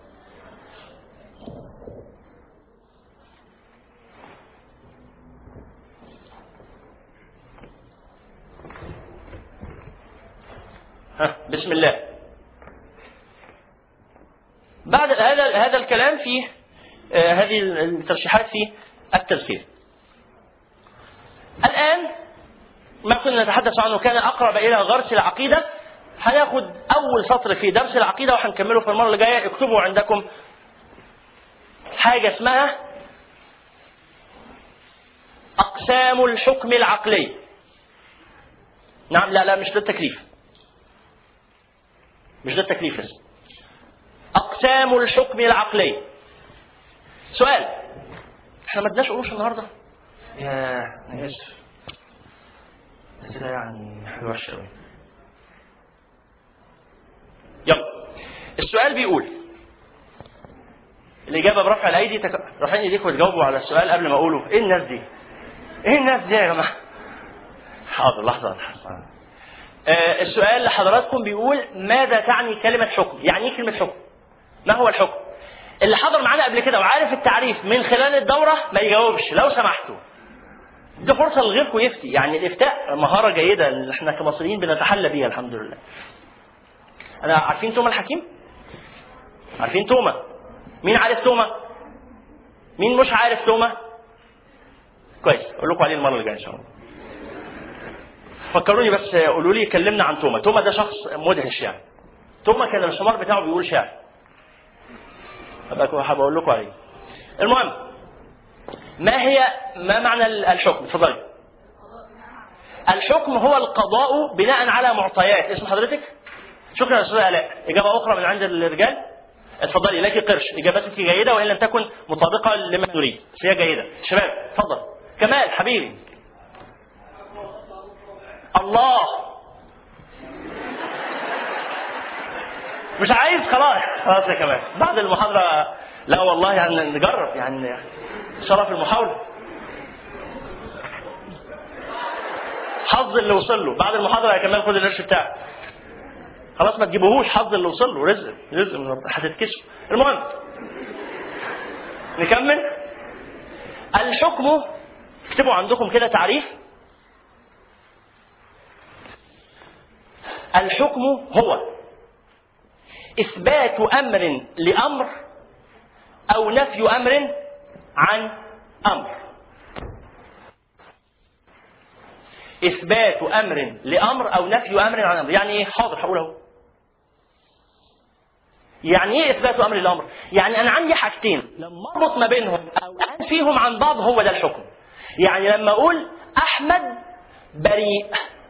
ها بسم الله. بعد هذا هذا الكلام في آه هذه الترشيحات في التزكية. الآن ما كنا نتحدث عنه كان أقرب إلى غرس العقيدة. هناخد أول سطر في درس العقيدة وهنكمله في المرة اللي جاية. اكتبوا عندكم حاجة اسمها أقسام الحكم العقلي. نعم لا لا مش ده التكليف، مش ده التكليف بس. أقسام الحكم العقلي. سؤال، احنا ما ادناش قروش النهارده؟ يا انا اسف كده يعني حاجه وحشه قوي. يلا السؤال بيقول، الاجابه برفع الايدي. تك... رافعين ايديكم وتجاوبوا على السؤال قبل ما اقوله. ايه الناس دي؟ ايه الناس دي يا جماعه؟ حاضر لحظه. آه السؤال لحضراتكم بيقول ماذا تعني كلمه حكم؟ يعني ايه كلمه حكم؟ ما هو الحكم؟ اللي حضر معانا قبل كده وعارف التعريف من خلال الدوره ما يجاوبش لو سمحتوا. دي فرصه لغيركم يفتي، يعني الافتاء مهاره جيده اللي احنا كمصريين بنتحلى بيها الحمد لله. انا عارفين توما الحكيم؟ عارفين توما؟ مين عارف توما؟ مين مش عارف توما؟ كويس، اقول لكم عليه المره اللي جايه ان شاء الله. فكروني بس، قولوا لي كلمنا عن توما. توما ده شخص مدهش يعني. توما كان الحمار بتاعه بيقول شعر. هبقى هقول لكم عليه. المهم، ما هي ما معنى الحكم؟ اتفضلي. الحكم هو القضاء بناء على معطيات. اسم حضرتك؟ شكرا يا استاذه الاء. اجابه اخرى من عند الرجال. اتفضلي لك قرش. اجابتك جيده وان لم تكن مطابقه لما نريد بس هي جيده. شباب اتفضل. كمال حبيبي. الله. مش عايز؟ خلاص خلاص يا كمال بعد المحاضره. لا والله يعني نجرب، يعني شرف المحاوله. حظ اللي وصل له بعد المحاضره يا كمال. خد القرش بتاعك. خلاص ما تجيبوهوش، حظ اللي وصل له. رزق رزق من ربنا هتتكسب. المهم نكمل. الحكم، اكتبوا عندكم كده تعريف. الحكم هو إثبات أمر لأمر أو نفي أمر عن أمر. إثبات أمر لأمر أو نفي أمر عن أمر. يعني إيه؟ حاضر هقول أهو. يعني إيه إثبات أمر لأمر؟ يعني أنا عندي حاجتين لما أربط ما بينهم أو أنفيهم عن بعض هو ده الحكم. يعني لما أقول أحمد بريء،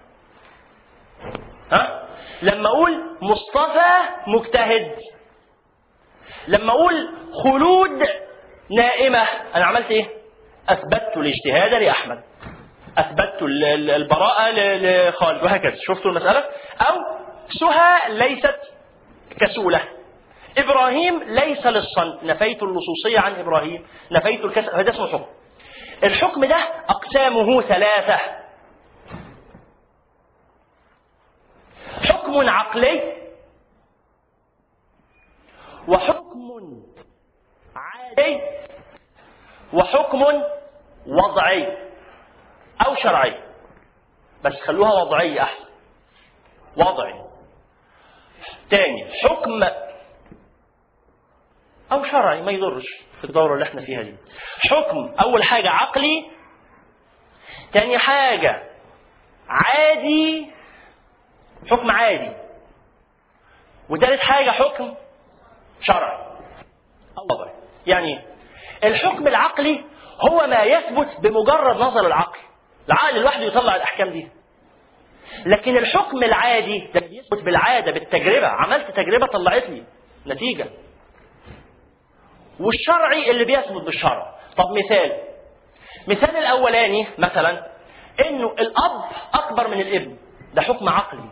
ها؟ لما أقول مصطفى مجتهد، لما أقول خلود نائمة، أنا عملت إيه؟ أثبتت الاجتهاد لأحمد، أثبتت البراءة لخالد، وهكذا. شفتوا المسألة؟ أو سهى ليست كسولة، إبراهيم ليس للصمت، نفيت اللصوصية عن إبراهيم، نفيت الكسل. هذا اسمه حكم. الحكم ده أقسامه ثلاثة. حكم عقلي، وحكم عادي، وحكم وضعي أو شرعي. بس خلوها وضعية أحسن. وضعي. تاني حكم او شرعي ما يضرش في الدورة اللي احنا فيها دي. حكم اول حاجة عقلي، تاني حاجة عادي، حكم عادي، وثالث حاجة حكم شرعي او وضعي. يعني الحكم العقلي هو ما يثبت بمجرد نظر العقل، العقل لوحده يطلع الاحكام دي. لكن الحكم العادي ده بيثبت بالعاده، بالتجربه، عملت تجربه طلعت لي نتيجه. والشرعي اللي بيثبت بالشرع. طب مثال مثال الاولاني مثلا انه الاب اكبر من الابن، ده حكم عقلي.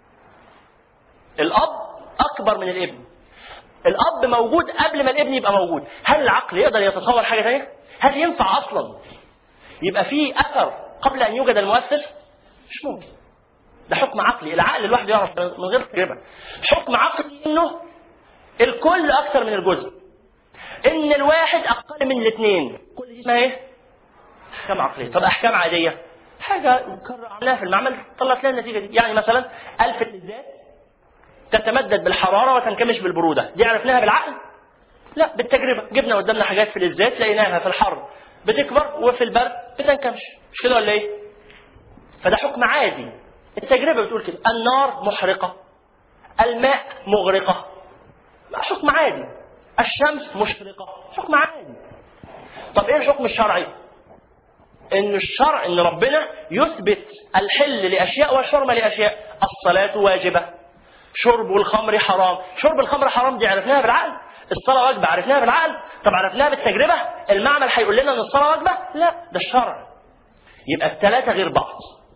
الاب اكبر من الابن، الاب موجود قبل ما الابن يبقى موجود. هل العقل يقدر يتصور حاجه ثانيه؟ هل ينفع اصلا يبقى فيه اثر قبل ان يوجد المؤثر؟ مش ممكن. ده حكم عقلي، العقل لوحده يعرف من غير تجربه. حكم عقلي انه الكل اكثر من الجزء، ان الواحد اقل من الاثنين، كل دي اسمها ايه؟ احكام عقليه. طب احكام عاديه حاجه عملناها في المعمل طلعت لنا النتيجه دي. يعني مثلا الف الذات تتمدد بالحراره وتنكمش بالبروده، دي عرفناها بالعقل؟ لا، بالتجربه. جبنا قدامنا حاجات في الذات لقيناها في الحر بتكبر وفي البرد بتنكمش، مش كده ولا ايه؟ فده حكم عادي، التجربه بتقول كده. النار محرقه، الماء مغرقه، حكم عادي. الشمس مشرقه، حكم عادي. طب ايه الحكم الشرعي؟ ان الشرع ان ربنا يثبت الحل لاشياء والحرمه لاشياء. الصلاه واجبه، شرب الخمر حرام. شرب الخمر حرام دي عرفناها بالعقل. الصلاه واجبه عرفناها بالعقل. طب عرفناها بالتجربه؟ المعمل هيقول لنا ان الصلاه واجبه؟ لا، ده الشرع. يبقى الثلاثه غير بعض،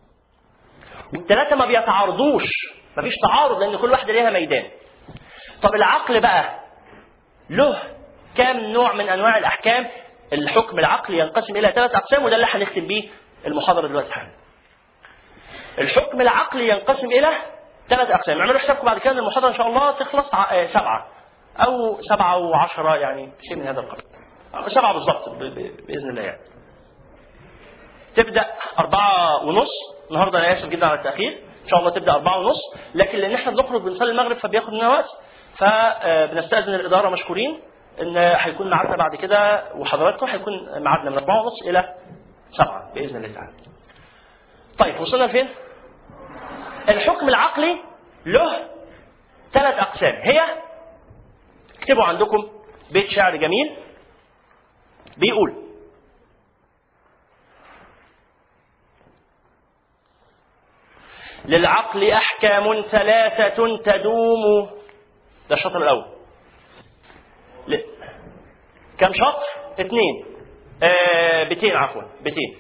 والثلاثه ما بيتعارضوش، ما فيش تعارض لان كل واحده ليها ميدان. طب العقل بقى له كام نوع من انواع الاحكام؟ الحكم العقلي ينقسم الى ثلاث اقسام، وده اللي هنختم بيه المحاضره دلوقتي حالا. الحكم العقلي ينقسم الى ثلاث اقسام. اعملوا حسابكم بعد كده ان المحاضره ان شاء الله تخلص سبعه او سبعه وعشره، يعني شيء من هذا القبيل. سبعه بالضبط باذن الله. يعني تبدا اربعه ونص. النهارده انا اسف جدا على التاخير، ان شاء الله تبدا اربعه ونص، لكن لان احنا بنخرج بنصلي المغرب فبياخد لنا وقت، فبنستاذن الاداره مشكورين ان هيكون ميعادنا بعد كده، وحضراتكم هيكون ميعادنا من اربعه ونص الى سبعه باذن الله تعالى. طيب وصلنا لفين؟ الحكم العقلي له ثلاث اقسام. هي اكتبوا عندكم بيت شعر جميل بيقول: للعقل احكام ثلاثه تدوم. ده الشطر الاول. ل... كم شطر؟ اثنين. آه بيتين، عفوا بيتين.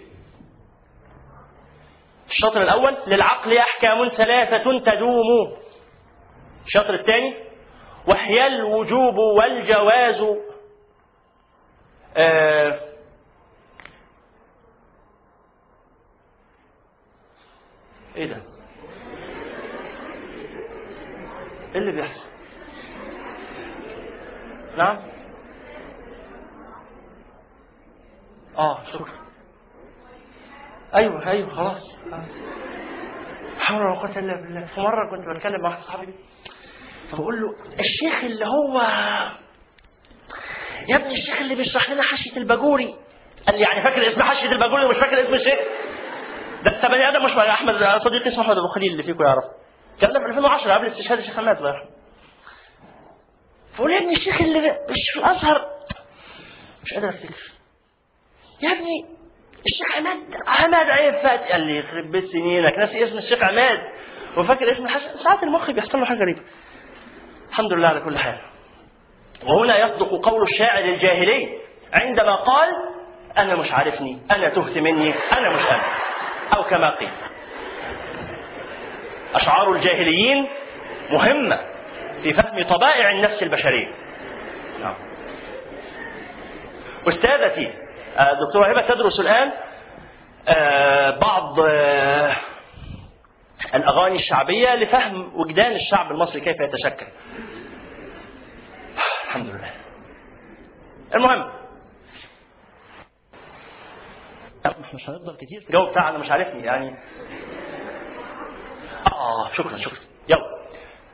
الشطر الاول: للعقل احكام ثلاثه تدوم. الشطر الثاني: وهي الوجوب والجواز. آه ايه ده؟ ايه اللي بيحصل؟ نعم؟ اه شكرا. ايوه ايوه خلاص. حول ولا قوة الا بالله. في مرة كنت بتكلم مع واحد صاحبي فبقول له: الشيخ اللي هو يا ابني الشيخ اللي بيشرح لنا حاشية الباجوري. قال لي: يعني فاكر اسم حاشية الباجوري ومش فاكر اسم الشيخ؟ ده انت بني ادم مش يا احمد. صديقي اسمه احمد ابو خليل اللي فيكم يعرف، كان في ألفين وعشرة قبل استشهاد الشيخ حماد الله يرحمه. فقول: يا ابني الشيخ اللي مش في الازهر، مش قادر افتكر. يا ابني الشيخ عماد عماد عيفات. قال لي: يخرب بيت سنينك، ناسي اسم الشيخ عماد وفاكر اسم الحسن. ساعات المخ بيحصل له حاجه غريبه. الحمد لله على كل حال. وهنا يصدق قول الشاعر الجاهلي عندما قال: انا مش عارفني، انا تهت مني، انا مش انا، او كما قيل. اشعار الجاهليين مهمه في فهم طبائع النفس البشريه. نعم. استاذتي الدكتوره هبه تدرس الان بعض الاغاني الشعبيه لفهم وجدان الشعب المصري كيف يتشكل. الحمد لله. المهم مش هنفضل كتير. الجو بتاع انا مش عارفني يعني. اه شكرا شكرا.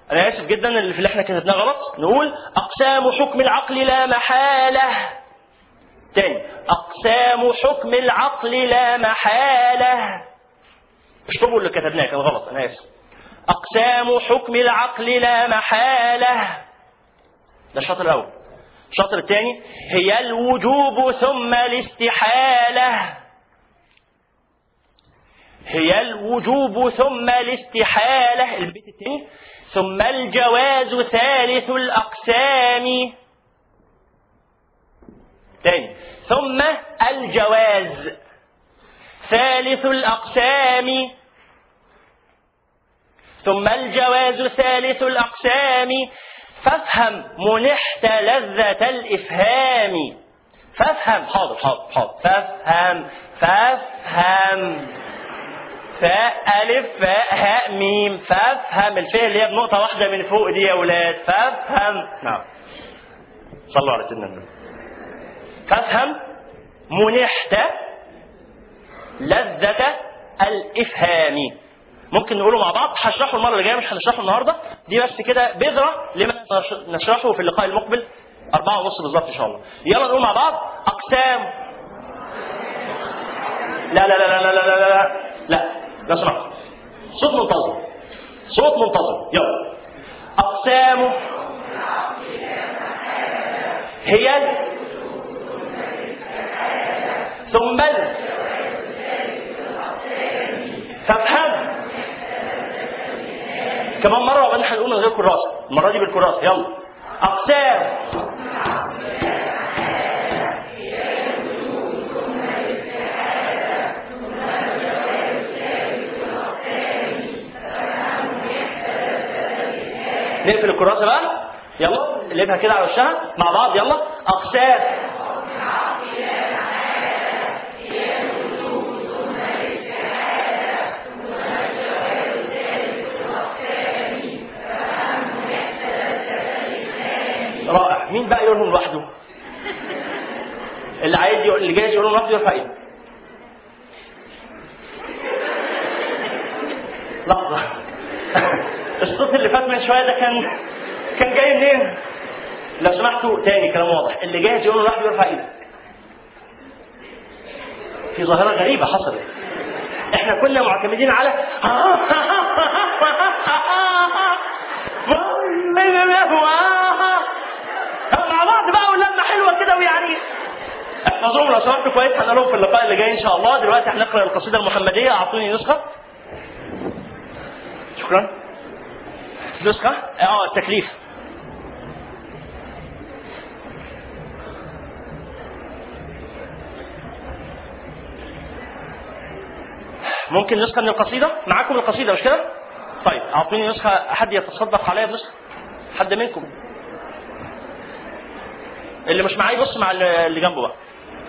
أنا آسف جدا اللي في اللي احنا كتبناه غلط. نقول أقسام حكم العقل لا محالة. تاني، أقسام حكم العقل لا محالة. اشطبوا اللي كتبناه كان غلط، أنا آسف. أقسام حكم العقل لا محالة. ده الشطر الأول. الشطر الثاني هي الوجوب ثم الاستحالة. هي الوجوب ثم الاستحالة. البيت الثاني ثم الجواز ثالث الأقسام. تاني، ثم الجواز ثالث الأقسام. ثم الجواز ثالث الأقسام. فافهم منحت لذة الإفهام. فافهم. حاضر حاضر حاضر. فافهم فافهم. فاء ألف فاء هاء ميم. فافهم. الفاء اللي هي بنقطة واحدة من فوق دي يا ولاد. فافهم. نعم. صلوا على سيدنا النبي. فافهم منحت لذة الإفهام. ممكن نقوله مع بعض. هشرحه المرة اللي جاية، مش هنشرحه النهاردة. دي بس كده بذرة لما نشرحه في اللقاء المقبل أربعة ونص بالظبط إن شاء الله. يلا نقول مع بعض أقسام. لا لا لا لا لا لا لا لا لا لا سمعت. صوت منتظم. صوت منتظم. يلا. أقسام هي ثم فافهم. كمان مرة وبعدين هنقول من غير كراسة. المرة دي بالكراسة. يلا. أقسام نقفل الكراسة بقى. يلا قلبها كده على وشها مع بعض. يلا. أقسام رائع. مين بقى يقولهم لوحده؟ اللي عايز يقول، اللي جاي يقولهم لوحده يرفع ايده. لحظة. الصوت اللي فات من شوية ده كان كان جاي منين؟ لو سمحتوا تاني كلام واضح. اللي جاهز يقولوا لوحده يرفع ايده. في ظاهرة غريبة حصلت. احنا كنا معتمدين على مع بعض بقى ولما حلوة كده ويعني احفظوهم لو سمحتوا كويس. هنقولهم في اللقاء اللي جاي ان شاء الله. دلوقتي هنقرأ القصيدة المحمدية. اعطوني نسخة. شكرا. نسخة اه التكليف. ممكن نسخة من القصيدة؟ معاكم القصيدة مش كده؟ طيب اعطوني نسخة. احد يتصدق عليا بنسخة؟ حد منكم؟ اللي مش معايا يبص مع اللي جنبه بقى.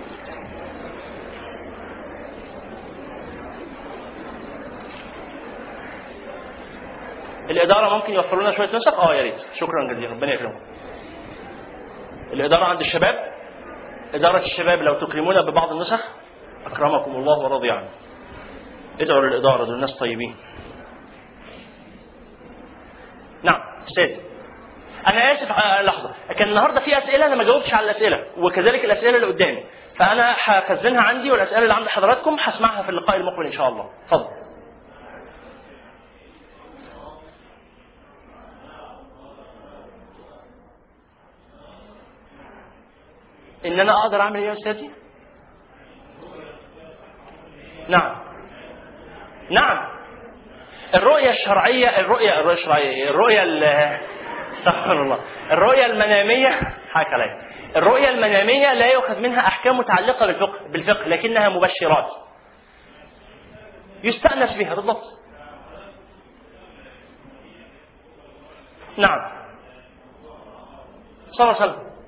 الإدارة ممكن يوفروا لنا شوية نسخ؟ اه يا ريت. شكرا جزيلا. ربنا يكرمكم. الإدارة عند الشباب. إدارة الشباب لو تكرمونا ببعض النسخ أكرمكم الله ورضي عنه. ادعوا للإدارة، دول الناس طيبين. نعم سيد. أنا آسف لحظة. كان النهاردة في أسئلة أنا ما جاوبتش على الأسئلة، وكذلك الأسئلة اللي قدامي، فأنا هخزنها عندي، والأسئلة اللي عند حضراتكم هسمعها في اللقاء المقبل إن شاء الله. اتفضل. إن أنا أقدر أعمل إيه يا أستاذي؟ نعم نعم. الرؤية الشرعية، الرؤية الرؤية الشرعية، الرؤية استغفر الله، الرؤية المنامية حكى عليها. الرؤية المنامية لا يؤخذ منها أحكام متعلقة بالفقه بالفقه لكنها مبشرات يستأنس بها. بالضبط. نعم. صلى الله عليه وسلم.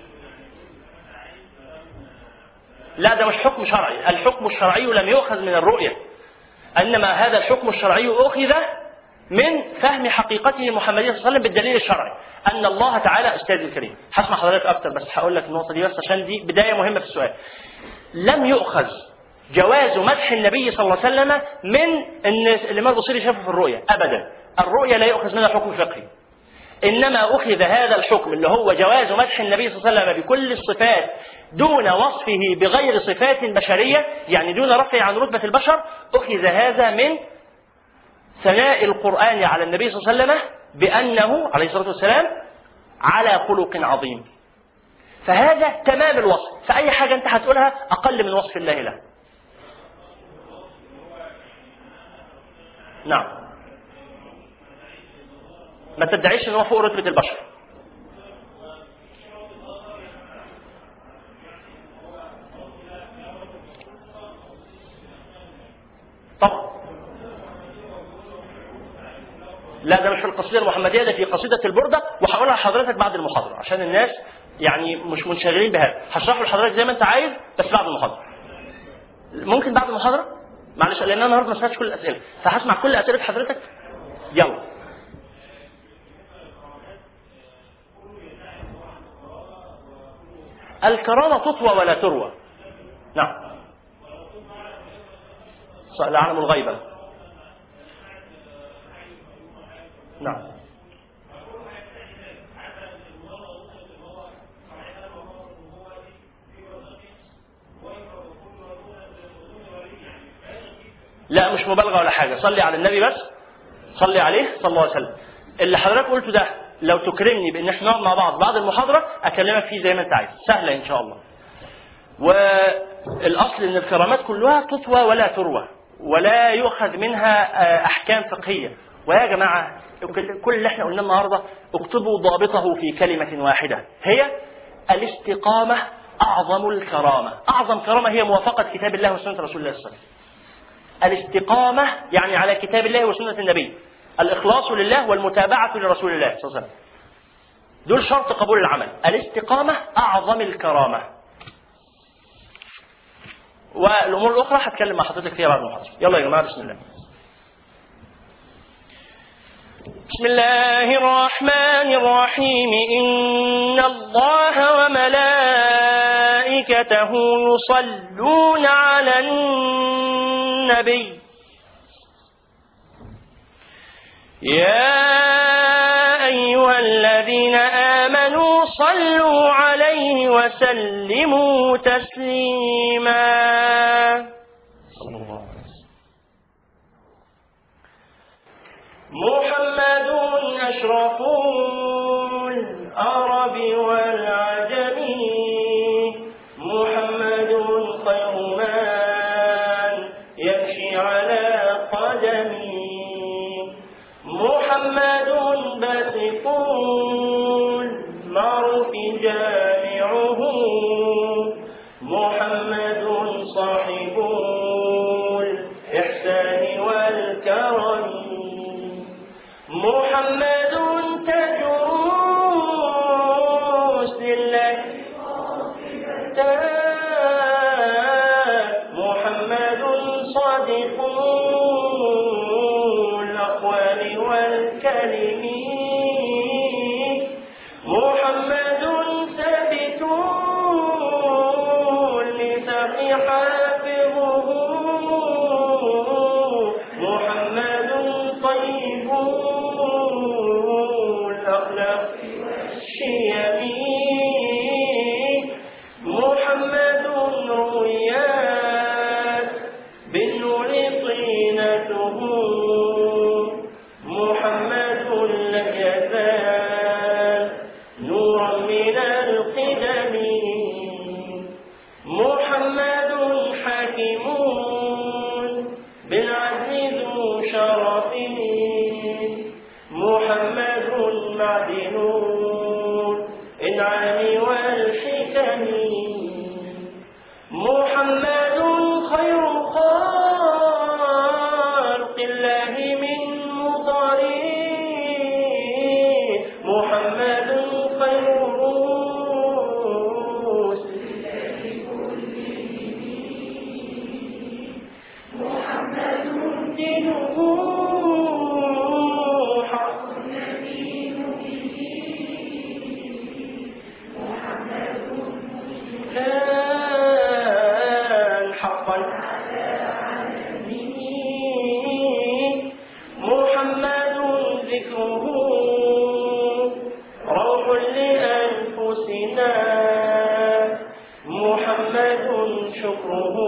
لا ده مش حكم شرعي. الحكم الشرعي لم يؤخذ من الرؤية، إنما هذا الحكم الشرعي أخذ من فهم حقيقته محمدية صلى الله عليه وسلم بالدليل الشرعي. أن الله تعالى، أستاذ الكريم هسمع حضرتك أكتر بس هقول لك النقطة دي بس عشان دي بداية مهمة في السؤال. لم يؤخذ جواز مدح النبي صلى الله عليه وسلم من أن الإمام البصيري شافه في الرؤية أبدا. الرؤية لا يؤخذ منها حكم فقهي إنما أخذ هذا الحكم اللي هو جواز مدح النبي صلى الله عليه وسلم بكل الصفات دون وصفه بغير صفات بشرية، يعني دون رفعه عن رتبة البشر، أخذ هذا من ثناء القرآن على النبي صلى الله عليه وسلم بأنه عليه الصلاة والسلام على خلق عظيم. فهذا تمام الوصف، فأي حاجة أنت هتقولها أقل من وصف الله له. نعم، ما تدعيش أنه فوق رتبة البشر. طبعا لا، ده مش في القصيدة المحمدية، ده في قصيدة البردة، وهقولها لحضرتك بعد المحاضرة عشان الناس يعني مش منشغلين بهذا. هشرحه لحضرتك زي ما أنت عايز بس بعد المحاضرة. ممكن بعد المحاضرة؟ معلش لأن أنا النهارده ما سمعتش كل الأسئلة، فهسمع كل أسئلة حضرتك. يلا. الكرامة تطوى ولا تروى. نعم. لعلم الغيبة. نعم. لا مش مبالغة ولا حاجة، صلي على النبي بس، صلي عليه صلى الله عليه وسلم. اللي حضرتك قلته ده لو تكرمني بان احنا نقعد مع بعض بعد المحاضرة اكلمك فيه زي ما انت عايز، سهلة ان شاء الله. والاصل ان الكرامات كلها تطوى ولا تروى، ولا يؤخذ منها احكام فقهية. ويا جماعة كل اللي احنا قلناه النهاردة اكتبوا ضابطه في كلمة واحدة، هي الاستقامة اعظم الكرامة. اعظم كرامة هي موافقة كتاب الله وسنة رسول الله صلى الله عليه وسلم. الاستقامة يعني على كتاب الله وسنة النبي، الإخلاص لله والمتابعة لرسول الله صلى الله عليه وسلم، دول شرط قبول العمل. الاستقامة أعظم الكرامة. والأمور الأخرى هتكلم مع حضرتك فيها بعد المحاضرة. يلا يا جماعة بسم الله. بسم الله الرحمن الرحيم. إن الله وملائكته يصلون على النبي يا أيها الذين آمنوا صلوا عليه وسلموا تسليما. محمد أشرف العرب والعجم، محمد خير من يمشي على قدمي، محمد باسط المعروف جامعه، محمد صاحب الإحسان والكرم، محمد تاج لله، محمد صادق الأقوال والكلم، محمد ثابت لساق حافظه، محمد طيب الأخلاق الشيم، محمد رويات بالنور طينته، محمد لم يزال نورا من القدم، محمد حكيم بالعزيز ذو شرف، محمد معدن الإنعام والحكم، محمد خير خلق الله من مضارين، محمد خير رؤوس محمد دينه حق نبيه محمد لا شكره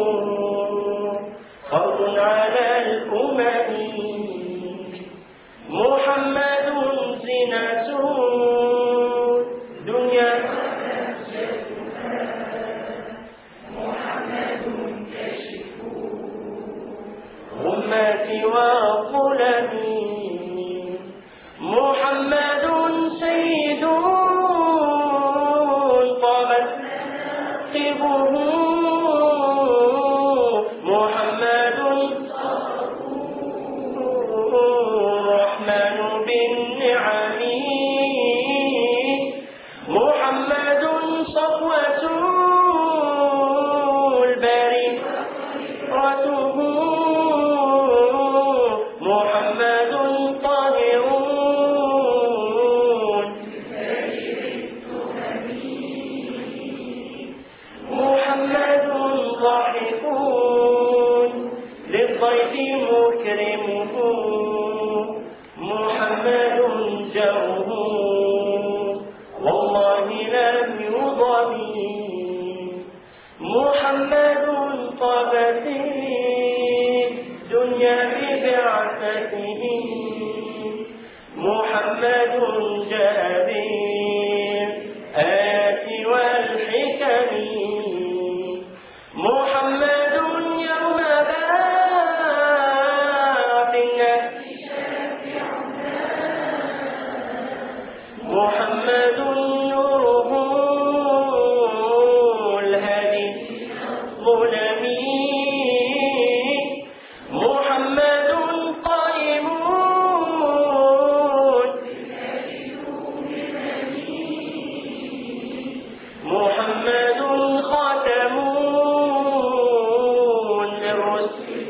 فرض على الأمم محمد زينة دنيا محمد كشف غمات والظلم محمد سيد طابت مناقبه محمد الرحمن بالنعم محمد صفوة البريرته محمد طاهر محمد ضاحك للضيف مكرمه محمد جاره والله لم يضم محمد طاب في الدنيا ببعثته محمد جاء بالآيات والحكم محمد يوم باعثنا محمد نوره الهادي ظلمي محمد قائم محمد خاتم للرسل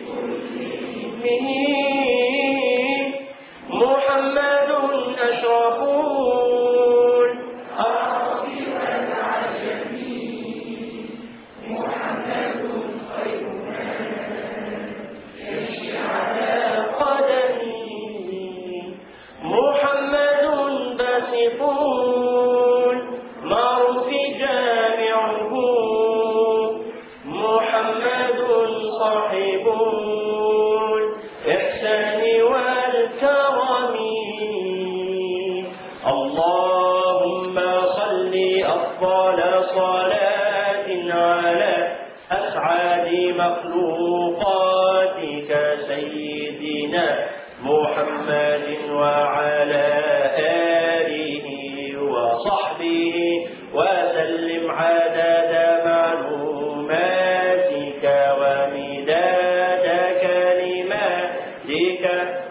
محمد أشرف العرب والعجم محمد خير من يمشي على قدمه محمد باسط معروف جامعه محمد صاحب الإحسان والكرم اللهم صل أفضل صلاة على أسعد مخلوقاتك سيدنا محمد وعلى آله وصحبه وسلم عدد معلوماتك ومداد كلماتك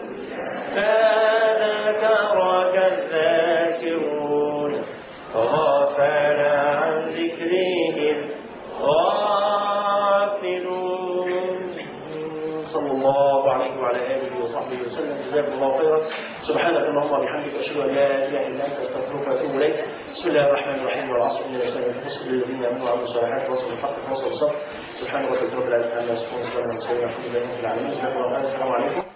فذكرك الذاكرون غفل عن ذكرهم غافلون صلى الله عليه وعلى آله وصحبه وسلم جزاكم الله خيرا سبحانك اللهم وبحمدك أشهد أن لا إله إلا أنت أستغفرك وأتوب إليك بسم الله الرحمن الرحيم والعصر إن الإنسان لفي خسر للذين آمنوا وعملوا الصالحات وصلوا الحق وصلوا الصبر سبحان ربك رب العزة عما يصفون وسلام على المرسلين والحمد لله رب العالمين السلام عليكم